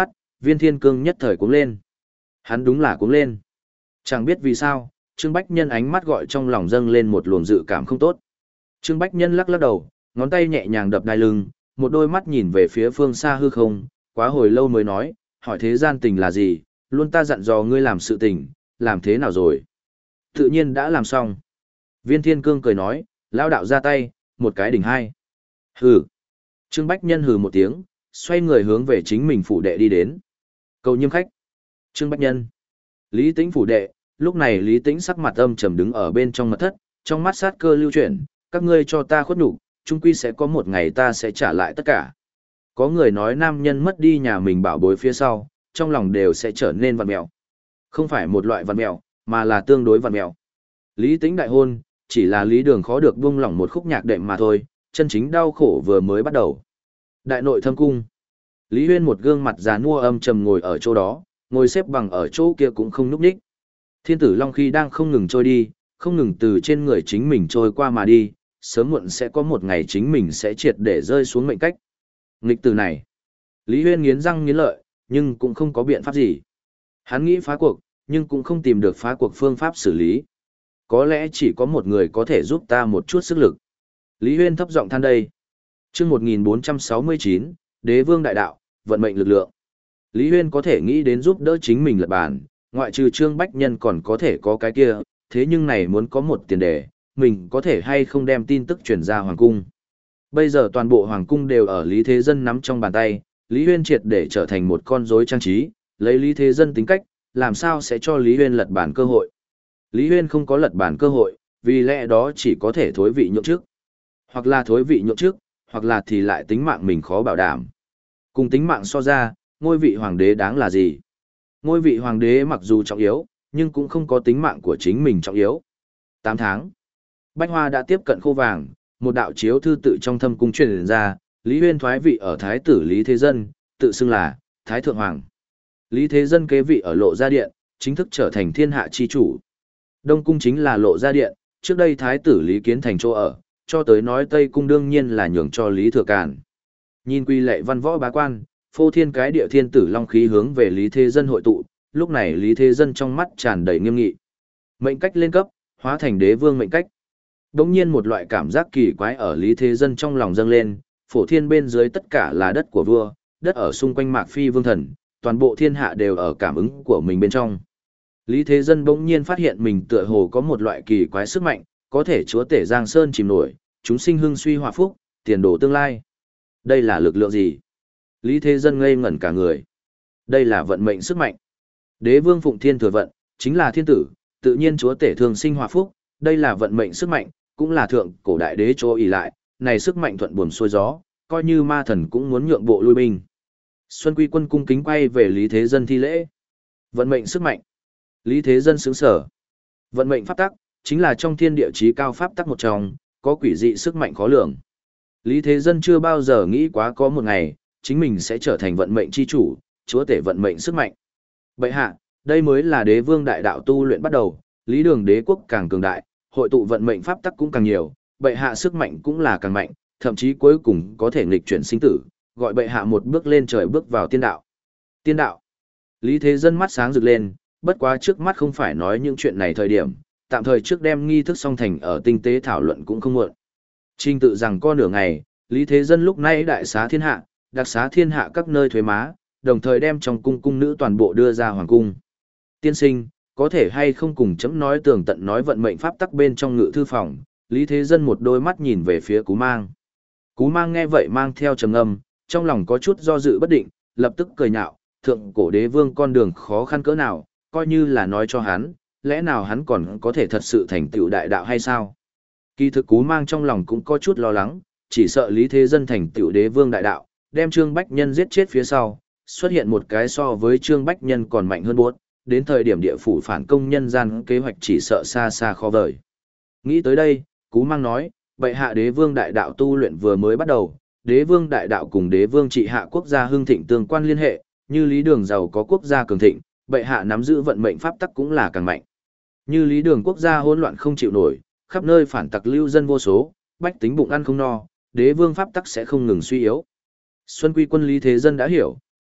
Viên Thiên Cương nhất thời cuống lên. Hắn đúng là cuống lên. Chẳng biết vì sao, Trương Bách Nhân ánh mắt gọi trong lòng dâng lên một luồng dự cảm không tốt. Trương Bách Nhân lắc lắc đầu, ngón tay nhẹ nhàng đập đai lưng, một đôi mắt nhìn về phía phương xa hư không, quá hồi lâu mới nói, hỏi thế gian tình là gì, luôn ta dặn dò ngươi làm sự tình, làm thế nào rồi? Tự nhiên đã làm xong. Viên Thiên Cương cười nói, lao đạo ra tay, một cái đỉnh hai. Hừ. Trương Bách Nhân hừ một tiếng, xoay người hướng về chính mình phủ đệ đi đến. Cầu nhiêm khách. Trương Bách Nhân. Lý Tĩnh phủ đệ, lúc này Lý Tĩnh sắc mặt âm trầm đứng ở bên trong mật thất, trong mắt sát cơ lưu chuyển, các ngươi cho ta khuất nhục, chung quy sẽ có một ngày ta sẽ trả lại tất cả. Có người nói nam nhân mất đi nhà mình bảo bối phía sau, trong lòng đều sẽ trở nên vặn mẹo. Không phải một loại vặn mẹo, mà là tương đối vặn mẹo. Lý Tĩnh đại hôn, chỉ là Lý Đường khó được buông lỏng một khúc nhạc đệm mà thôi, chân chính đau khổ vừa mới bắt đầu. Đại nội thâm cung. Lý Huyên một gương mặt già nua âm trầm ngồi ở chỗ đó, ngồi xếp bằng ở chỗ kia cũng không nhúc nhích. Thiên tử Long Khi đang không ngừng trôi đi, không ngừng từ trên người chính mình trôi qua mà đi, sớm muộn sẽ có một ngày chính mình sẽ triệt để rơi xuống mệnh cách. Nghịch từ này. Lý Huyên nghiến răng nghiến lợi, nhưng cũng không có biện pháp gì. Hắn nghĩ phá cuộc, nhưng cũng không tìm được phá cuộc phương pháp xử lý. Có lẽ chỉ có một người có thể giúp ta một chút sức lực. Lý Huyên thấp giọng than đây. Chương một nghìn bốn trăm sáu mươi chín, Đế Vương Đại Đạo, vận mệnh lực lượng. Lý Huyên có thể nghĩ đến giúp đỡ chính mình lật bàn, ngoại trừ Trương Bách Nhân còn có thể có cái kia, thế nhưng này muốn có một tiền đề, mình có thể hay không đem tin tức truyền ra Hoàng Cung. Bây giờ toàn bộ Hoàng Cung đều ở Lý Thế Dân nắm trong bàn tay, Lý Huyên triệt để trở thành một con rối trang trí, lấy Lý Thế Dân tính cách, làm sao sẽ cho Lý Huyên lật bàn cơ hội. Lý Huyên không có lật bàn cơ hội, vì lẽ đó chỉ có thể thối vị nhượng trước. Hoặc là thối vị nhượng trước, hoặc là thì lại tính mạng mình khó bảo đảm. Cùng tính mạng so ra, ngôi vị hoàng đế đáng là gì? Ngôi vị hoàng đế mặc dù trọng yếu, nhưng cũng không có tính mạng của chính mình trọng yếu. tám tháng. Bách Hoa đã tiếp cận khô vàng, một đạo chiếu thư tự trong thâm cung truyền ra, Lý Huyên thoái vị ở Thái tử Lý Thế Dân, tự xưng là Thái Thượng Hoàng. Lý Thế Dân kế vị ở Lộ Gia Điện, chính thức trở thành thiên hạ chi chủ. Đông cung chính là Lộ Gia Điện, trước đây Thái tử Lý Kiến thành chỗ ở, cho tới nói Tây cung đương nhiên là nhường cho Lý Thừa Càn. Nhìn quy lệ văn võ bá quan, phô thiên cái địa thiên tử long khí hướng về Lý Thế Dân hội tụ, lúc này Lý Thế Dân trong mắt tràn đầy nghiêm nghị. Mệnh cách lên cấp, hóa thành đế vương mệnh cách. Đống nhiên một loại cảm giác kỳ quái ở Lý Thế Dân trong lòng dâng lên, phổ thiên bên dưới tất cả là đất của vua, đất ở xung quanh Mạc Phi vương thần, toàn bộ thiên hạ đều ở cảm ứng của mình bên trong. Lý Thế Dân bỗng nhiên phát hiện mình tựa hồ có một loại kỳ quái sức mạnh, có thể chúa tể Giang Sơn chìm nổi, chúng sinh hưng suy hòa phúc, tiền đồ tương lai. Đây là lực lượng gì? Lý Thế Dân ngây ngẩn cả người. Đây là vận mệnh sức mạnh. Đế vương phụng thiên thừa vận, chính là thiên tử, tự nhiên chúa tể thường sinh hòa phúc, đây là vận mệnh sức mạnh, cũng là thượng cổ đại đế chỗ ỷ lại, này sức mạnh thuận buồm xuôi gió, coi như ma thần cũng muốn nhượng bộ lui binh. Xuân Quy Quân cung kính quay về Lý Thế Dân thi lễ. Vận mệnh sức mạnh. Lý Thế Dân sững sở. Vận mệnh pháp tắc, chính là trong thiên địa chí cao pháp tắc một trong, có quỷ dị sức mạnh khó lường. Lý Thế Dân chưa bao giờ nghĩ quá có một ngày, chính mình sẽ trở thành vận mệnh chi chủ, chúa tể vận mệnh sức mạnh. Bệ hạ, đây mới là đế vương đại đạo tu luyện bắt đầu, lý đường đế quốc càng cường đại, hội tụ vận mệnh pháp tắc cũng càng nhiều, bệ hạ sức mạnh cũng là càng mạnh, thậm chí cuối cùng có thể nghịch chuyển sinh tử, gọi bệ hạ một bước lên trời bước vào tiên đạo. Tiên đạo. Lý Thế Dân mắt sáng rực lên, bất quá trước mắt không phải nói những chuyện này thời điểm, tạm thời trước đem nghi thức song thành ở tinh tế thảo luận cũng không muộn. Trình tự rằng có nửa ngày, Lý Thế Dân lúc này đại xá thiên hạ, đặc xá thiên hạ các nơi thuế má, đồng thời đem trong cung cung nữ toàn bộ đưa ra hoàng cung. Tiên sinh, có thể hay không cùng chấm nói tường tận nói vận mệnh pháp tắc bên trong ngự thư phòng, Lý Thế Dân một đôi mắt nhìn về phía Cú Mang. Cú Mang nghe vậy mang theo trầm ngâm, trong lòng có chút do dự bất định, lập tức cười nhạo, thượng cổ đế vương con đường khó khăn cỡ nào, coi như là nói cho hắn, lẽ nào hắn còn có thể thật sự thành tựu đại đạo hay sao? Kỳ thực Cú Mang trong lòng cũng có chút lo lắng, chỉ sợ Lý Thế Dân thành tựu đế vương đại đạo, đem Trương Bách Nhân giết chết phía sau, xuất hiện một cái so với Trương Bách Nhân còn mạnh hơn buốt, đến thời điểm địa phủ phản công nhân gian kế hoạch chỉ sợ xa xa khó vời. Nghĩ tới đây, Cú Mang nói, bệ hạ đế vương đại đạo tu luyện vừa mới bắt đầu, đế vương đại đạo cùng đế vương trị hạ quốc gia hưng thịnh tương quan liên hệ, như lý đường giàu có quốc gia cường thịnh, bệ hạ nắm giữ vận mệnh pháp tắc cũng là càng mạnh. Như lý đường quốc gia hỗn loạn không chịu nổi, khắp nơi phản tặc lưu dân vô số, bách tính bụng ăn không no, đế vương pháp tắc sẽ không ngừng suy yếu. Xuân Quy Quân Lý Thế Dân đã hiểu,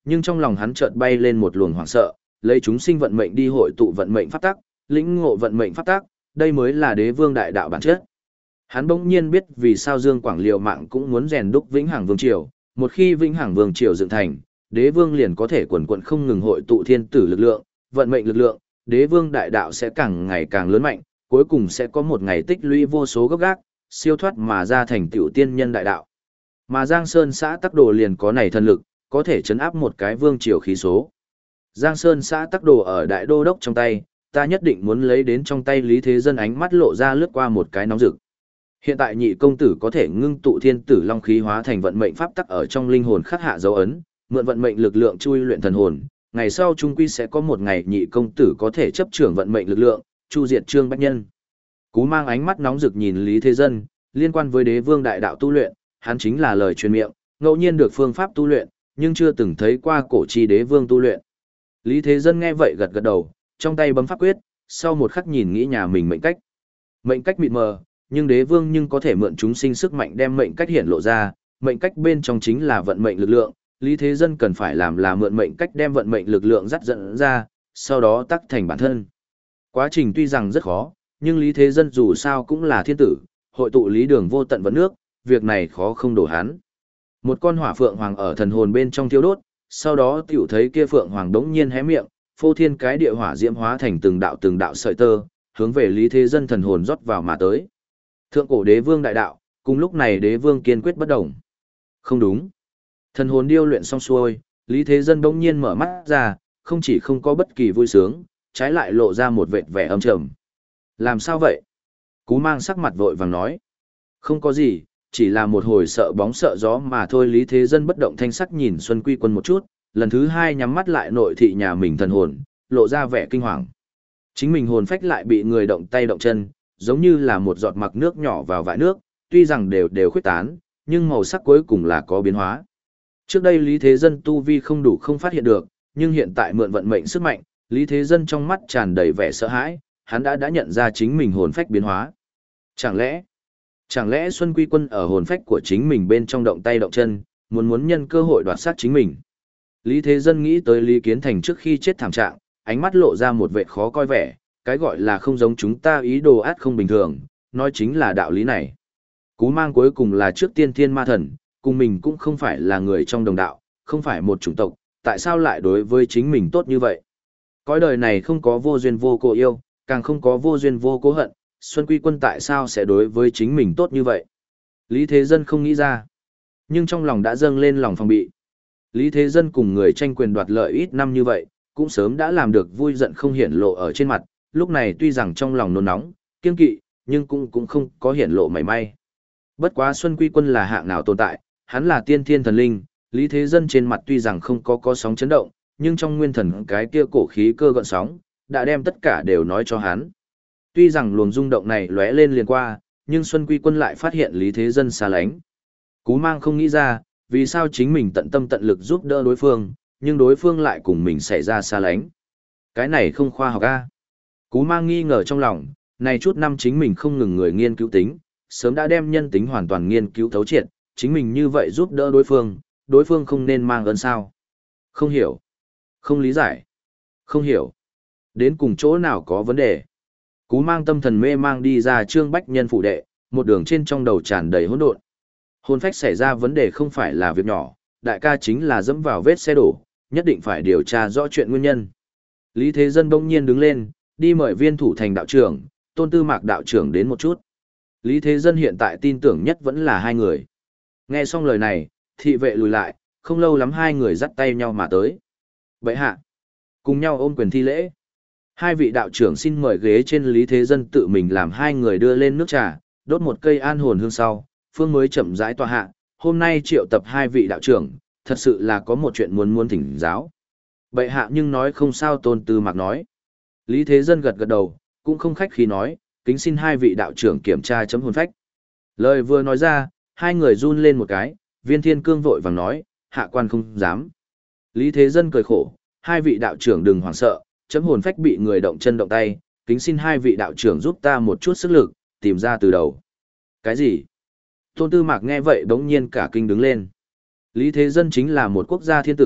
nhưng trong lòng hắn chợt bay lên một luồng hoảng sợ, lấy chúng sinh vận mệnh đi hội tụ vận mệnh pháp tắc, lĩnh ngộ vận mệnh pháp tắc, đây mới là đế vương đại đạo bản chất. Hắn bỗng nhiên biết vì sao Dương Quảng liều mạng cũng muốn rèn đúc Vĩnh Hằng Vương Triều, một khi Vĩnh Hằng Vương Triều dựng thành, đế vương liền có thể quần quần không ngừng hội tụ thiên tử lực lượng, vận mệnh lực lượng, đế vương đại đạo sẽ càng ngày càng lớn mạnh, cuối cùng sẽ có một ngày tích lũy vô số gốc gác, siêu thoát mà ra thành tiểu tiên nhân đại đạo. Mà Giang Sơn xã Tắc Đồ liền có này thần lực, có thể chấn áp một cái vương triều khí số. Giang Sơn xã Tắc Đồ ở đại đô đốc trong tay, ta nhất định muốn lấy đến trong tay Lý Thế Dân, ánh mắt lộ ra lướt qua một cái nóng rực. Hiện tại nhị công tử có thể ngưng tụ thiên tử long khí hóa thành vận mệnh pháp tắc ở trong linh hồn khắc hạ dấu ấn, mượn vận mệnh lực lượng chui luyện thần hồn, ngày sau trung quy sẽ có một ngày nhị công tử có thể chấp trưởng vận mệnh lực lượng, chu diệt Trương Bách Nhân. Cú Mang ánh mắt nóng rực nhìn Lý Thế Dân, liên quan với đế vương đại đạo tu luyện, hắn chính là lời truyền miệng, ngẫu nhiên được phương pháp tu luyện, nhưng chưa từng thấy qua cổ chi đế vương tu luyện. Lý Thế Dân nghe vậy gật gật đầu, trong tay bấm pháp quyết, sau một khắc nhìn nghĩ nhà mình mệnh cách. Mệnh cách mịt mờ, nhưng đế vương nhưng có thể mượn chúng sinh sức mạnh đem mệnh cách hiển lộ ra, mệnh cách bên trong chính là vận mệnh lực lượng, Lý Thế Dân cần phải làm là mượn mệnh cách đem vận mệnh lực lượng dắt dẫn ra, sau đó tắc thành bản thân. Quá trình tuy rằng rất khó, nhưng Lý Thế Dân dù sao cũng là thiên tử, hội tụ lý đường vô tận vận nước, việc này khó không đổ hắn. Một con hỏa phượng hoàng ở thần hồn bên trong thiêu đốt, sau đó tiểu thấy kia phượng hoàng đống nhiên hé miệng, phô thiên cái địa hỏa diễm hóa thành từng đạo từng đạo sợi tơ, hướng về Lý Thế Dân thần hồn rót vào mà tới. Thượng cổ đế vương đại đạo, cùng lúc này đế vương kiên quyết bất động. Không đúng. Thần hồn điêu luyện xong xuôi, Lý Thế Dân bỗng nhiên mở mắt ra, không chỉ không có bất kỳ vui sướng, trái lại lộ ra một vệt vẻ âm trầm. Làm sao vậy? Cú Mang sắc mặt vội vàng nói. Không có gì, chỉ là một hồi sợ bóng sợ gió mà thôi. Lý Thế Dân bất động thanh sắc nhìn Xuân Quy Quân một chút, lần thứ hai nhắm mắt lại nội thị nhà mình thần hồn, lộ ra vẻ kinh hoàng. Chính mình hồn phách lại bị người động tay động chân, giống như là một giọt mặc nước nhỏ vào vại nước, tuy rằng đều đều khuyết tán, nhưng màu sắc cuối cùng là có biến hóa. Trước đây Lý Thế Dân tu vi không đủ không phát hiện được, nhưng hiện tại mượn vận mệnh sức mạnh, Lý Thế Dân trong mắt tràn đầy vẻ sợ hãi, hắn đã đã nhận ra chính mình hồn phách biến hóa. Chẳng lẽ, chẳng lẽ Xuân Quy Quân ở hồn phách của chính mình bên trong động tay động chân, muốn muốn nhân cơ hội đoạt sát chính mình. Lý Thế Dân nghĩ tới Lý Kiến Thành trước khi chết thảm trạng, ánh mắt lộ ra một vẻ khó coi vẻ, cái gọi là không giống chúng ta ý đồ át không bình thường, nói chính là đạo lý này. Cú Mang cuối cùng là trước tiên thiên ma thần, cùng mình cũng không phải là người trong đồng đạo, không phải một chủng tộc, tại sao lại đối với chính mình tốt như vậy? Cõi đời này không có vô duyên vô cố yêu, càng không có vô duyên vô cố hận, Xuân Quy Quân tại sao sẽ đối với chính mình tốt như vậy? Lý Thế Dân không nghĩ ra, nhưng trong lòng đã dâng lên lòng phòng bị. Lý Thế Dân cùng người tranh quyền đoạt lợi ít năm như vậy, cũng sớm đã làm được vui giận không hiển lộ ở trên mặt, lúc này tuy rằng trong lòng nôn nóng, kiêng kỵ, nhưng cũng cũng không có hiển lộ mảy may. Bất quá Xuân Quy Quân là hạng nào tồn tại, hắn là tiên thiên thần linh, Lý Thế Dân trên mặt tuy rằng không có có sóng chấn động, nhưng trong nguyên thần cái kia cổ khí cơ gợn sóng, đã đem tất cả đều nói cho hắn. Tuy rằng luồng rung động này lóe lên liền qua, nhưng Xuân Quy Quân lại phát hiện Lý Thế Dân xa lánh. Cú Mang không nghĩ ra, vì sao chính mình tận tâm tận lực giúp đỡ đối phương, nhưng đối phương lại cùng mình xảy ra xa lánh. Cái này không khoa học a. Cú Mang nghi ngờ trong lòng, này chút năm chính mình không ngừng người nghiên cứu tính, sớm đã đem nhân tính hoàn toàn nghiên cứu thấu triệt, chính mình như vậy giúp đỡ đối phương, đối phương không nên mang ơn sao. Không hiểu, không lý giải, không hiểu. Đến cùng chỗ nào có vấn đề. Cú Mang tâm thần mê mang đi ra Trương Bách Nhân phụ đệ, một đường trên trong đầu tràn đầy hỗn độn. Hồn phách xảy ra vấn đề không phải là việc nhỏ, đại ca chính là dẫm vào vết xe đổ, nhất định phải điều tra rõ chuyện nguyên nhân. Lý Thế Dân bỗng nhiên đứng lên, đi mời Viên Thủ Thành đạo trưởng, Tôn Tư Mạc đạo trưởng đến một chút. Lý Thế Dân hiện tại tin tưởng nhất vẫn là hai người. Nghe xong lời này, thị vệ lùi lại, không lâu lắm hai người dắt tay nhau mà tới. Bệ hạ, cùng nhau ôm quyền thi lễ. Hai vị đạo trưởng xin mời ghế trên. Lý Thế Dân tự mình làm hai người đưa lên nước trà, đốt một cây an hồn hương sau, phương mới chậm rãi tọa hạ. Hôm nay triệu tập hai vị đạo trưởng, thật sự là có một chuyện muốn muốn thỉnh giáo. Bệ hạ nhưng nói không sao. Tôn Tư Mạc nói. Lý Thế Dân gật gật đầu, cũng không khách khí nói, kính xin hai vị đạo trưởng kiểm tra chấm hồn phách. Lời vừa nói ra, hai người run lên một cái, Viên Thiên Cương vội vàng nói, hạ quan không dám. Lý Thế Dân cười khổ, hai vị đạo trưởng đừng hoảng sợ, chấm hồn phách bị người động chân động tay, kính xin hai vị đạo trưởng giúp ta một chút sức lực, tìm ra từ đầu. Cái gì? Tôn Tư Mạc nghe vậy bỗng nhiên cả kinh đứng lên. Lý Thế Dân chính là một quốc gia thiên tử,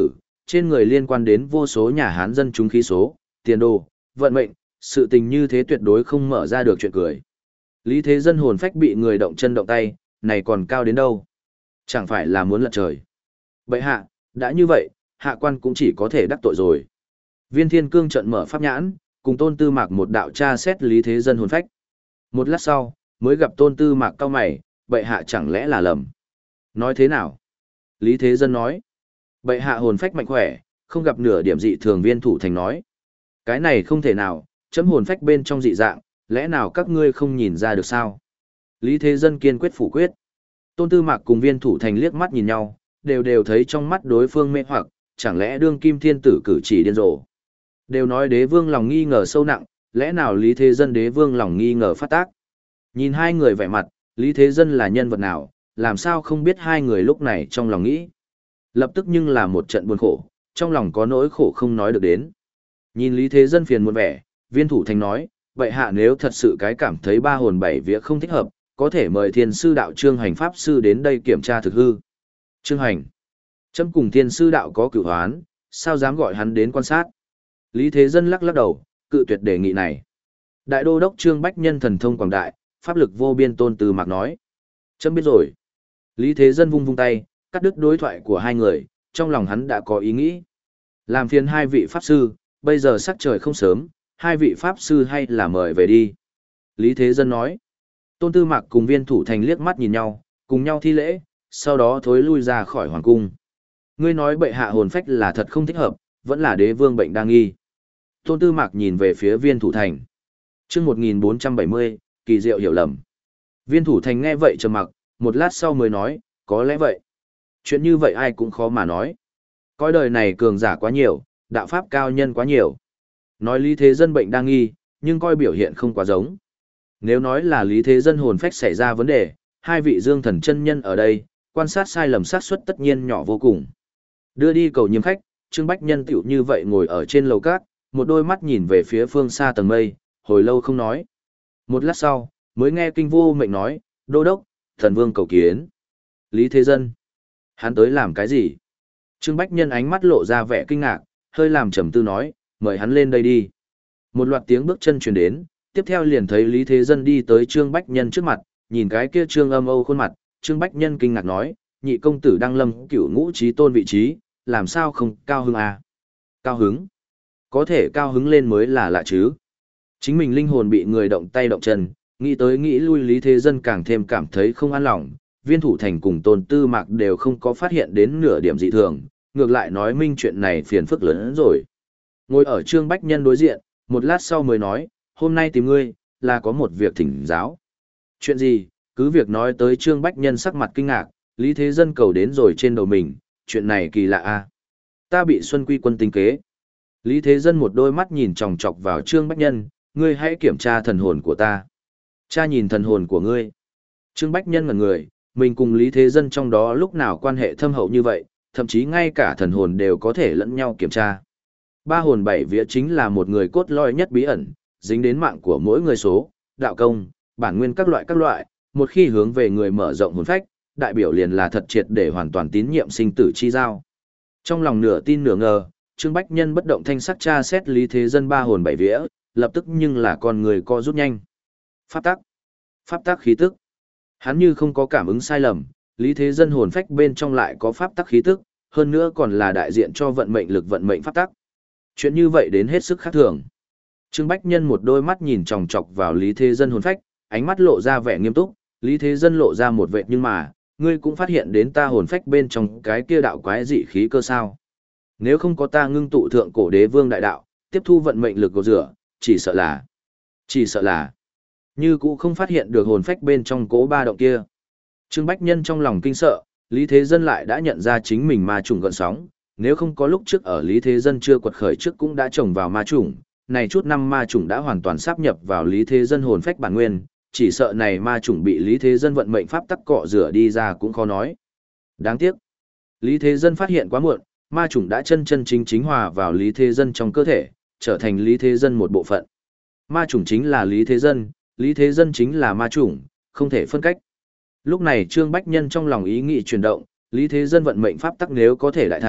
trên người liên quan đến vô số nhà Hán dân chúng khí số, tiền đồ, vận mệnh, sự tình như thế tuyệt đối không mở ra được chuyện cười. Lý Thế Dân hồn phách bị người động chân động tay, này còn cao đến đâu? Chẳng phải là muốn lật trời. Bệ hạ, đã như vậy, hạ quan cũng chỉ có thể đắc tội rồi. Viên Thiên Cương trận mở pháp nhãn, cùng Tôn Tư Mạc một đạo tra xét Lý Thế Dân hồn phách. Một lát sau, mới gặp Tôn Tư Mạc cau mày, bệ hạ chẳng lẽ là lầm. Nói thế nào? Lý Thế Dân nói. Bệ hạ hồn phách mạnh khỏe, không gặp nửa điểm dị thường. Viên Thủ Thành nói. Cái này không thể nào, chấm hồn phách bên trong dị dạng, lẽ nào các ngươi không nhìn ra được sao? Lý Thế Dân kiên quyết phủ quyết. Tôn Tư Mạc cùng Viên Thủ Thành liếc mắt nhìn nhau, đều đều thấy trong mắt đối phương mê hoặc, chẳng lẽ đương kim thiên tử cử chỉ điên rồ. Đều nói đế vương lòng nghi ngờ sâu nặng, lẽ nào Lý Thế Dân đế vương lòng nghi ngờ phát tác? Nhìn hai người vẻ mặt, Lý Thế Dân là nhân vật nào, làm sao không biết hai người lúc này trong lòng nghĩ. Lập tức nhưng là một trận buồn khổ, trong lòng có nỗi khổ không nói được đến. Nhìn Lý Thế Dân phiền muộn vẻ, Viên Thủ Thành nói, vậy hạ nếu thật sự cái cảm thấy ba hồn bảy vía không thích hợp, có thể mời thiên sư đạo Trương Hành pháp sư đến đây kiểm tra thực hư. Trương Hành, chấm cùng thiên sư đạo có cửu hoán, sao dám gọi hắn đến quan sát? Lý Thế Dân lắc lắc đầu, cự tuyệt đề nghị này. Đại đô đốc Trương Bách Nhân thần thông quảng đại, pháp lực vô biên. Tôn Tư Mạc nói. Chấm biết rồi. Lý Thế Dân vung vung tay, cắt đứt đối thoại của hai người, trong lòng hắn đã có ý nghĩ. Làm phiền hai vị pháp sư, bây giờ sắc trời không sớm, hai vị pháp sư hay là mời về đi. Lý Thế Dân nói. Tôn Tư Mạc cùng Viên Thủ Thành liếc mắt nhìn nhau, cùng nhau thi lễ, sau đó thối lui ra khỏi hoàng cung. Ngươi nói bệ hạ hồn phách là thật không thích hợp, vẫn là đế vương bệnh đang nghi. Tôn Tư Mạc nhìn về phía Viên Thủ Thành. Chương một nghìn bốn trăm bảy mươi, kỳ diệu hiểu lầm. Viên Thủ Thành nghe vậy trầm mặc, một lát sau mới nói, có lẽ vậy. Chuyện như vậy ai cũng khó mà nói. Coi đời này cường giả quá nhiều, đạo pháp cao nhân quá nhiều. Nói Lý Thế Dân bệnh đang nghi, nhưng coi biểu hiện không quá giống. Nếu nói là Lý Thế Dân hồn phách xảy ra vấn đề, hai vị Dương Thần chân nhân ở đây, quan sát sai lầm xác suất tất nhiên nhỏ vô cùng. Đưa đi cầu nhiêm khách, Trương Bách Nhân tiểu như vậy ngồi ở trên lầu cát, một đôi mắt nhìn về phía phương xa tầng mây, hồi lâu không nói. Một lát sau, mới nghe kinh vô mệnh nói, đô đốc, thần vương cầu kiến. Lý Thế Dân, hắn tới làm cái gì? Trương Bách Nhân ánh mắt lộ ra vẻ kinh ngạc, hơi làm trầm tư nói, mời hắn lên đây đi. Một loạt tiếng bước chân truyền đến, tiếp theo liền thấy Lý Thế Dân đi tới Trương Bách Nhân trước mặt, nhìn cái kia Trương Âm Âu khuôn mặt, Trương Bách Nhân kinh ngạc nói, nhị công tử đang lâm cửu ngũ trí tôn vị trí, làm sao không cao hứng à? Cao hứng? Có thể cao hứng lên mới là lạ chứ. Chính mình linh hồn bị người động tay động chân, nghĩ tới nghĩ lui Lý Thế Dân càng thêm cảm thấy không an lòng. Viên Thủ Thành cùng Tôn Tư Mạc đều không có phát hiện đến nửa điểm dị thường, ngược lại nói minh chuyện này phiền phức lớn hơn rồi. Ngồi ở Trương Bách Nhân đối diện, một lát sau mới nói, hôm nay tìm ngươi, là có một việc thỉnh giáo. Chuyện gì? Cứ việc nói tới Trương Bách Nhân sắc mặt kinh ngạc, Lý Thế Dân cầu đến rồi trên đầu mình, chuyện này kỳ lạ a. Ta bị Xuân Quy quân tính kế. Lý Thế Dân một đôi mắt nhìn chòng chọc vào Trương Bách Nhân, ngươi hãy kiểm tra thần hồn của ta. Cha nhìn thần hồn của ngươi. Trương Bách Nhân ngẩn người, mình cùng Lý Thế Dân trong đó lúc nào quan hệ thâm hậu như vậy, thậm chí ngay cả thần hồn đều có thể lẫn nhau kiểm tra. Ba hồn bảy vía chính là một người cốt lõi nhất bí ẩn, dính đến mạng của mỗi người số, đạo công, bản nguyên các loại các loại, một khi hướng về người mở rộng hồn phách, đại biểu liền là thật triệt để hoàn toàn tín nhiệm sinh tử chi giao. Trong lòng nửa tin nửa ngờ, Trương Bách Nhân bất động thanh sắc tra xét Lý Thế Dân ba hồn bảy vía, lập tức nhưng là con người co rút nhanh. Pháp tắc, pháp tắc khí tức. Hắn như không có cảm ứng sai lầm, Lý Thế Dân hồn phách bên trong lại có pháp tắc khí tức, hơn nữa còn là đại diện cho vận mệnh lực vận mệnh pháp tắc. Chuyện như vậy đến hết sức khác thường. Trương Bách Nhân một đôi mắt nhìn chòng chọc vào Lý Thế Dân hồn phách, ánh mắt lộ ra vẻ nghiêm túc, Lý Thế Dân lộ ra một vẻ nhưng mà, ngươi cũng phát hiện đến ta hồn phách bên trong cái kia đạo quái dị khí cơ sao? Nếu không có ta ngưng tụ thượng cổ đế vương đại đạo, tiếp thu vận mệnh lực của rửa, chỉ sợ là, chỉ sợ là, như cũ không phát hiện được hồn phách bên trong cố ba động kia. Trương Bách Nhân trong lòng kinh sợ, Lý Thế Dân lại đã nhận ra chính mình ma trùng gợn sóng, nếu không có lúc trước ở Lý Thế Dân chưa quật khởi trước cũng đã trồng vào ma trùng, này chút năm ma trùng đã hoàn toàn sáp nhập vào Lý Thế Dân hồn phách bản nguyên, chỉ sợ này ma trùng bị Lý Thế Dân vận mệnh pháp tắc cọ rửa đi ra cũng khó nói. Đáng tiếc, Lý Thế Dân phát hiện quá muộn, ma trùng đã chân chân chính chính hòa vào Lý Thế Dân trong cơ thể, trở thành Lý Thế Dân một bộ phận. Ma trùng chính là Lý Thế Dân, Lý Thế Dân chính là ma trùng, không thể phân cách. Lúc này Trương Bách Nhân trong lòng ý nghĩ chuyển động, Lý Thế Dân vận mệnh pháp tắc nếu có thể đại thành,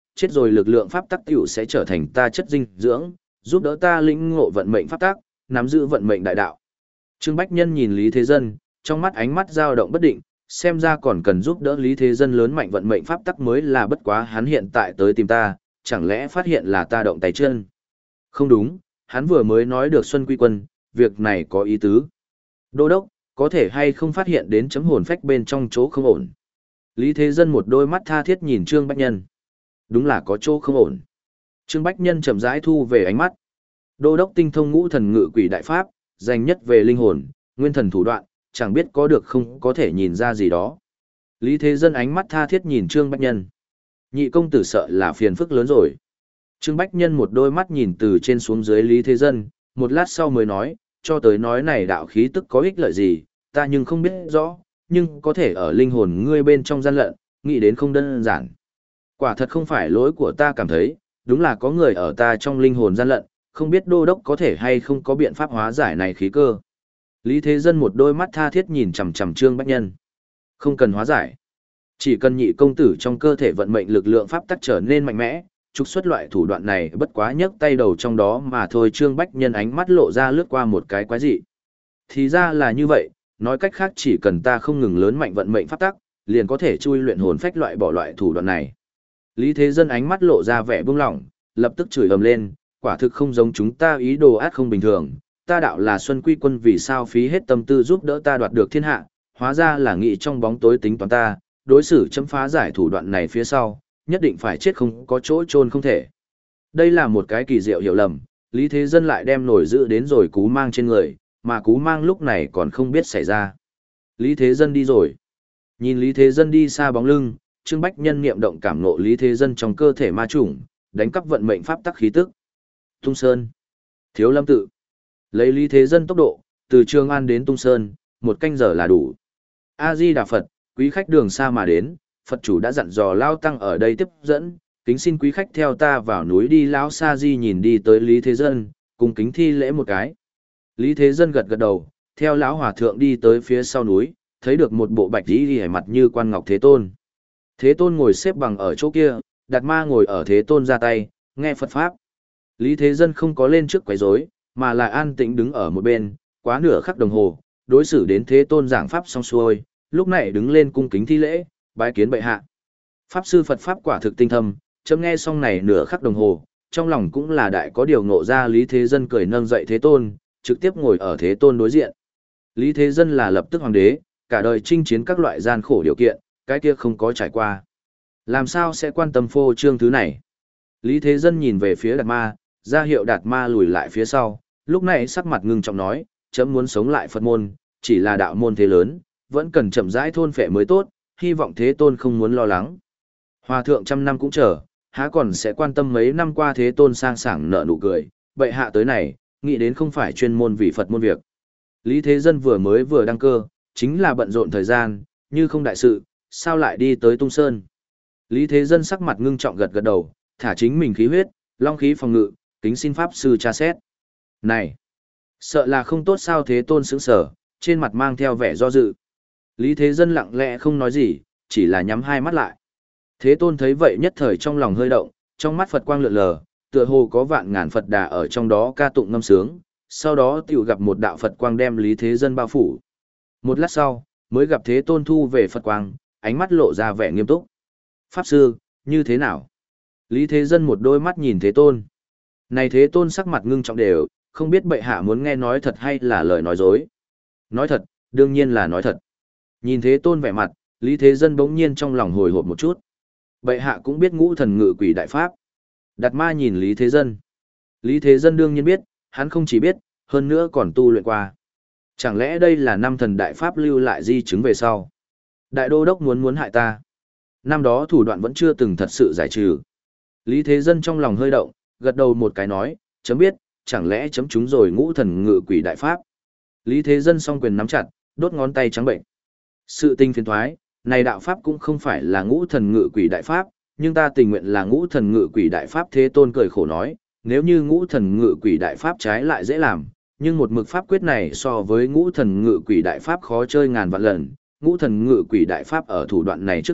chết rồi lực lượng pháp tắc tiểu sẽ trở thành ta chất dinh dưỡng, giúp đỡ ta lĩnh ngộ vận mệnh pháp tắc, nắm giữ vận mệnh đại đạo. Trương Bách Nhân nhìn Lý Thế Dân, trong mắt ánh mắt dao động bất định, xem ra còn cần giúp đỡ Lý Thế Dân lớn mạnh vận mệnh pháp tắc mới là bất quá hắn hiện tại tới tìm ta, chẳng lẽ phát hiện là ta động tay chân. Không đúng, hắn vừa mới nói được Xuân Quy Quân, việc này có ý tứ. Đô đốc, có thể hay không phát hiện đến chấm hồn phách bên trong chỗ không ổn. Lý Thế Dân một đôi mắt tha thiết nhìn Trương Bách Nhân. Đúng là có chỗ không ổn. Trương Bách Nhân chậm rãi thu về ánh mắt. Đô đốc tinh thông ngũ thần ngự quỷ đại pháp, dành nhất về linh hồn, nguyên thần thủ đoạn, chẳng biết có được không có thể nhìn ra gì đó. Lý Thế Dân ánh mắt tha thiết nhìn Trương Bách Nhân. Nhị công tử sợ là phiền phức lớn rồi. Trương Bách Nhân một đôi mắt nhìn từ trên xuống dưới Lý Thế Dân, một lát sau mới nói, cho tới nói này đạo khí tức có ích lợi gì, ta nhưng không biết rõ, nhưng có thể ở linh hồn ngươi bên trong gian lận, nghĩ đến không đơn giản. Quả thật không phải lỗi của ta cảm thấy, đúng là có người ở ta trong linh hồn gian lận, không biết đô đốc có thể hay không có biện pháp hóa giải này khí cơ. Lý Thế Dân một đôi mắt tha thiết nhìn chằm chằm Trương Bách Nhân. Không cần hóa giải. Chỉ cần nhị công tử trong cơ thể vận mệnh lực lượng pháp tắc trở nên mạnh mẽ, trục xuất loại thủ đoạn này bất quá nhấc tay đầu trong đó mà thôi. Trương Bách Nhân ánh mắt lộ ra lướt qua một cái quái dị. Thì ra là như vậy, nói cách khác chỉ cần ta không ngừng lớn mạnh vận mệnh pháp tắc, liền có thể chui luyện hồn phách loại bỏ loại thủ đoạn này. Lý Thế Dân ánh mắt lộ ra vẻ buông lỏng, lập tức chửi ầm lên, quả thực không giống chúng ta ý đồ ác không bình thường, ta đạo là Xuân Quy Quân vì sao phí hết tâm tư giúp đỡ ta đoạt được thiên hạ, hóa ra là nghĩ trong bóng tối tính toán ta, đối xử chấm phá giải thủ đoạn này phía sau, nhất định phải chết không có chỗ chôn không thể. Đây là một cái kỳ diệu hiểu lầm, Lý Thế Dân lại đem nổi giữ đến rồi cú mang trên người, mà cú mang lúc này còn không biết xảy ra. Lý Thế Dân đi rồi. Nhìn Lý Thế Dân đi xa bóng lưng, Trương Bách Nhân niệm động cảm ngộ Lý Thế Dân trong cơ thể ma chủng, đánh cắp vận mệnh pháp tắc khí tức. Tung Sơn, Thiếu Lâm tự. Lấy Lý Thế Dân tốc độ, từ Trường An đến Tung Sơn, một canh giờ là đủ. A Di Đà Phật, quý khách đường xa mà đến, Phật chủ đã dặn dò Lao Tăng ở đây tiếp dẫn, kính xin quý khách theo ta vào núi đi. Lão Sa Di nhìn đi tới Lý Thế Dân, cùng kính thi lễ một cái. Lý Thế Dân gật gật đầu, theo lão hòa thượng đi tới phía sau núi, thấy được một bộ bạch y hề mặt như quan ngọc Thế Tôn. Thế Tôn ngồi xếp bằng ở chỗ kia, Đạt Ma ngồi ở Thế Tôn ra tay, nghe Phật Pháp. Lý Thế Dân không có lên trước quấy rối, mà lại an tĩnh đứng ở một bên, quá nửa khắc đồng hồ, đối xử đến Thế Tôn giảng Pháp xong xuôi, lúc này đứng lên cung kính thi lễ, bái kiến bệ hạ. Pháp sư Phật Pháp quả thực tinh thâm, chấm nghe xong này nửa khắc đồng hồ, trong lòng cũng là đại có điều ngộ ra. Lý Thế Dân cười nâng dậy Thế Tôn, trực tiếp ngồi ở Thế Tôn đối diện. Lý Thế Dân là lập tức hoàng đế, cả đời chinh chiến các loại gian khổ điều kiện, cái kia không có trải qua. Làm sao sẽ quan tâm phô trương thứ này? Lý Thế Dân nhìn về phía Đạt Ma, ra hiệu Đạt Ma lùi lại phía sau, lúc này sắc mặt ngưng trọng nói, chấm muốn sống lại Phật môn, chỉ là đạo môn thế lớn, vẫn cần chậm rãi thôn phệ mới tốt, hy vọng Thế Tôn không muốn lo lắng. Hòa thượng trăm năm cũng chờ, há còn sẽ quan tâm mấy năm qua. Thế Tôn sang sảng nở nụ cười, bệ hạ tới này, nghĩ đến không phải chuyên môn vì Phật môn việc. Lý Thế Dân vừa mới vừa đăng cơ, chính là bận rộn thời gian, như không đại sự, sao lại đi tới Tung Sơn. Lý Thế Dân sắc mặt ngưng trọng gật gật đầu, thả chính mình khí huyết, long khí phòng ngự, kính xin Pháp sư tra xét. Này, sợ là không tốt sao? Thế Tôn sững sờ, trên mặt mang theo vẻ do dự. Lý Thế Dân lặng lẽ không nói gì, chỉ là nhắm hai mắt lại. Thế Tôn thấy vậy nhất thời trong lòng hơi động, trong mắt Phật quang lượn lờ, tựa hồ có vạn ngàn Phật đà ở trong đó ca tụng ngâm sướng, sau đó tiểu gặp một đạo Phật quang đem Lý Thế Dân bao phủ. Một lát sau, mới gặp Thế Tôn thu về Phật quang, ánh mắt lộ ra vẻ nghiêm túc. Pháp sư, như thế nào? Lý Thế Dân một đôi mắt nhìn Thế Tôn. Này Thế Tôn sắc mặt ngưng trọng đều, không biết bệ hạ muốn nghe nói thật hay là lời nói dối. Nói thật, đương nhiên là nói thật. Nhìn Thế Tôn vẻ mặt, Lý Thế Dân bỗng nhiên trong lòng hồi hộp một chút. Bệ hạ cũng biết ngũ thần ngự quỷ đại pháp. Đạt Ma nhìn Lý Thế Dân. Lý Thế Dân đương nhiên biết, hắn không chỉ biết, hơn nữa còn tu luyện qua. Chẳng lẽ đây là năm thần đại pháp lưu lại di chứng về sau? Đại đô đốc muốn muốn hại ta. Năm đó thủ đoạn vẫn chưa từng thật sự giải trừ. Lý Thế Dân trong lòng hơi động, gật đầu một cái nói, chấm biết, chẳng lẽ chấm chúng rồi ngũ thần ngự quỷ đại pháp. Lý Thế Dân song quyền nắm chặt, đốt ngón tay trắng bệnh. Sự tình phiền thoái, này đạo pháp cũng không phải là ngũ thần ngự quỷ đại pháp, nhưng ta tình nguyện là ngũ thần ngự quỷ đại pháp. Thế Tôn cười khổ nói, nếu như ngũ thần ngự quỷ đại pháp trái lại dễ làm, nhưng một mực pháp quyết này so với ngũ thần ngự quỷ đại pháp khó chơi ngàn vạn lần, ngũ thần ngự quỷ đại pháp ở thủ đoạn này trước mặt,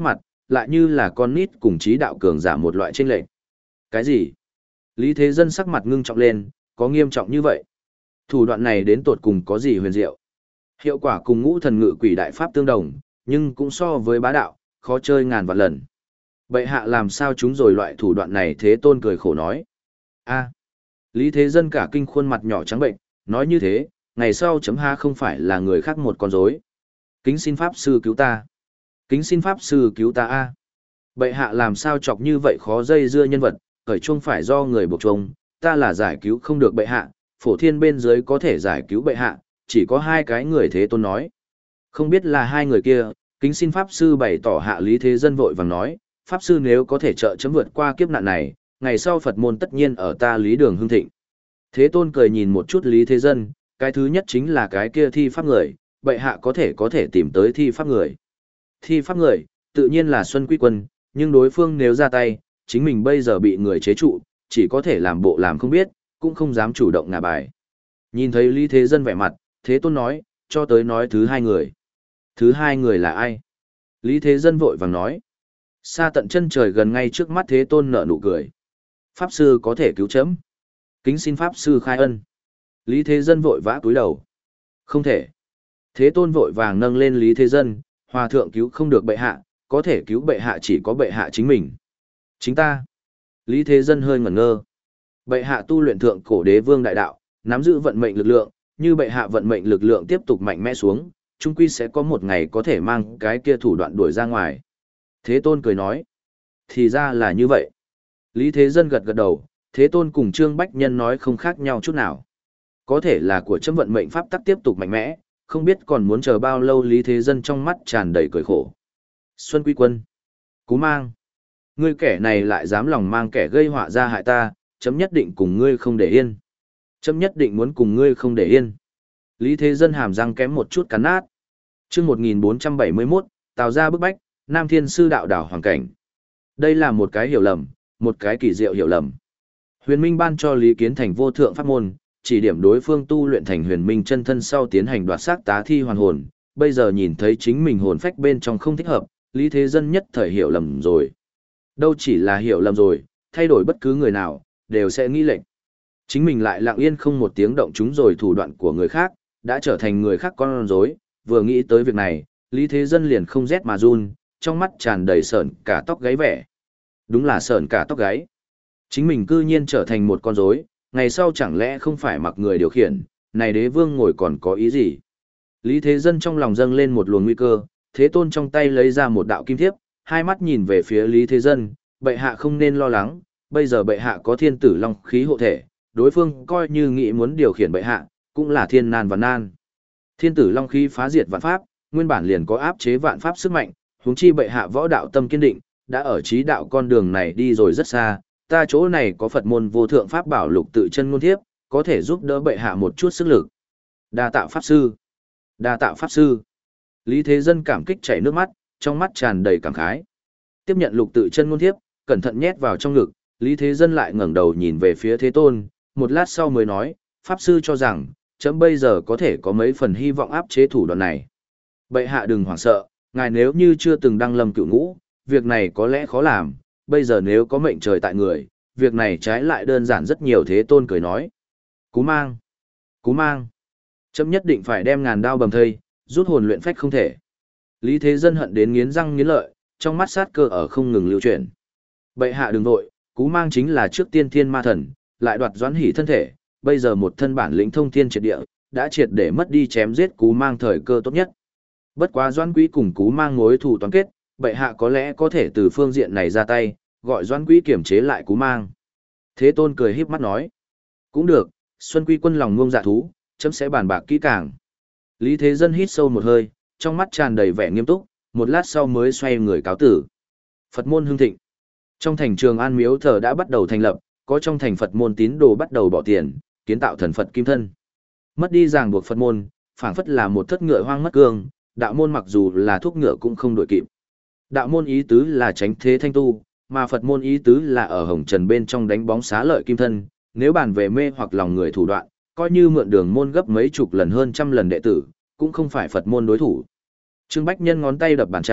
lại như là con nít cùng trí đạo cường giả một loại chênh lệch. Cái gì? Lý Thế Dân sắc mặt ngưng trọng lên, có nghiêm trọng như vậy? Thủ đoạn này đến tột cùng có gì huyền diệu? Hiệu quả cùng ngũ thần ngự quỷ đại pháp tương đồng, nhưng cũng so với bá đạo, khó chơi ngàn vạn lần. Bệ hạ làm sao chúng rồi loại thủ đoạn này? Thế Tôn cười khổ nói. A. Lý Thế Dân cả kinh khuôn mặt nhỏ trắng bệnh, nói như thế, ngày sau chấm ha không phải là người khác một con rối. Kính xin Pháp Sư cứu ta. Kính xin Pháp Sư cứu ta a. Bệ hạ làm sao chọc như vậy khó dây dưa nhân vật, khởi chuông phải do người buộc chuông, ta là giải cứu không được bệ hạ, phổ thiên bên dưới có thể giải cứu bệ hạ, chỉ có hai cái người. Thế Tôn nói. Không biết là hai người kia, kính xin Pháp Sư bày tỏ. Hạ Lý Thế Dân vội vàng nói, Pháp Sư nếu có thể trợ chấm vượt qua kiếp nạn này, ngày sau Phật môn tất nhiên ở ta Lý Đường hưng thịnh. Thế Tôn cười nhìn một chút Lý Thế Dân, cái thứ nhất chính là cái kia thi pháp người, bệ hạ có thể có thể tìm tới thi pháp người. Thi pháp người, tự nhiên là Xuân Quy Quân, nhưng đối phương nếu ra tay, chính mình bây giờ bị người chế trụ, chỉ có thể làm bộ làm không biết, cũng không dám chủ động ngả bài. Nhìn thấy Lý Thế Dân vẻ mặt, Thế Tôn nói, cho tới nói thứ hai người. Thứ hai người là ai? Lý Thế Dân vội vàng nói. Xa tận chân trời gần ngay trước mắt. Thế Tôn nở nụ cười. Pháp Sư có thể cứu chấm. Kính xin Pháp Sư khai ân. Lý Thế Dân vội vã cúi đầu. Không thể. Thế Tôn vội vàng nâng lên Lý Thế Dân, Hòa thượng cứu không được bệ hạ, có thể cứu bệ hạ chỉ có bệ hạ chính mình. Chính ta. Lý Thế Dân hơi ngẩn ngơ. Bệ hạ tu luyện thượng cổ đế vương đại đạo, nắm giữ vận mệnh lực lượng, như bệ hạ vận mệnh lực lượng tiếp tục mạnh mẽ xuống, chung quy sẽ có một ngày có thể mang cái kia thủ đoạn đuổi ra ngoài. Thế Tôn cười nói. Thì ra là như vậy. Lý Thế Dân gật gật đầu, Thế Tôn cùng Trương Bách Nhân nói không khác nhau chút nào. Có thể là của chấm vận mệnh pháp tắc tiếp tục mạnh mẽ, không biết còn muốn chờ bao lâu. Lý Thế Dân trong mắt tràn đầy cười khổ. Xuân Quy Quân. Cú mang. Ngươi kẻ này lại dám lòng mang kẻ gây họa ra hại ta, chấm nhất định cùng ngươi không để yên. Chấm nhất định muốn cùng ngươi không để yên. Lý Thế Dân hàm răng kém một chút cắn nát. Chương một nghìn bốn trăm bảy mươi mốt, Tào ra bức bách, Nam Thiên Sư đạo đảo hoàn cảnh. Đây là một cái hiểu lầm, một cái kỳ diệu hiểu lầm. Huyền Minh ban cho Lý Kiến Thành vô thượng pháp môn, chỉ điểm đối phương tu luyện thành huyền minh chân thân sau tiến hành đoạt xác tá thi hoàn hồn, bây giờ nhìn thấy chính mình hồn phách bên trong không thích hợp, Lý Thế Dân nhất thời hiểu lầm rồi. Đâu chỉ là hiểu lầm rồi, thay đổi bất cứ người nào, đều sẽ nghĩ lệnh. Chính mình lại lặng yên không một tiếng động chúng rồi thủ đoạn của người khác, đã trở thành người khác con rối. Vừa nghĩ tới việc này, Lý Thế Dân liền không rét mà run, trong mắt tràn đầy sởn cả tóc gáy vẻ. Đúng là sởn cả tóc gáy. Chính mình cư nhiên trở thành một con rối, ngày sau chẳng lẽ không phải mặc người điều khiển, này đế vương ngồi còn có ý gì? Lý Thế Dân trong lòng dâng lên một luồng nguy cơ, Thế Tôn trong tay lấy ra một đạo kim thiếp, hai mắt nhìn về phía Lý Thế Dân, bệ hạ không nên lo lắng, bây giờ bệ hạ có thiên tử long khí hộ thể, đối phương coi như nghĩ muốn điều khiển bệ hạ, cũng là thiên nan và nan. Thiên tử long khí phá diệt vạn pháp, nguyên bản liền có áp chế vạn pháp sức mạnh, huống chi bệ hạ võ đạo tâm kiên định, đã ở trí đạo con đường này đi rồi rất xa, ta chỗ này có Phật môn vô thượng pháp bảo lục tự chân ngôn thiếp, có thể giúp đỡ bệ hạ một chút sức lực. Đa tạ pháp sư. Đa tạ pháp sư. Lý Thế Dân cảm kích chảy nước mắt, trong mắt tràn đầy cảm khái. Tiếp nhận lục tự chân ngôn thiếp, cẩn thận nhét vào trong ngực, Lý Thế Dân lại ngẩng đầu nhìn về phía Thế Tôn, một lát sau mới nói, pháp sư cho rằng, chấm bây giờ có thể có mấy phần hy vọng áp chế thủ đoạn này. Bệ hạ đừng hoảng sợ, ngài nếu như chưa từng đăng lâm cựu ngũ, việc này có lẽ khó làm, bây giờ nếu có mệnh trời tại người, việc này trái lại đơn giản rất nhiều. Thế Tôn cười nói. Cú mang. Cú mang. Chấm nhất định phải đem ngàn đao bầm thây, rút hồn luyện phách không thể. Lý Thế Dân hận đến nghiến răng nghiến lợi, trong mắt sát cơ ở không ngừng lưu chuyển. Bệ hạ đừng vội, cú mang chính là trước tiên thiên ma thần, lại đoạt Doãn Hỷ thân thể, bây giờ một thân bản lĩnh thông thiên triệt địa, đã triệt để mất đi chém giết cú mang thời cơ tốt nhất. Bất quá Doãn Quý cùng cú mang mối thù toán kết, bệ hạ có lẽ có thể từ phương diện này ra tay, gọi Doãn Quý kiểm chế lại cú mang. Thế Tôn cười híp mắt nói. Cũng được, Xuân Quy Quân lòng ngông dạ thú, chấm sẽ bàn bạc kỹ càng. Lý Thế Dân hít sâu một hơi, trong mắt tràn đầy vẻ nghiêm túc, một lát sau mới xoay người cáo tử. Phật môn hưng thịnh. Trong thành Trường An miếu thờ đã bắt đầu thành lập, có trong thành Phật môn tín đồ bắt đầu bỏ tiền, kiến tạo thần Phật kim thân. Mất đi ràng buộc Phật môn, phảng phất là một thất ngựa hoang mất cương, đạo môn mặc dù là thuốc ngựa cũng không đổi kịp. Đạo môn ý tứ là tránh thế thanh tu, mà Phật môn ý tứ là ở hồng trần bên trong đánh bóng xá lợi kim thân, nếu bàn về mê hoặc lòng người thủ đoạn, coi như mượn đường môn gấp mấy chục lần hơn trăm lần đệ tử, cũng không phải Phật môn đối thủ. Trương Bách Nhân ngón tay đập bàn trà,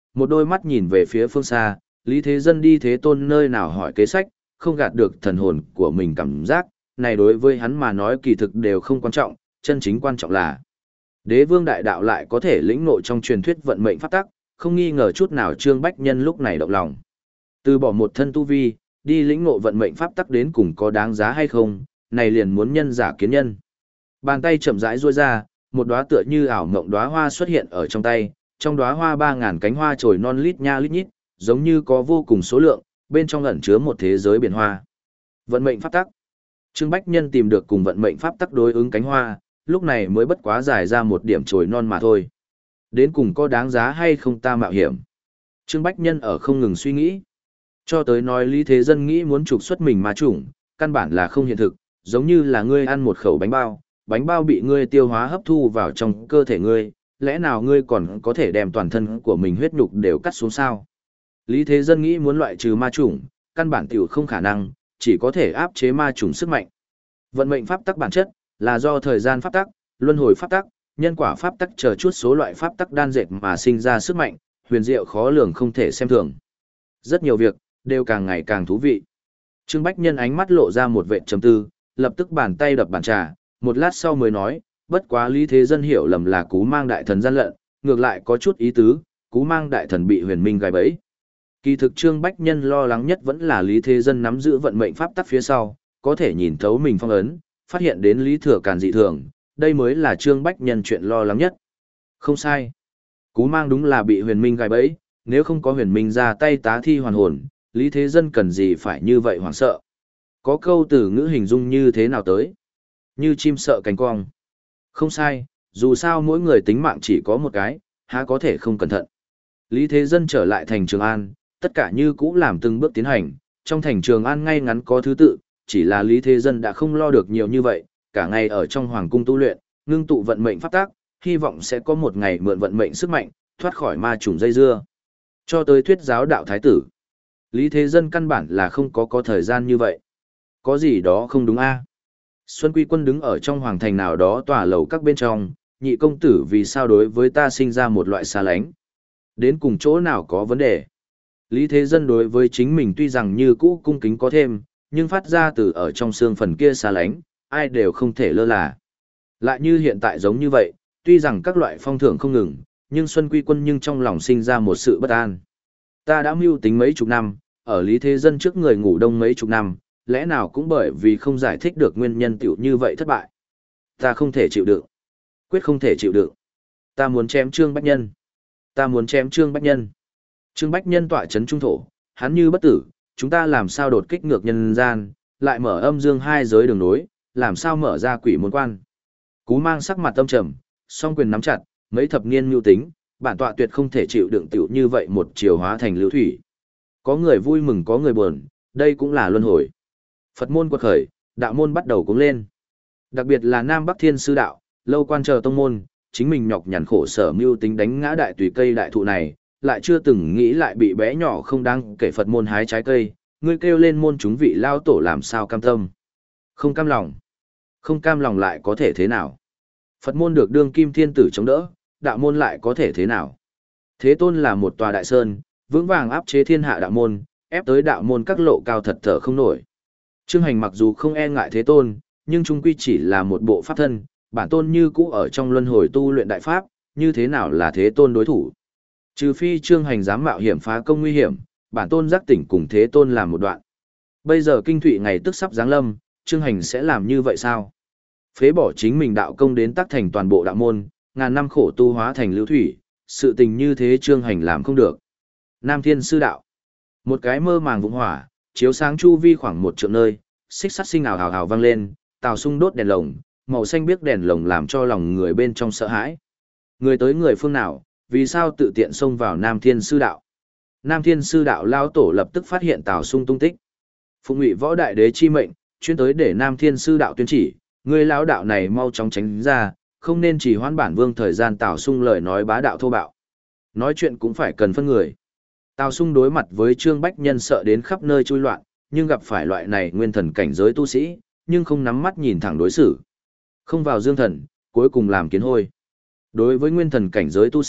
một đôi mắt nhìn về phía phương xa, Lý Thế Dân đi Thế Tôn nơi nào hỏi kế sách, không gạt được thần hồn của mình cảm giác, này đối với hắn mà nói kỳ thực đều không quan trọng, chân chính quan trọng là Đế Vương đại đạo lại có thể lĩnh ngộ trong truyền thuyết vận mệnh pháp tắc, không nghi ngờ chút nào Trương Bách Nhân lúc này động lòng. Từ bỏ một thân tu vi, đi lĩnh ngộ vận mệnh pháp tắc đến cùng có đáng giá hay không, này liền muốn nhân giả kiến nhân. Bàn tay chậm rãi duỗi ra, một đóa tựa như ảo mộng đóa hoa xuất hiện ở trong tay, trong đóa hoa ba ngàn cánh hoa trồi non lít nha lít nhít, giống như có vô cùng số lượng, bên trong ẩn chứa một thế giới biển hoa. Vận mệnh pháp tắc. Trương Bách Nhân tìm được cùng vận mệnh pháp tắc đối ứng cánh hoa, lúc này mới bất quá giải ra một điểm trồi non mà thôi. Đến cùng có đáng giá hay không ta mạo hiểm. Trương Bách Nhân ở không ngừng suy nghĩ. Cho tới nói Lý Thế Dân nghĩ muốn trục xuất mình ma chủng, căn bản là không hiện thực, giống như là ngươi ăn một khẩu bánh bao, bánh bao bị ngươi tiêu hóa hấp thu vào trong cơ thể ngươi, lẽ nào ngươi còn có thể đem toàn thân của mình huyết nhục đều cắt xuống sao? Lý Thế Dân nghĩ muốn loại trừ ma chủng, căn bản tiểu không khả năng, chỉ có thể áp chế ma chủng sức mạnh. Vận mệnh pháp tắc bản chất là do thời gian pháp tắc, luân hồi pháp tắc, nhân quả pháp tắc chờ chút số loại pháp tắc đan dệt mà sinh ra sức mạnh, huyền diệu khó lường không thể xem thường. Rất nhiều việc đều càng ngày càng thú vị. Trương Bách Nhân ánh mắt lộ ra một vệt trầm tư, lập tức bàn tay đập bàn trà, một lát sau mới nói, bất quá Lý Thế Dân hiểu lầm là Cú Mang đại thần gian lận, ngược lại có chút ý tứ, Cú Mang đại thần bị Huyền Minh gài bẫy. Kỳ thực Trương Bách Nhân lo lắng nhất vẫn là Lý Thế Dân nắm giữ vận mệnh pháp tắc phía sau, có thể nhìn thấu mình phong ấn, phát hiện đến Lý Thừa Càn dị thường, đây mới là Trương Bách Nhân chuyện lo lắng nhất. Không sai. Cú Mang đúng là bị Huyền Minh gài bẫy, nếu không có Huyền Minh ra tay tá thi hoàn hồn, Lý Thế Dân cần gì phải như vậy hoảng sợ. Có câu từ ngữ hình dung như thế nào tới? Như chim sợ cánh cong. Không sai, dù sao mỗi người tính mạng chỉ có một cái, há có thể không cẩn thận. Lý Thế Dân trở lại thành Trường An, tất cả như cũ làm từng bước tiến hành, trong thành Trường An ngay ngắn có thứ tự, chỉ là Lý Thế Dân đã không lo được nhiều như vậy, cả ngày ở trong hoàng cung tu luyện, ngưng tụ vận mệnh pháp tác, hy vọng sẽ có một ngày mượn vận mệnh sức mạnh, thoát khỏi ma trùng dây dưa. Cho tới thuyết giáo đạo thái tử, Lý Thế Dân căn bản là không có có thời gian như vậy. Có gì đó không đúng a? Xuân Quy Quân đứng ở trong hoàng thành nào đó tòa lầu các bên trong, nhị công tử vì sao đối với ta sinh ra một loại xa lánh? Đến cùng chỗ nào có vấn đề? Lý Thế Dân đối với chính mình tuy rằng như cũ cung kính có thêm, nhưng phát ra từ ở trong xương phần kia xa lánh, ai đều không thể lơ là. Lại như hiện tại giống như vậy, tuy rằng các loại phong thưởng không ngừng, nhưng Xuân Quy Quân nhưng trong lòng sinh ra một sự bất an. Ta đã mưu tính mấy chục năm, ở Lý Thế Dân trước người ngủ đông mấy chục năm, lẽ nào cũng bởi vì không giải thích được nguyên nhân tiểu như vậy thất bại. Ta không thể chịu đựng. Quyết không thể chịu đựng. Ta muốn chém Trương Bách Nhân. Ta muốn chém Trương Bách Nhân. Trương Bách Nhân tọa chấn trung thổ, hắn như bất tử, chúng ta làm sao đột kích ngược nhân gian, lại mở âm dương hai giới đường nối, làm sao mở ra quỷ môn quan. Cú Mang sắc mặt tâm trầm, song quyền nắm chặt, mấy thập niên mưu tính, bản tọa tuyệt không thể chịu đựng tiểu như vậy một chiều hóa thành lưu thủy. Có người vui mừng có người buồn, đây cũng là luân hồi. Phật môn quật khởi, đạo môn bắt đầu cuống lên. Đặc biệt là Nam Bắc Thiên Sư Đạo, lâu quan chờ tông môn, chính mình nhọc nhằn khổ sở mưu tính đánh ngã đại tùy cây đại thụ này, lại chưa từng nghĩ lại bị bé nhỏ không đáng kể Phật môn hái trái cây, ngươi kêu lên môn chúng vị lao tổ làm sao cam tâm. Không cam lòng. Không cam lòng lại có thể thế nào? Phật môn được đương kim thiên tử chống đỡ, đạo môn lại có thể thế nào? Thế Tôn là một tòa đại sơn, vững vàng áp chế thiên hạ đạo môn, ép tới đạo môn các lộ cao thật thở không nổi. Trương Hành mặc dù không e ngại Thế Tôn, nhưng chung quy chỉ là một bộ pháp thân, bản tôn như cũ ở trong luân hồi tu luyện đại pháp, như thế nào là Thế Tôn đối thủ? Trừ phi Trương Hành dám mạo hiểm phá công nguy hiểm, bản tôn giác tỉnh cùng Thế Tôn làm một đoạn. Bây giờ kinh thụy ngày tức sắp giáng lâm, Trương Hành sẽ làm như vậy sao? Phế bỏ chính mình đạo công đến tác thành toàn bộ đạo môn, ngàn năm khổ tu hóa thành lưu thủy, sự tình như thế Trương Hành làm không được. Nam Thiên Sư Đạo, một cái mơ màng vụng hỏa, chiếu sáng chu vi khoảng một trượng nơi, xích sắt sinh ào ào ào vang lên, tàu xung đốt đèn lồng, màu xanh biếc đèn lồng làm cho lòng người bên trong sợ hãi. Người tới người phương nào, vì sao tự tiện xông vào Nam Thiên Sư Đạo? Nam Thiên Sư Đạo lao tổ lập tức phát hiện tàu xung tung tích. Phụng ngụy võ đại đế chi mệnh, chuyên tới để Nam Thiên Sư Đạo tuyên chỉ, người lão đạo này mau chóng tránh ra, không nên chỉ hoãn bản vương thời gian tàu xung lời nói bá đạo thô bạo. Nói chuyện cũng phải cần phân người. Tào Sung đối mặt với Trương Bách Nhân sợ đến khắp nơi chui loạn, nhưng gặp phải loại này nguyên thần cảnh giới tu sĩ, nhưng không nắm mắt nhìn thẳng đối xử. Không vào dương thần, cuối cùng làm kiến hôi. Đối với nguyên thần cảnh giới tu sĩ,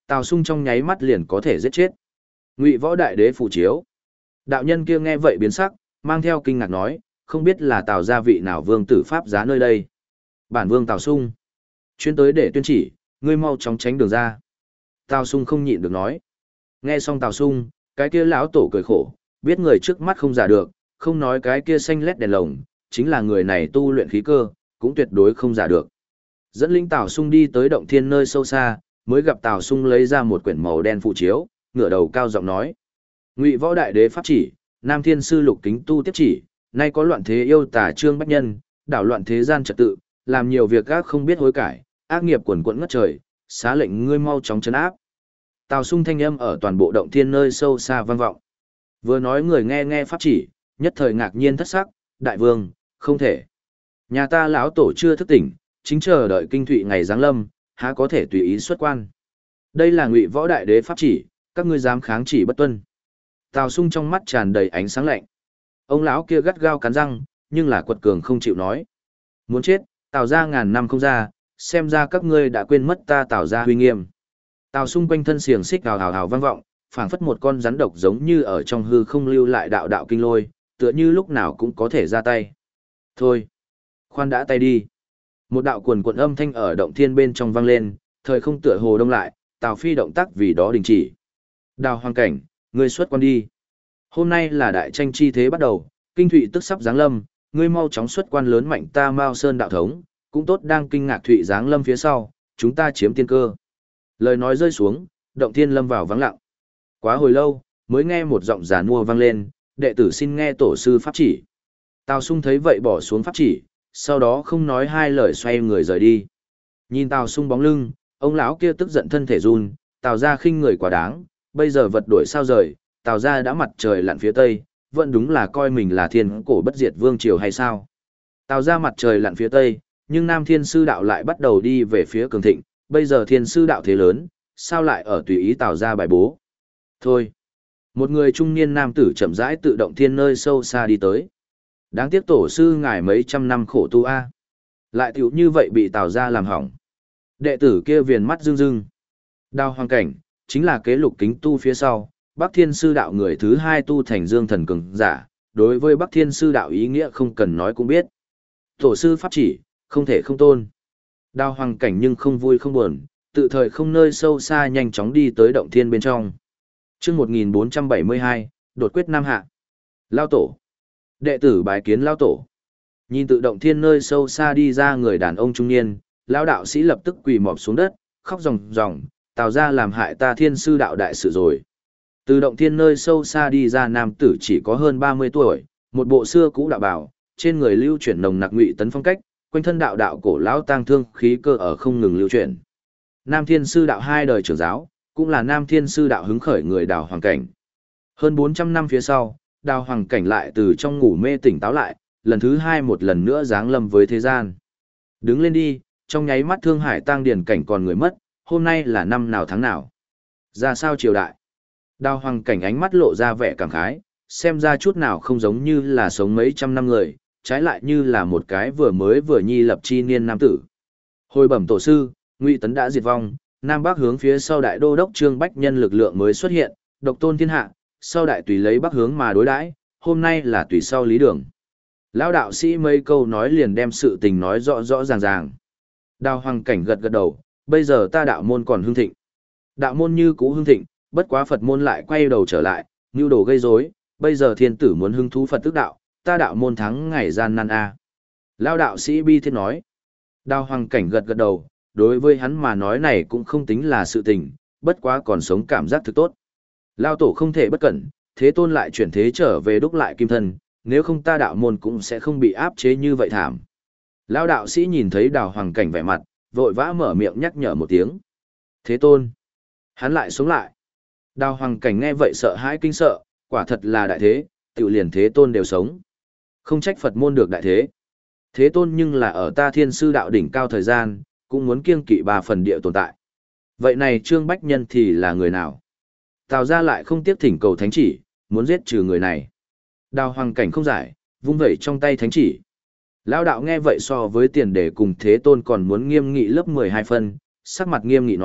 Tào Sung trong nháy mắt liền có thể giết chết. Ngụy Võ Đại Đế phù chiếu. Đạo nhân kia nghe vậy biến sắc, mang theo kinh ngạc nói, không biết là Tào gia vị nào vương tử pháp giá nơi đây. Bản vương Tào Sung. Chuyên tới để tuyên chỉ, ngươi mau chóng tránh đường ra. Tào Sung không nhịn được nói. Nghe xong Tào Sung, cái kia lão tổ cười khổ, biết người trước mắt không giả được, không nói cái kia xanh lét đèn lồng, chính là người này tu luyện khí cơ, cũng tuyệt đối không giả được. Dẫn linh Tào Sung đi tới động thiên nơi sâu xa, mới gặp Tào Sung lấy ra một quyển màu đen phụ chiếu, ngửa đầu cao giọng nói: Ngụy Võ Đại Đế pháp chỉ, Nam Thiên sư Lục Kính Tu tiếp chỉ, nay có loạn thế yêu tà trương bách nhân, đảo loạn thế gian trật tự, làm nhiều việc ác không biết hối cải, ác nghiệp quần quẫn ngất trời, xá lệnh ngươi mau chóng trấn áp. Tào Sung thanh âm ở toàn bộ động thiên nơi sâu xa vang vọng. Vừa nói người nghe nghe pháp chỉ, nhất thời ngạc nhiên thất sắc, đại vương, không thể. Nhà ta lão tổ chưa thức tỉnh, chính chờ đợi kinh thụy ngày giáng lâm, há có thể tùy ý xuất quan. Đây là Ngụy Võ Đại Đế pháp chỉ, các ngươi dám kháng chỉ bất tuân. Tào Sung trong mắt tràn đầy ánh sáng lạnh. Ông lão kia gắt gao cắn răng, nhưng là quật cường không chịu nói. Muốn chết, Tào gia ngàn năm không ra, xem ra các ngươi đã quên mất ta Tào gia uy nghiêm. Tào Sung quanh thân xiềng xích hào hào hào vang vọng, phảng phất một con rắn độc giống như ở trong hư không lưu lại đạo đạo kinh lôi, tựa như lúc nào cũng có thể ra tay. Thôi, khoan đã tay đi. Một đạo quần quần âm thanh ở động thiên bên trong vang lên, thời không tựa hồ đông lại, Tào Phi động tác vì đó đình chỉ. Đào Hoàng Cảnh, ngươi xuất quan đi. Hôm nay là đại tranh chi thế bắt đầu, kinh thụy tức sắp giáng lâm, ngươi mau chóng xuất quan lớn mạnh ta Mao Sơn đạo thống, cũng tốt đang kinh ngạc thụy giáng lâm phía sau, chúng ta chiếm tiên cơ. Lời nói rơi xuống, động thiên lâm vào vắng lặng. Quá hồi lâu, mới nghe một giọng giàn mua vang lên, đệ tử xin nghe tổ sư pháp chỉ. Tào Sung thấy vậy bỏ xuống pháp chỉ, sau đó không nói hai lời xoay người rời đi. Nhìn Tào Sung bóng lưng, ông lão kia tức giận thân thể run, Tào gia khinh người quá đáng, bây giờ vật đổi sao rời, Tào gia đã mặt trời lặn phía tây, vẫn đúng là coi mình là thiên cổ bất diệt vương triều hay sao? Tào gia mặt trời lặn phía tây, nhưng Nam Thiên sư đạo lại bắt đầu đi về phía cường thịnh, bây giờ Thiên sư đạo thế lớn, sao lại ở tùy ý Tào gia bài bố? Thôi, một người trung niên nam tử chậm rãi tự động thiên nơi sâu xa đi tới. Đáng tiếc tổ sư ngài mấy trăm năm khổ tu a, lại tiểu như vậy bị Tào gia làm hỏng. Đệ tử kia viền mắt rưng rưng. Đào Hoàng Cảnh, chính là kế Lục Kính Tu phía sau, Bắc Thiên sư đạo người thứ hai tu thành dương thần cường giả, đối với Bắc Thiên sư đạo ý nghĩa không cần nói cũng biết. Tổ sư pháp chỉ, không thể không tôn. Đào Hoàng Cảnh nhưng không vui không buồn, tự thời không nơi sâu xa nhanh chóng đi tới động thiên bên trong. Chương một nghìn bốn trăm bảy mươi hai, đột quyết Nam Hạ. Lao tổ. Đệ tử bái kiến Lao tổ. Nhìn tự động thiên nơi sâu xa đi ra người đàn ông trung niên, lão đạo sĩ lập tức quỳ mọp xuống đất, khóc ròng ròng, Tào gia làm hại ta Thiên sư đạo đại sự rồi. Từ động thiên nơi sâu xa đi ra nam tử chỉ có hơn ba mươi tuổi, một bộ xưa cũ đạo bào, trên người lưu chuyển nồng nặc ngụy tấn phong cách, quanh thân đạo đạo cổ lão tang thương khí cơ ở không ngừng lưu chuyển. Nam Thiên sư đạo hai đời trưởng giáo, cũng là Nam Thiên sư đạo hứng khởi người Đào Hoàng Cảnh. Hơn bốn trăm năm phía sau, Đào Hoàng Cảnh lại từ trong ngủ mê tỉnh táo lại, lần thứ hai một lần nữa giáng lâm với thế gian. Đứng lên đi, trong nháy mắt Thương Hải tang điền cảnh còn người mất, hôm nay là năm nào tháng nào? Ra sao triều đại? Đào Hoàng Cảnh ánh mắt lộ ra vẻ cảm khái, xem ra chút nào không giống như là sống mấy trăm năm người, trái lại như là một cái vừa mới vừa nhi lập chi niên nam tử. Hồi bẩm tổ sư, Ngụy Tấn đã diệt vong, Nam Bắc hướng phía sau đại đô đốc Trương Bách Nhân lực lượng mới xuất hiện, độc tôn thiên hạ, sau đại tùy lấy Bắc hướng mà đối đãi, hôm nay là tùy sau lý đường. Lão đạo sĩ mấy câu nói liền đem sự tình nói rõ rõ ràng ràng. Đào Hoàng Cảnh gật gật đầu, bây giờ ta đạo môn còn hưng thịnh. Đạo môn như cũ hưng thịnh, bất quá Phật môn lại quay đầu trở lại, nưu đồ gây rối, bây giờ thiên tử muốn hưng thú Phật tức đạo, ta đạo môn thắng ngày gian nan a. Lão đạo sĩ bi thiết nói. Đào Hoàng Cảnh gật gật đầu, đối với hắn mà nói này cũng không tính là sự tình, bất quá còn sống cảm giác thực tốt. Lão tổ không thể bất cẩn, thế tôn lại chuyển thế trở về đúc lại kim thân, nếu không ta đạo môn cũng sẽ không bị áp chế như vậy thảm. Lão đạo sĩ nhìn thấy Đào Hoàng Cảnh vẻ mặt, vội vã mở miệng nhắc nhở một tiếng. Thế tôn, hắn lại sống lại. Đào Hoàng Cảnh nghe vậy sợ hãi kinh sợ, quả thật là đại thế, tự liền thế tôn đều sống. Không trách Phật môn được đại thế. Thế tôn nhưng là ở ta Thiên sư đạo đỉnh cao thời gian, cũng muốn kiêng kỵ ba phần địa tồn tại. Vậy này Trương Bách Nhân thì là người nào? Tào gia lại không tiếc thỉnh cầu thánh chỉ, muốn giết trừ người này. Đào Hoàng Cảnh không giải, vung vẩy trong tay thánh chỉ. Lão đạo nghe vậy so với tiền đề cùng thế tôn còn muốn nghiêm nghị lớp mười hai phân, sắc mặt nghiêm nghị nói,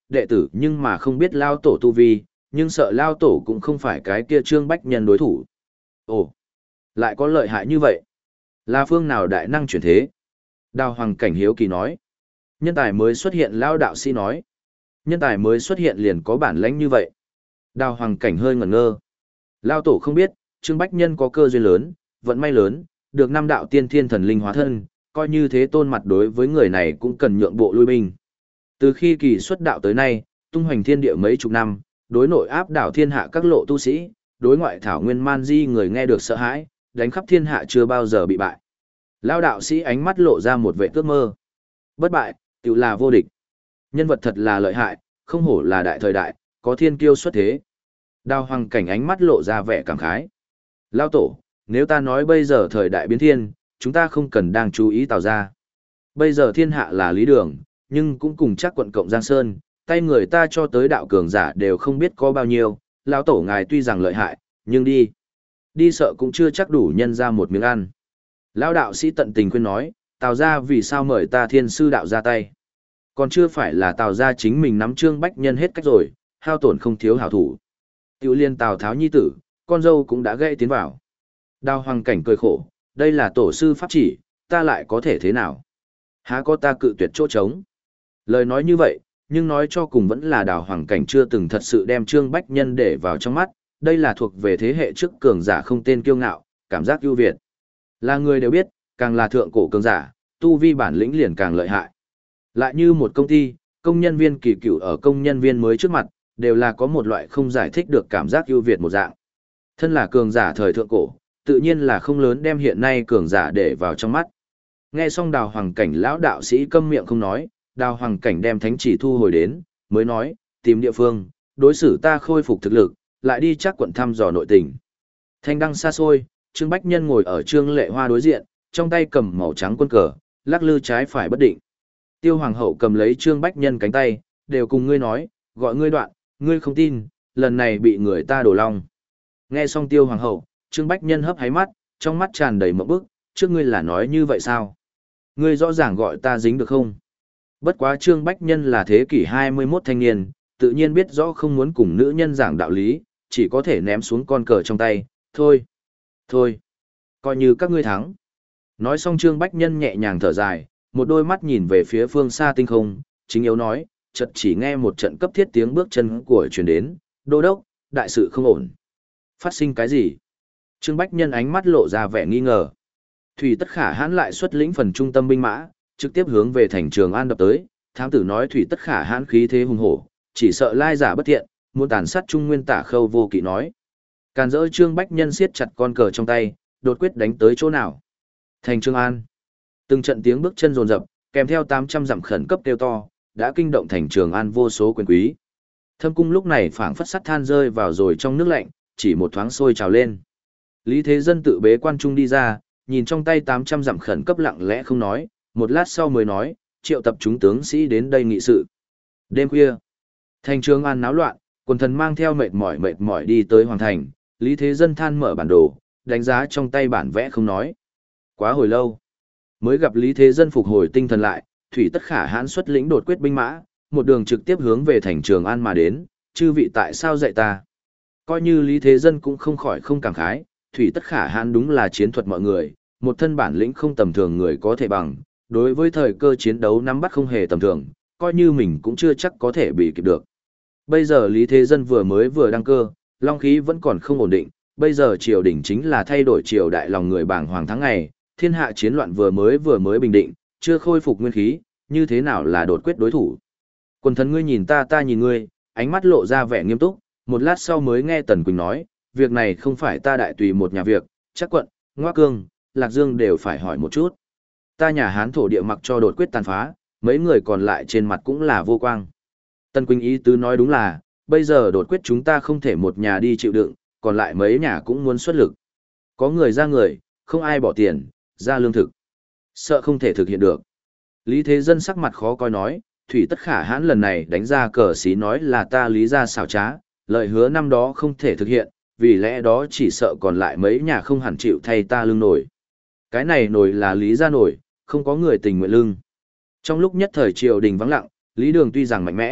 đệ tử nhưng mà không biết lao tổ tu vi, nhưng sợ lao tổ cũng không phải cái kia Trương Bách Nhân đối thủ. Ồ, lại có lợi hại như vậy. Là phương nào đại năng chuyển thế? Đào Hoàng Cảnh hiếu kỳ nói. Nhân tài mới xuất hiện lao đạo sĩ nói. Nhân tài mới xuất hiện liền có bản lãnh như vậy. Đào Hoàng Cảnh hơi ngẩn ngơ. Lao tổ không biết, Trương Bách Nhân có cơ duyên lớn, vận may lớn, được năm đạo tiên thiên thần linh hóa thân, coi như thế tôn mặt đối với người này cũng cần nhượng bộ lui binh. Từ khi kỳ xuất đạo tới nay, tung hoành thiên địa mấy chục năm, đối nội áp đảo thiên hạ các lộ tu sĩ, đối ngoại thảo nguyên man di người nghe được sợ hãi, đánh khắp thiên hạ chưa bao giờ bị bại. Lao đạo sĩ ánh mắt lộ ra một vẻ ước mơ. Bất bại, tự là vô địch. Nhân vật thật là lợi hại, không hổ là đại thời đại, có thiên kiêu xuất thế. Đào Hoàng Cảnh ánh mắt lộ ra vẻ cảm khái. Lao tổ, nếu ta nói bây giờ thời đại biến thiên, chúng ta không cần đang chú ý Tào gia. Bây giờ thiên hạ là lý đường, nhưng cũng cùng chắc quận cộng Giang Sơn, tay người ta cho tới đạo cường giả đều không biết có bao nhiêu, lão tổ ngài tuy rằng lợi hại, nhưng đi. Đi sợ cũng chưa chắc đủ nhân ra một miếng ăn. Lão đạo sĩ tận tình khuyên nói, Tào gia vì sao mời ta thiên sư đạo ra tay. Còn chưa phải là Tào gia chính mình nắm Trương Bách Nhân hết cách rồi, hao tổn không thiếu hảo thủ. Tiểu liên Tào Tháo nhi tử, con dâu cũng đã gây tiến vào. Đào Hoàng Cảnh cười khổ, đây là tổ sư pháp chỉ, ta lại có thể thế nào? Há có ta cự tuyệt chỗ trống? Lời nói như vậy, nhưng nói cho cùng vẫn là Đào Hoàng Cảnh chưa từng thật sự đem Trương Bách Nhân để vào trong mắt, đây là thuộc về thế hệ trước cường giả không tên kiêu ngạo, cảm giác ưu việt. Là người đều biết, càng là thượng cổ cường giả, tu vi bản lĩnh liền càng lợi hại. Lại như một công ty, công nhân viên kỳ cựu ở công nhân viên mới trước mặt, đều là có một loại không giải thích được cảm giác ưu việt một dạng. Thân là cường giả thời thượng cổ, tự nhiên là không lớn đem hiện nay cường giả để vào trong mắt. Nghe xong Đào Hoàng Cảnh lão đạo sĩ câm miệng không nói, Đào Hoàng Cảnh đem thánh chỉ thu hồi đến, mới nói, tìm địa phương, đối xử ta khôi phục thực lực, lại đi chắc quận thăm dò nội tình. Thanh đăng xa xôi, Trương Bách Nhân ngồi ở Trương Lệ Hoa đối diện, trong tay cầm màu trắng quân cờ, lắc lư trái phải bất định. Tiêu Hoàng hậu cầm lấy Trương Bách Nhân cánh tay, đều cùng ngươi nói, gọi ngươi đoạn, ngươi không tin, lần này bị người ta đổ long. Nghe xong Tiêu Hoàng hậu, Trương Bách Nhân hấp háy mắt, trong mắt tràn đầy mộng bức, trước ngươi là nói như vậy sao? Ngươi rõ ràng gọi ta dính được không? Bất quá Trương Bách Nhân là thế kỷ hai mươi mốt thanh niên, tự nhiên biết rõ không muốn cùng nữ nhân giảng đạo lý, chỉ có thể ném xuống con cờ trong tay, thôi, thôi, coi như các ngươi thắng. Nói xong Trương Bách Nhân nhẹ nhàng thở dài, một đôi mắt nhìn về phía phương xa tinh không, chính yếu nói, chợt chỉ nghe một trận cấp thiết tiếng bước chân của truyền đến, đô đốc, đại sự không ổn. Phát sinh cái gì? Trương Bách Nhân ánh mắt lộ ra vẻ nghi ngờ. Thủy Tất Khả Hãn lại xuất lĩnh phần trung tâm binh mã, trực tiếp hướng về thành Trường An đập tới, thám tử nói Thủy Tất Khả Hãn khí thế hùng hổ, chỉ sợ lai giả bất thiện, muốn tàn sát Trung Nguyên Tả Khâu Vô Kỵ nói. Càn dỡ Trương Bách Nhân siết chặt con cờ trong tay, đột quyết đánh tới chỗ nào? Thành Trường An. Từng trận tiếng bước chân rồn rập, kèm theo tám trăm dặm khẩn cấp kêu to, đã kinh động thành Trường An vô số quyền quý. Thâm cung lúc này phảng phất sắt than rơi vào rồi trong nước lạnh, chỉ một thoáng sôi trào lên. Lý Thế Dân tự bế quan trung đi ra, nhìn trong tay tám trăm dặm khẩn cấp lặng lẽ không nói, một lát sau mới nói, triệu tập chúng tướng sĩ đến đây nghị sự. Đêm khuya, thành Trường An náo loạn, quần thần mang theo mệt mỏi mệt mỏi đi tới hoàng thành, Lý Thế Dân than mở bản đồ, đánh giá trong tay bản vẽ không nói. Quá hồi lâu, mới gặp Lý Thế Dân phục hồi tinh thần lại, Thủy Tất Khả Hãn xuất lĩnh đột quyết binh mã, một đường trực tiếp hướng về thành Trường An mà đến, chư vị tại sao dạy ta? Coi như Lý Thế Dân cũng không khỏi không cảm khái, Thủy Tất Khả Hãn đúng là chiến thuật mọi người, một thân bản lĩnh không tầm thường người có thể bằng, đối với thời cơ chiến đấu nắm bắt không hề tầm thường, coi như mình cũng chưa chắc có thể bị kịp được. Bây giờ Lý Thế Dân vừa mới vừa đăng cơ, long khí vẫn còn không ổn định, bây giờ triều đình chính là thay đổi triều đại lòng người bảng hoàng tháng ngày, thiên hạ chiến loạn vừa mới vừa mới bình định, chưa khôi phục nguyên khí, như thế nào là đột quyết đối thủ. Quần thần ngươi nhìn ta ta nhìn ngươi, ánh mắt lộ ra vẻ nghiêm túc, một lát sau mới nghe Tần Quỳnh nói, việc này không phải ta đại tùy một nhà việc, chắc quận, Ngoa Cương, Lạc Dương đều phải hỏi một chút. Ta nhà Hán thổ địa mặc cho đột quyết tàn phá, mấy người còn lại trên mặt cũng là vô quang. Tần Quỳnh ý tứ nói đúng là, bây giờ đột quyết chúng ta không thể một nhà đi chịu đựng, còn lại mấy nhà cũng muốn xuất lực. Có người ra người, không ai bỏ tiền, ra lương thực. Sợ không thể thực hiện được. Lý Thế Dân sắc mặt khó coi nói, Thủy Tất Khả Hãn lần này đánh ra cờ xí nói là ta lý ra xảo trá, lời hứa năm đó không thể thực hiện, vì lẽ đó chỉ sợ còn lại mấy nhà không hẳn chịu thay ta lương nổi. Cái này nổi là lý ra nổi, không có người tình nguyện lương. Trong lúc nhất thời triều đình vắng lặng, Lý Đường tuy rằng mạnh mẽ,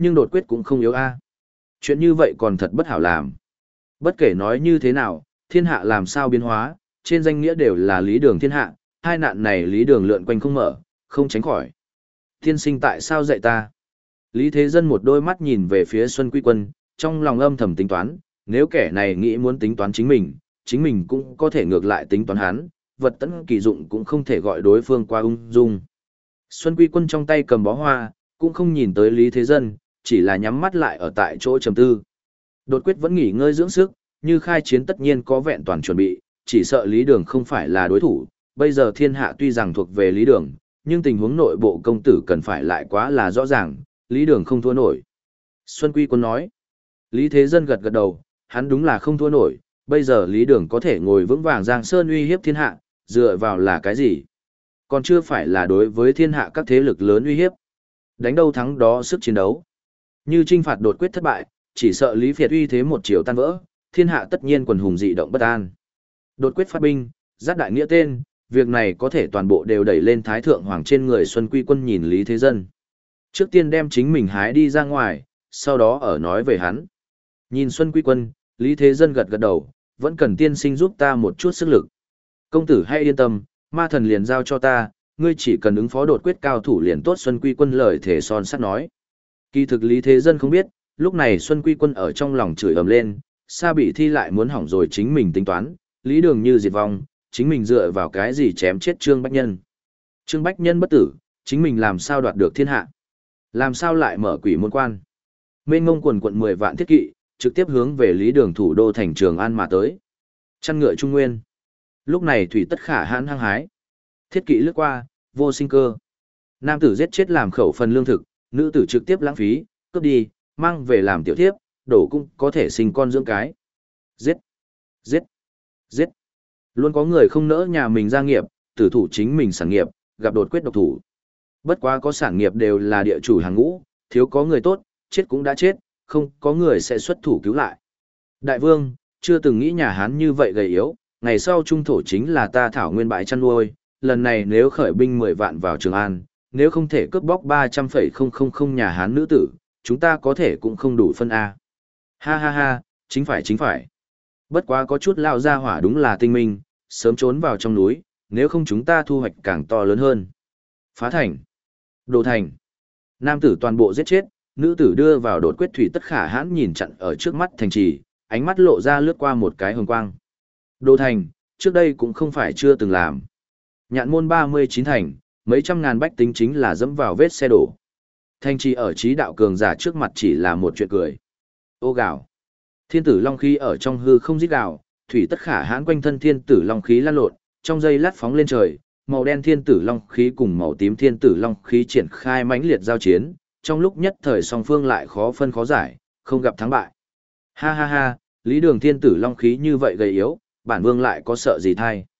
nhưng đột quyết cũng không yếu a. Chuyện như vậy còn thật bất hảo làm. Bất kể nói như thế nào, thiên hạ làm sao biến hóa, trên danh nghĩa đều là lý đường thiên hạ, hai nạn này lý đường lượn quanh không mở, không tránh khỏi. Tiên sinh tại sao dạy ta? Lý Thế Dân một đôi mắt nhìn về phía Xuân Quy Quân, trong lòng âm thầm tính toán, nếu kẻ này nghĩ muốn tính toán chính mình, chính mình cũng có thể ngược lại tính toán hắn, vật tấn kỳ dụng cũng không thể gọi đối phương qua ung dung. Xuân Quy Quân trong tay cầm bó hoa, cũng không nhìn tới Lý Thế Dân, chỉ là nhắm mắt lại ở tại chỗ trầm tư. Đột quyết vẫn nghỉ ngơi dưỡng sức, như khai chiến tất nhiên có vẹn toàn chuẩn bị, chỉ sợ Lý Đường không phải là đối thủ, bây giờ thiên hạ tuy rằng thuộc về Lý Đường, nhưng tình huống nội bộ công tử cần phải lại quá là rõ ràng, Lý Đường không thua nổi. Xuân Quy Quân nói, Lý Thế Dân gật gật đầu, hắn đúng là không thua nổi, bây giờ Lý Đường có thể ngồi vững vàng Giang Sơn uy hiếp thiên hạ, dựa vào là cái gì? Còn chưa phải là đối với thiên hạ các thế lực lớn uy hiếp. Đánh đâu thắng đó sức chiến đấu. Như trinh phạt đột quyết thất bại, chỉ sợ Lý Việt uy thế một chiều tan vỡ, thiên hạ tất nhiên quần hùng dị động bất an. Đột quyết phát binh, giáp đại nghĩa tên, việc này có thể toàn bộ đều đẩy lên Thái Thượng Hoàng trên người Xuân Quy Quân nhìn Lý Thế Dân. Trước tiên đem chính mình hái đi ra ngoài, sau đó ở nói về hắn. Nhìn Xuân Quy Quân, Lý Thế Dân gật gật đầu, vẫn cần tiên sinh giúp ta một chút sức lực. Công tử hãy yên tâm, ma thần liền giao cho ta, ngươi chỉ cần ứng phó đột quyết cao thủ liền tốt. Xuân Quy Quân lời thể son sắt nói. Kỳ thực Lý Thế Dân không biết, lúc này Xuân Quy Quân ở trong lòng chửi ầm lên, Sa Bị Thi lại muốn hỏng rồi chính mình tính toán, Lý Đường như diệt vong, chính mình dựa vào cái gì chém chết Trương Bách Nhân. Trương Bách Nhân bất tử, chính mình làm sao đoạt được thiên hạ? Làm sao lại mở quỷ môn quan? Mênh ngông quần quận mười vạn thiết kỵ, trực tiếp hướng về Lý Đường thủ đô thành Trường An mà tới. Chăn ngựa Trung Nguyên. Lúc này thủy tất khả hãn hăng hái. Thiết kỵ lướt qua, vô sinh cơ. Nam tử giết chết làm khẩu phần lương thực, nữ tử trực tiếp lãng phí, cướp đi, mang về làm tiểu thiếp, đổ cũng có thể sinh con dưỡng cái. Giết, giết, giết. Luôn có người không nỡ nhà mình gia nghiệp, tử thủ chính mình sản nghiệp, gặp đột quyết độc thủ. Bất quá có sản nghiệp đều là địa chủ hàng ngũ, thiếu có người tốt, chết cũng đã chết, không có người sẽ xuất thủ cứu lại. Đại vương, chưa từng nghĩ nhà Hán như vậy gầy yếu, ngày sau trung thổ chính là ta thảo nguyên bãi chăn nuôi, lần này nếu khởi binh mười vạn vào Trường An, nếu không thể cướp bóc ba trăm phẩy không không không nhà Hán nữ tử, chúng ta có thể cũng không đủ phân A. Ha ha ha, chính phải chính phải. Bất quá có chút lao ra hỏa đúng là tinh minh, sớm trốn vào trong núi, nếu không chúng ta thu hoạch càng to lớn hơn. Phá thành. Đồ thành. Nam tử toàn bộ giết chết, nữ tử đưa vào đột quyết thủy tất khả hãn nhìn chặn ở trước mắt thành trì, ánh mắt lộ ra lướt qua một cái hồng quang. Đồ thành, trước đây cũng không phải chưa từng làm. Nhạn môn ba mươi chín thành, mấy trăm ngàn bách tính chính là dẫm vào vết xe đổ. Thành trì ở trí đạo cường giả trước mặt chỉ là một chuyện cười. Ô gạo. Thiên tử long khí ở trong hư không rít gạo, thủy tất khả hãn quanh thân thiên tử long khí lan lộn, trong giây lát phóng lên trời, màu đen thiên tử long khí cùng màu tím thiên tử long khí triển khai mãnh liệt giao chiến, trong lúc nhất thời song phương lại khó phân khó giải, không gặp thắng bại. Ha ha ha, Lý Đường thiên tử long khí như vậy gầy yếu, bản vương lại có sợ gì thay.